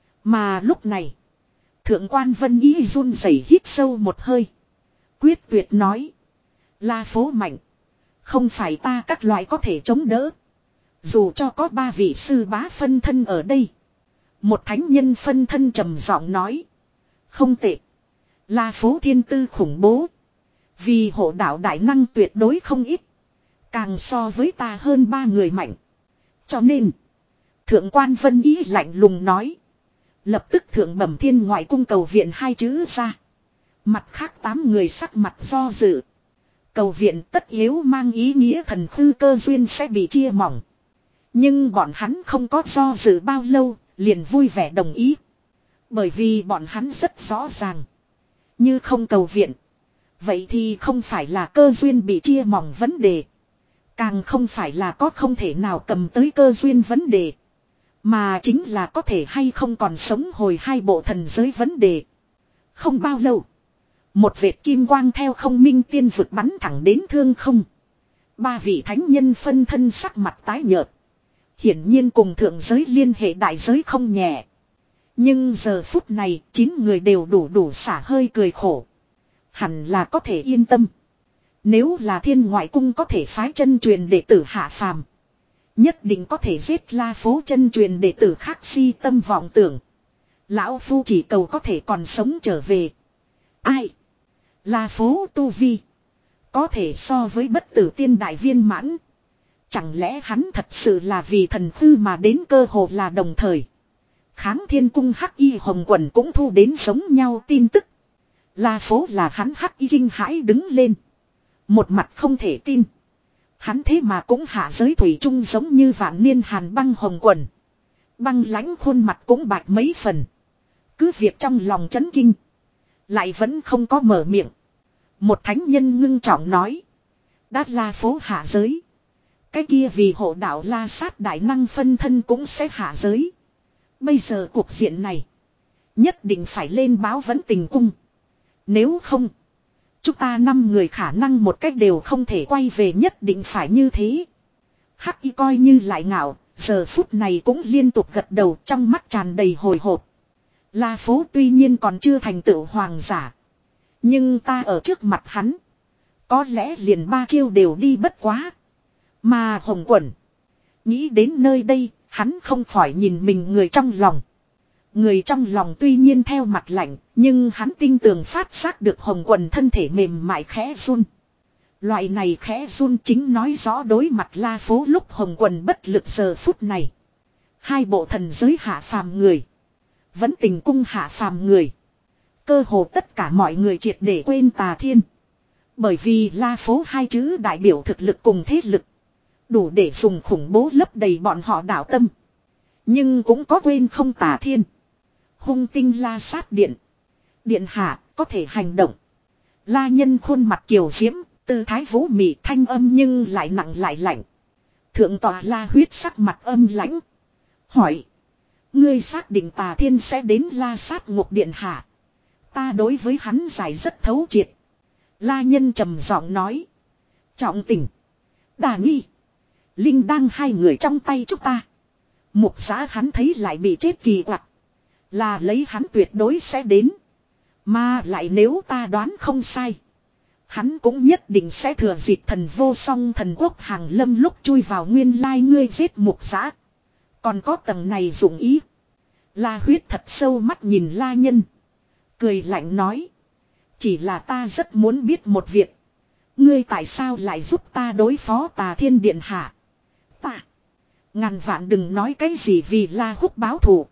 Mà lúc này, Thượng quan Vân Ý run rẩy hít sâu một hơi. Quyết tuyệt nói. La Phố mạnh. Không phải ta các loại có thể chống đỡ. Dù cho có ba vị sư bá phân thân ở đây. Một thánh nhân phân thân trầm giọng nói. Không tệ. La Phố thiên tư khủng bố. Vì hộ đạo đại năng tuyệt đối không ít. Càng so với ta hơn ba người mạnh. Cho nên. Thượng quan Vân Ý lạnh lùng nói. Lập tức thượng bẩm Thiên Ngoại Cung cầu viện hai chữ ra. Mặt khác tám người sắc mặt do dự. Cầu viện tất yếu mang ý nghĩa thần khư cơ duyên sẽ bị chia mỏng. Nhưng bọn hắn không có do dự bao lâu, liền vui vẻ đồng ý. Bởi vì bọn hắn rất rõ ràng. Như không cầu viện. Vậy thì không phải là cơ duyên bị chia mỏng vấn đề. Càng không phải là có không thể nào cầm tới cơ duyên vấn đề. Mà chính là có thể hay không còn sống hồi hai bộ thần giới vấn đề. Không bao lâu. Một vệt kim quang theo không minh tiên vực bắn thẳng đến thương không. Ba vị thánh nhân phân thân sắc mặt tái nhợt. Hiển nhiên cùng thượng giới liên hệ đại giới không nhẹ. Nhưng giờ phút này chín người đều đủ đủ xả hơi cười khổ. Hẳn là có thể yên tâm. Nếu là Thiên Ngoại Cung có thể phái chân truyền đệ tử hạ phàm. Nhất định có thể giết La Phố chân truyền đệ tử khác si tâm vọng tưởng. Lão Phu chỉ cầu có thể còn sống trở về. Ai? La Phố tu vi. Có thể so với bất tử tiên đại viên mãn. Chẳng lẽ hắn thật sự là vì thần khư mà đến, cơ hồ là đồng thời. Kháng Thiên Cung Hắc Y Hồng Quần cũng thu đến giống nhau tin tức. La Phố là hắn Hắc Y kinh hãi đứng lên. Một mặt không thể tin. Hắn thế mà cũng hạ giới thủy chung giống như vạn niên hàn băng hồng quần. Băng lãnh khuôn mặt cũng bạch mấy phần. Cứ việc trong lòng chấn kinh. Lại vẫn không có mở miệng. Một thánh nhân ngưng trọng nói. Đã La Phố hạ giới. Cái kia vì hộ đạo la sát đại năng phân thân cũng sẽ hạ giới. Bây giờ cuộc diện này. Nhất định phải lên báo vấn tình cung. Nếu không. Chúng ta năm người khả năng một cách đều không thể quay về, nhất định phải như thế. Hắc Y coi như lại ngạo. Giờ phút này cũng liên tục gật đầu, trong mắt tràn đầy hồi hộp. La Phố tuy nhiên còn chưa thành tựu hoàng giả. Nhưng ta ở trước mặt hắn. Có lẽ liền ba chiêu đều đi bất quá. Mà Hồng Quẩn. Nghĩ đến nơi đây, hắn không khỏi nhìn mình người trong lòng. Người trong lòng tuy nhiên theo mặt lạnh, nhưng hắn tinh tường phát giác được Hồng Quẩn thân thể mềm mại khẽ run. Loại này khẽ run chính nói rõ đối mặt La Phố lúc Hồng Quần bất lực giờ phút này. Hai bộ thần giới hạ phàm người. Vẫn tình cung hạ phàm người. Cơ hồ tất cả mọi người triệt để quên Tà Thiên. Bởi vì La Phố hai chữ đại biểu thực lực cùng thế lực. Đủ để dùng khủng bố lấp đầy bọn họ đạo tâm. Nhưng cũng có quên không Tà Thiên. Hung tinh La Sát Điện. Điện hạ có thể hành động. La Nhân khuôn mặt kiều diễm. Tư thái vũ mị thanh âm nhưng lại nặng lại lạnh. Thượng tọa La Huyết sắc mặt âm lãnh. Hỏi. Ngươi xác định Tà Thiên sẽ đến La Sát Ngục Điện hạ. Ta đối với hắn giải rất thấu triệt. La Nhân trầm giọng nói. Trọng tình. Đà nghi. Linh đang hai người trong tay chúng ta. Mục giá hắn thấy lại bị chết kỳ quặc. Là lấy hắn tuyệt đối sẽ đến. Mà lại nếu ta đoán không sai. Hắn cũng nhất định sẽ thừa dịp thần vô song thần quốc hàng lâm lúc chui vào nguyên lai ngươi giết mục giã. Còn có tầng này dụng ý. La Huyết thật sâu mắt nhìn La Nhân. Cười lạnh nói. Chỉ là ta rất muốn biết một việc. Ngươi tại sao lại giúp ta đối phó Tà Thiên Điện hạ? Ta. Ngàn vạn đừng nói cái gì vì La Húc báo thù.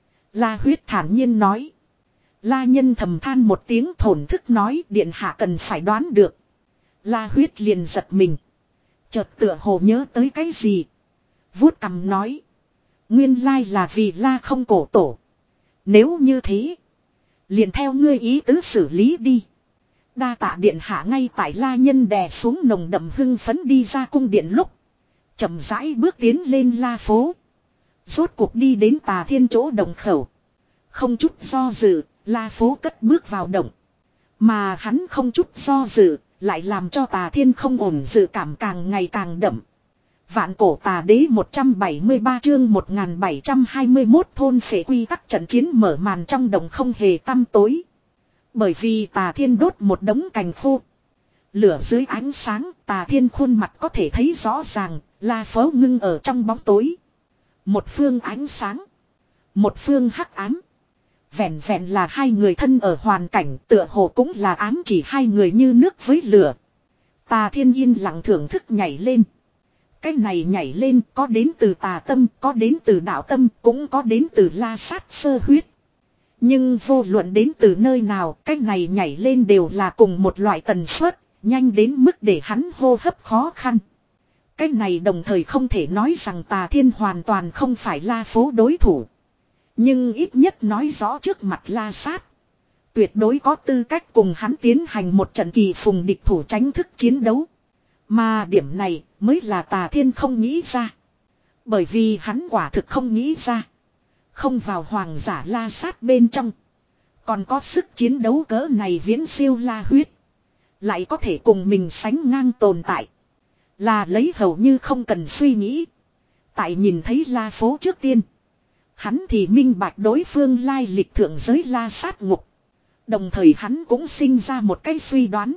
La Huyết thản nhiên nói. La Nhân thầm than một tiếng thổn thức nói điện hạ cần phải đoán được. La Huyết liền giật mình. Chợt tựa hồ nhớ tới cái gì. Vuốt cằm nói. Nguyên lai là vì La không cổ tổ. Nếu như thế. Liền theo ngươi ý tứ xử lý đi. Đa tạ điện hạ ngay tại La Nhân đè xuống nồng đậm hưng phấn đi ra cung điện lúc. Chậm rãi bước tiến lên La Phố. Rốt cuộc đi đến Tà Thiên chỗ đồng khẩu. Không chút do dự. La Phố cất bước vào động. Mà hắn không chút do dự, lại làm cho Tà Thiên không ổn dự cảm càng ngày càng đậm. Vạn cổ tà đế một trăm bảy mươi ba chương một nghìn bảy trăm hai mươi mốt thôn phệ quy tắc trận chiến mở màn trong đồng không hề tăm tối. Bởi vì Tà Thiên đốt một đống cành khô. Lửa dưới ánh sáng, Tà Thiên khuôn mặt có thể thấy rõ ràng, La Phố ngưng ở trong bóng tối. Một phương ánh sáng. Một phương hắc ám. Vẹn vẹn là hai người thân ở hoàn cảnh tựa hồ cũng là ám chỉ hai người như nước với lửa. Tà Thiên yên lặng thưởng thức nhảy lên. Cái này nhảy lên có đến từ tà tâm, có đến từ đạo tâm, cũng có đến từ la sát sơ huyết. Nhưng vô luận đến từ nơi nào, cái này nhảy lên đều là cùng một loại tần suất, nhanh đến mức để hắn hô hấp khó khăn. Cái này đồng thời không thể nói rằng Tà Thiên hoàn toàn không phải La Phố đối thủ. Nhưng ít nhất nói rõ trước mặt La Sát. Tuyệt đối có tư cách cùng hắn tiến hành một trận kỳ phùng địch thủ tránh thức chiến đấu. Mà điểm này mới là Tà Thiên không nghĩ ra. Bởi vì hắn quả thực không nghĩ ra. Không vào hoàng giả La Sát bên trong. Còn có sức chiến đấu cỡ này viễn siêu La Huyết. Lại có thể cùng mình sánh ngang tồn tại. Là lấy hầu như không cần suy nghĩ. Tại nhìn thấy La Phố trước tiên. Hắn thì minh bạch đối phương lai lịch thượng giới La Sát ngục. Đồng thời hắn cũng sinh ra một cái suy đoán.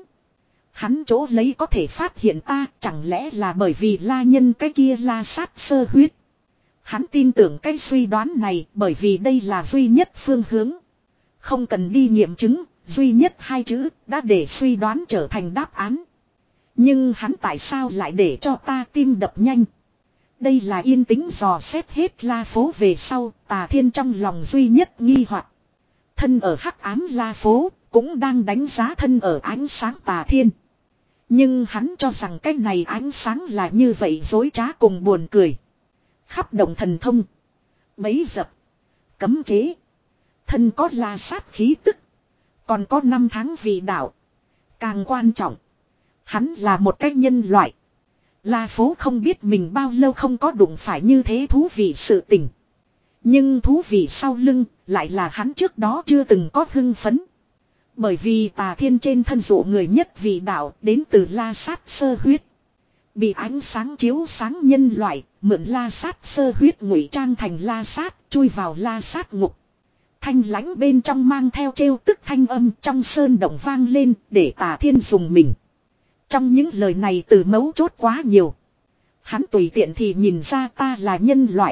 Hắn chỗ lấy có thể phát hiện ta chẳng lẽ là bởi vì La Nhân cái kia La Sát sơ huyết. Hắn tin tưởng cái suy đoán này bởi vì đây là duy nhất phương hướng. Không cần đi nghiệm chứng, duy nhất hai chữ đã để suy đoán trở thành đáp án. Nhưng hắn tại sao lại để cho ta tim đập nhanh? Đây là yên tĩnh dò xét hết La Phố về sau, Tà Thiên trong lòng duy nhất nghi hoặc. Thân ở hắc ám La Phố, cũng đang đánh giá thân ở ánh sáng Tà Thiên. Nhưng hắn cho rằng cái này ánh sáng là như vậy dối trá cùng buồn cười. Khắp động thần thông. Bấy dập. Cấm chế. Thân có La Sát khí tức. Còn có năm tháng vị đạo. Càng quan trọng. Hắn là một cái nhân loại. La phố không biết mình bao lâu không có đụng phải như thế thú vị sự tình. Nhưng thú vị sau lưng lại là hắn trước đó chưa từng có hưng phấn. Bởi vì Tà Thiên trên thân dụ người nhất vị đạo đến từ La Sát sơ huyết. Bị ánh sáng chiếu sáng nhân loại, mượn La Sát sơ huyết ngụy trang thành La Sát, chui vào La Sát ngục. Thanh lãnh bên trong mang theo trêu tức thanh âm trong sơn động vang lên để Tà Thiên dùng mình. Trong những lời này từ mấu chốt quá nhiều. Hắn tùy tiện thì nhìn ra ta là nhân loại.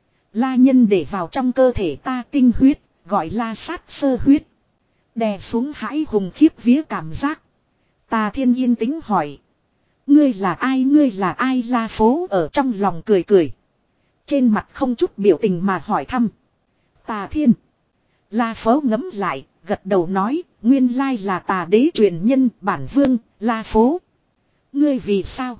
La nhân để vào trong cơ thể ta tinh huyết, gọi La Sát sơ huyết. Đè xuống hãi hùng khiếp vía cảm giác. Tà Thiên yên tĩnh hỏi. Ngươi là ai ngươi là ai La phố ở trong lòng cười cười. Trên mặt không chút biểu tình mà hỏi thăm. Tà Thiên. La phố ngấm lại, gật đầu nói, nguyên lai là tà đế truyền nhân bản vương, La phố. Ngươi vì sao?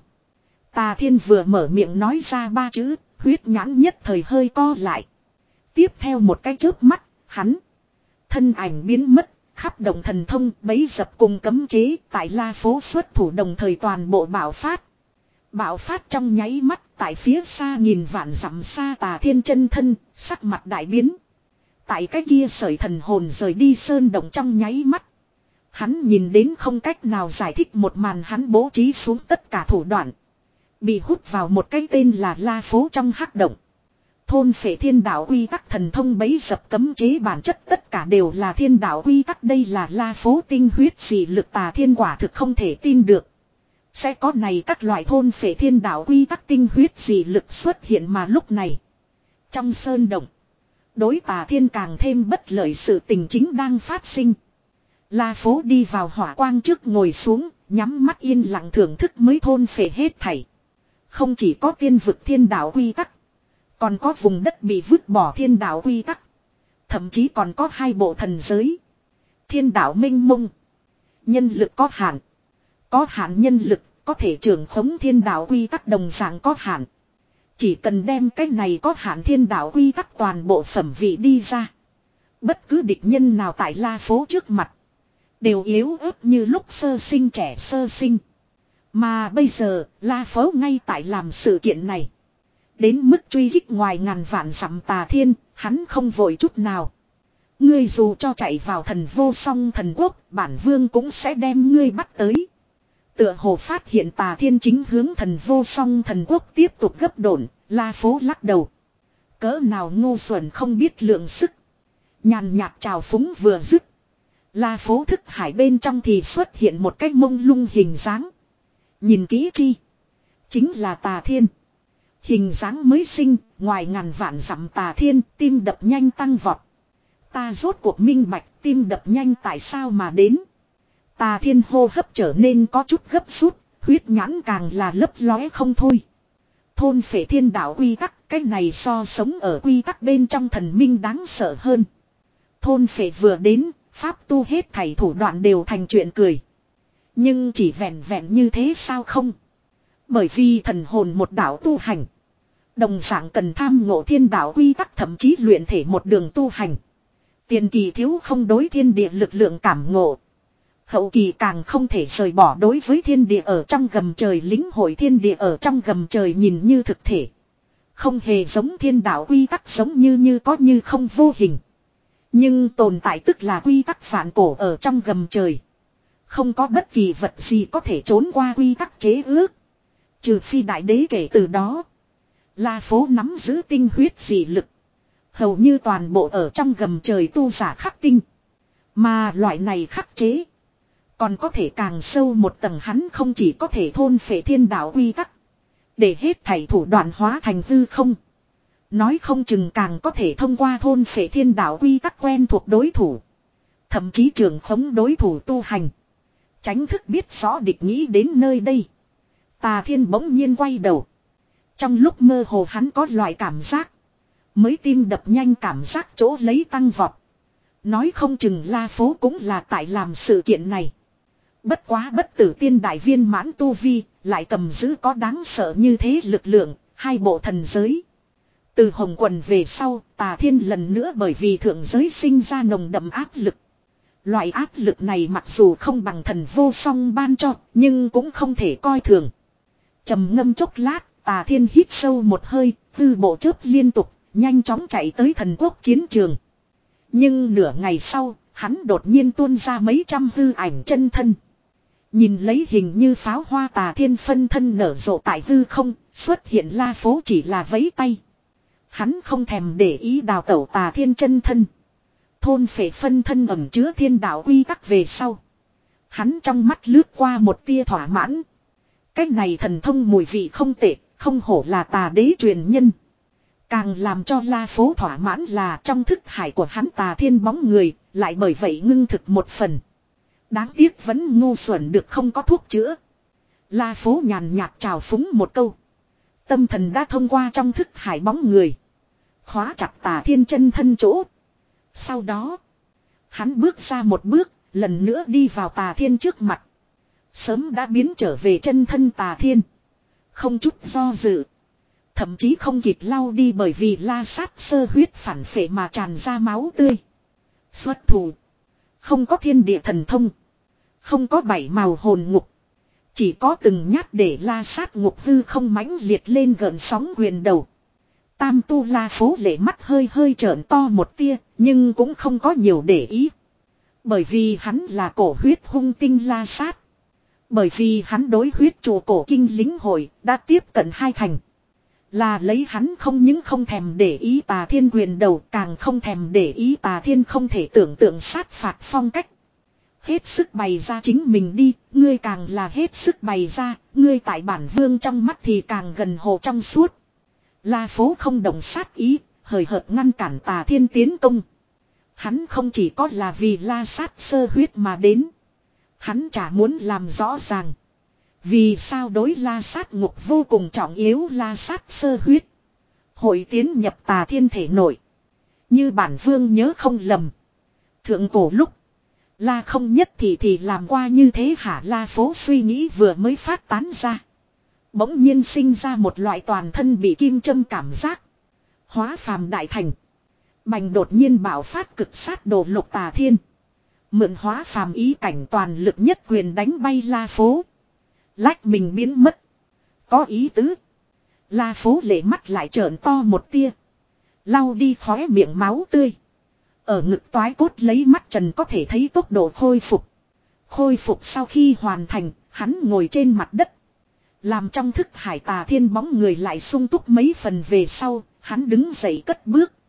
Tà Thiên vừa mở miệng nói ra ba chữ, huyết nhãn nhất thời hơi co lại. Tiếp theo một cái chớp mắt, hắn. Thân ảnh biến mất, khắp động thần thông bấy dập cùng cấm chế tại La phố xuất thủ đồng thời toàn bộ bạo phát. Bạo phát trong nháy mắt tại phía xa nghìn vạn dặm xa Tà Thiên chân thân, sắc mặt đại biến. Tại cái kia sởi thần hồn rời đi sơn động trong nháy mắt. Hắn nhìn đến không cách nào giải thích một màn hắn bố trí xuống tất cả thủ đoạn. Bị hút vào một cái tên là La phố trong hắc động. Thôn phệ thiên đạo quy tắc thần thông bấy dập cấm chế bản chất tất cả đều là thiên đạo quy tắc đây là La phố tinh huyết dị lực Tà Thiên quả thực không thể tin được. Sẽ có này các loại thôn phệ thiên đạo quy tắc tinh huyết dị lực xuất hiện mà lúc này. Trong sơn động. Đối Tà Thiên càng thêm bất lợi sự tình chính đang phát sinh. La phố đi vào hỏa quang trước ngồi xuống, nhắm mắt yên lặng thưởng thức mới thôn phệ hết thảy. Không chỉ có tiên vực thiên đạo quy tắc. Còn có vùng đất bị vứt bỏ thiên đạo quy tắc. Thậm chí còn có hai bộ thần giới. Thiên đạo minh mông. Nhân lực có hạn. Có hạn nhân lực, có thể trưởng khống thiên đạo quy tắc đồng dạng có hạn. Chỉ cần đem cái này có hạn thiên đạo quy tắc toàn bộ phẩm vị đi ra. Bất cứ địch nhân nào tại La phố trước mặt. Đều yếu ớt như lúc sơ sinh trẻ sơ sinh. Mà bây giờ, La phố ngay tại làm sự kiện này. Đến mức truy kích ngoài ngàn vạn dặm Tà Thiên, hắn không vội chút nào. Ngươi dù cho chạy vào thần vô song thần quốc, bản vương cũng sẽ đem ngươi bắt tới. Tựa hồ phát hiện Tà Thiên chính hướng thần vô song thần quốc tiếp tục gấp độn, La phố lắc đầu. Cỡ nào ngu xuẩn không biết lượng sức. Nhàn nhạt trào phúng vừa dứt. La phố thức hải bên trong thì xuất hiện một cái mông lung hình dáng. Nhìn kỹ chi. Chính là Tà Thiên. Hình dáng mới sinh, ngoài ngàn vạn dặm Tà Thiên, tim đập nhanh tăng vọt. Ta rốt cuộc minh bạch, tim đập nhanh tại sao mà đến. Tà Thiên hô hấp trở nên có chút gấp rút, huyết nhãn càng là lấp lóe không thôi. Thôn phệ thiên đạo quy tắc, cái này so sống ở quy tắc bên trong thần minh đáng sợ hơn. Thôn phệ vừa đến, pháp tu hết thảy thủ đoạn đều thành chuyện cười. Nhưng chỉ vẹn vẹn như thế sao không? Bởi vì thần hồn một đạo tu hành. Đồng dạng cần tham ngộ thiên đạo quy tắc thậm chí luyện thể một đường tu hành. Tiền kỳ thiếu không đối thiên địa lực lượng cảm ngộ. Hậu kỳ càng không thể rời bỏ đối với thiên địa ở trong gầm trời lĩnh hội thiên địa ở trong gầm trời nhìn như thực thể. Không hề giống thiên đạo quy tắc giống như như có như không vô hình. Nhưng tồn tại tức là quy tắc phản cổ ở trong gầm trời. Không có bất kỳ vật gì có thể trốn qua quy tắc chế ước. Trừ phi đại đế kể từ đó. La phố nắm giữ tinh huyết dị lực. Hầu như toàn bộ ở trong gầm trời tu giả khắc tinh. Mà loại này khắc chế. Còn có thể càng sâu một tầng hắn không chỉ có thể thôn phệ thiên đạo quy tắc. Để hết thảy thủ đoạn hóa thành hư không. Nói không chừng càng có thể thông qua thôn phệ thiên đạo quy tắc quen thuộc đối thủ. Thậm chí trường khống đối thủ tu hành. Tránh thức biết rõ địch nghĩ đến nơi đây. Tà Thiên bỗng nhiên quay đầu. Trong lúc mơ hồ hắn có loại cảm giác. Mới tim đập nhanh cảm giác chỗ lấy tăng vọt. Nói không chừng La phố cũng là tại làm sự kiện này. Bất quá bất tử tiên đại viên mãn tu vi. Lại cầm giữ có đáng sợ như thế lực lượng. Hai bộ thần giới. Từ hồng quần về sau Tà Thiên lần nữa bởi vì thượng giới sinh ra nồng đậm áp lực. Loại áp lực này mặc dù không bằng thần vô song ban cho. Nhưng cũng không thể coi thường. Trầm ngâm chốc lát, Tà Thiên hít sâu một hơi, tư bộ chớp liên tục, nhanh chóng chạy tới thần quốc chiến trường. Nhưng nửa ngày sau, hắn đột nhiên tuôn ra mấy trăm hư ảnh chân thân. Nhìn lấy hình như pháo hoa Tà Thiên phân thân nở rộ tại hư không, xuất hiện La Phố chỉ là vẫy tay. Hắn không thèm để ý đào tẩu Tà Thiên chân thân. Thôn phệ phân thân ẩn chứa thiên đạo quy tắc về sau. Hắn trong mắt lướt qua một tia thỏa mãn. Cách này thần thông mùi vị không tệ, không hổ là Tà đế truyền nhân. Càng làm cho La Phố thỏa mãn là trong thức hải của hắn Tà Thiên bóng người, lại bởi vậy ngưng thực một phần. Đáng tiếc vẫn ngu xuẩn được không có thuốc chữa. La Phố nhàn nhạt trào phúng một câu. Tâm thần đã thông qua trong thức hải bóng người. Khóa chặt Tà Thiên chân thân chỗ. Sau đó, hắn bước ra một bước, lần nữa đi vào Tà Thiên trước mặt. Sớm đã biến trở về chân thân Tà Thiên. Không chút do dự. Thậm chí không kịp lau đi bởi vì la sát sơ huyết phản phệ mà tràn ra máu tươi. Xuất thủ. Không có thiên địa thần thông. Không có bảy màu hồn ngục. Chỉ có từng nhát để la sát ngục hư không mãnh liệt lên gợn sóng quyền đầu. Tam tu La Phố lệ mắt hơi hơi trợn to một tia, nhưng cũng không có nhiều để ý. Bởi vì hắn là cổ huyết hung tinh la sát. Bởi vì hắn đối huyết chủ cổ kinh lính hội đã tiếp cận hai thành. Là lấy hắn không những không thèm để ý Tà Thiên quyền đầu, càng không thèm để ý Tà Thiên không thể tưởng tượng sát phạt phong cách. Hết sức bày ra chính mình đi, ngươi càng là hết sức bày ra, ngươi tại bản vương trong mắt thì càng gần hồ trong suốt. La Phố không động sát ý, hời hợt ngăn cản Tà Thiên tiến công. Hắn không chỉ có là vì la sát sơ huyết mà đến. Hắn chả muốn làm rõ ràng. Vì sao đối la sát ngục vô cùng trọng yếu la sát sơ huyết. Hội tiến nhập Tà Thiên thể nội. Như bản vương nhớ không lầm. Thượng cổ lúc. La không nhất thì thì làm qua như thế hả La Phố suy nghĩ vừa mới phát tán ra. Bỗng nhiên sinh ra một loại toàn thân bị kim châm cảm giác. Hóa phàm đại thành. Bành đột nhiên bạo phát cực sát đồ lục Tà Thiên. Mượn hóa phàm ý cảnh toàn lực nhất quyền đánh bay La Phố. Lách mình biến mất. Có ý tứ. La Phố lệ mắt lại trợn to một tia. Lau đi khóe miệng máu tươi. Ở ngực toái cốt lấy mắt trần có thể thấy tốc độ khôi phục. Khôi phục sau khi hoàn thành, hắn ngồi trên mặt đất. Làm trong thức hải Tà Thiên bóng người lại sung túc mấy phần về sau, hắn đứng dậy cất bước.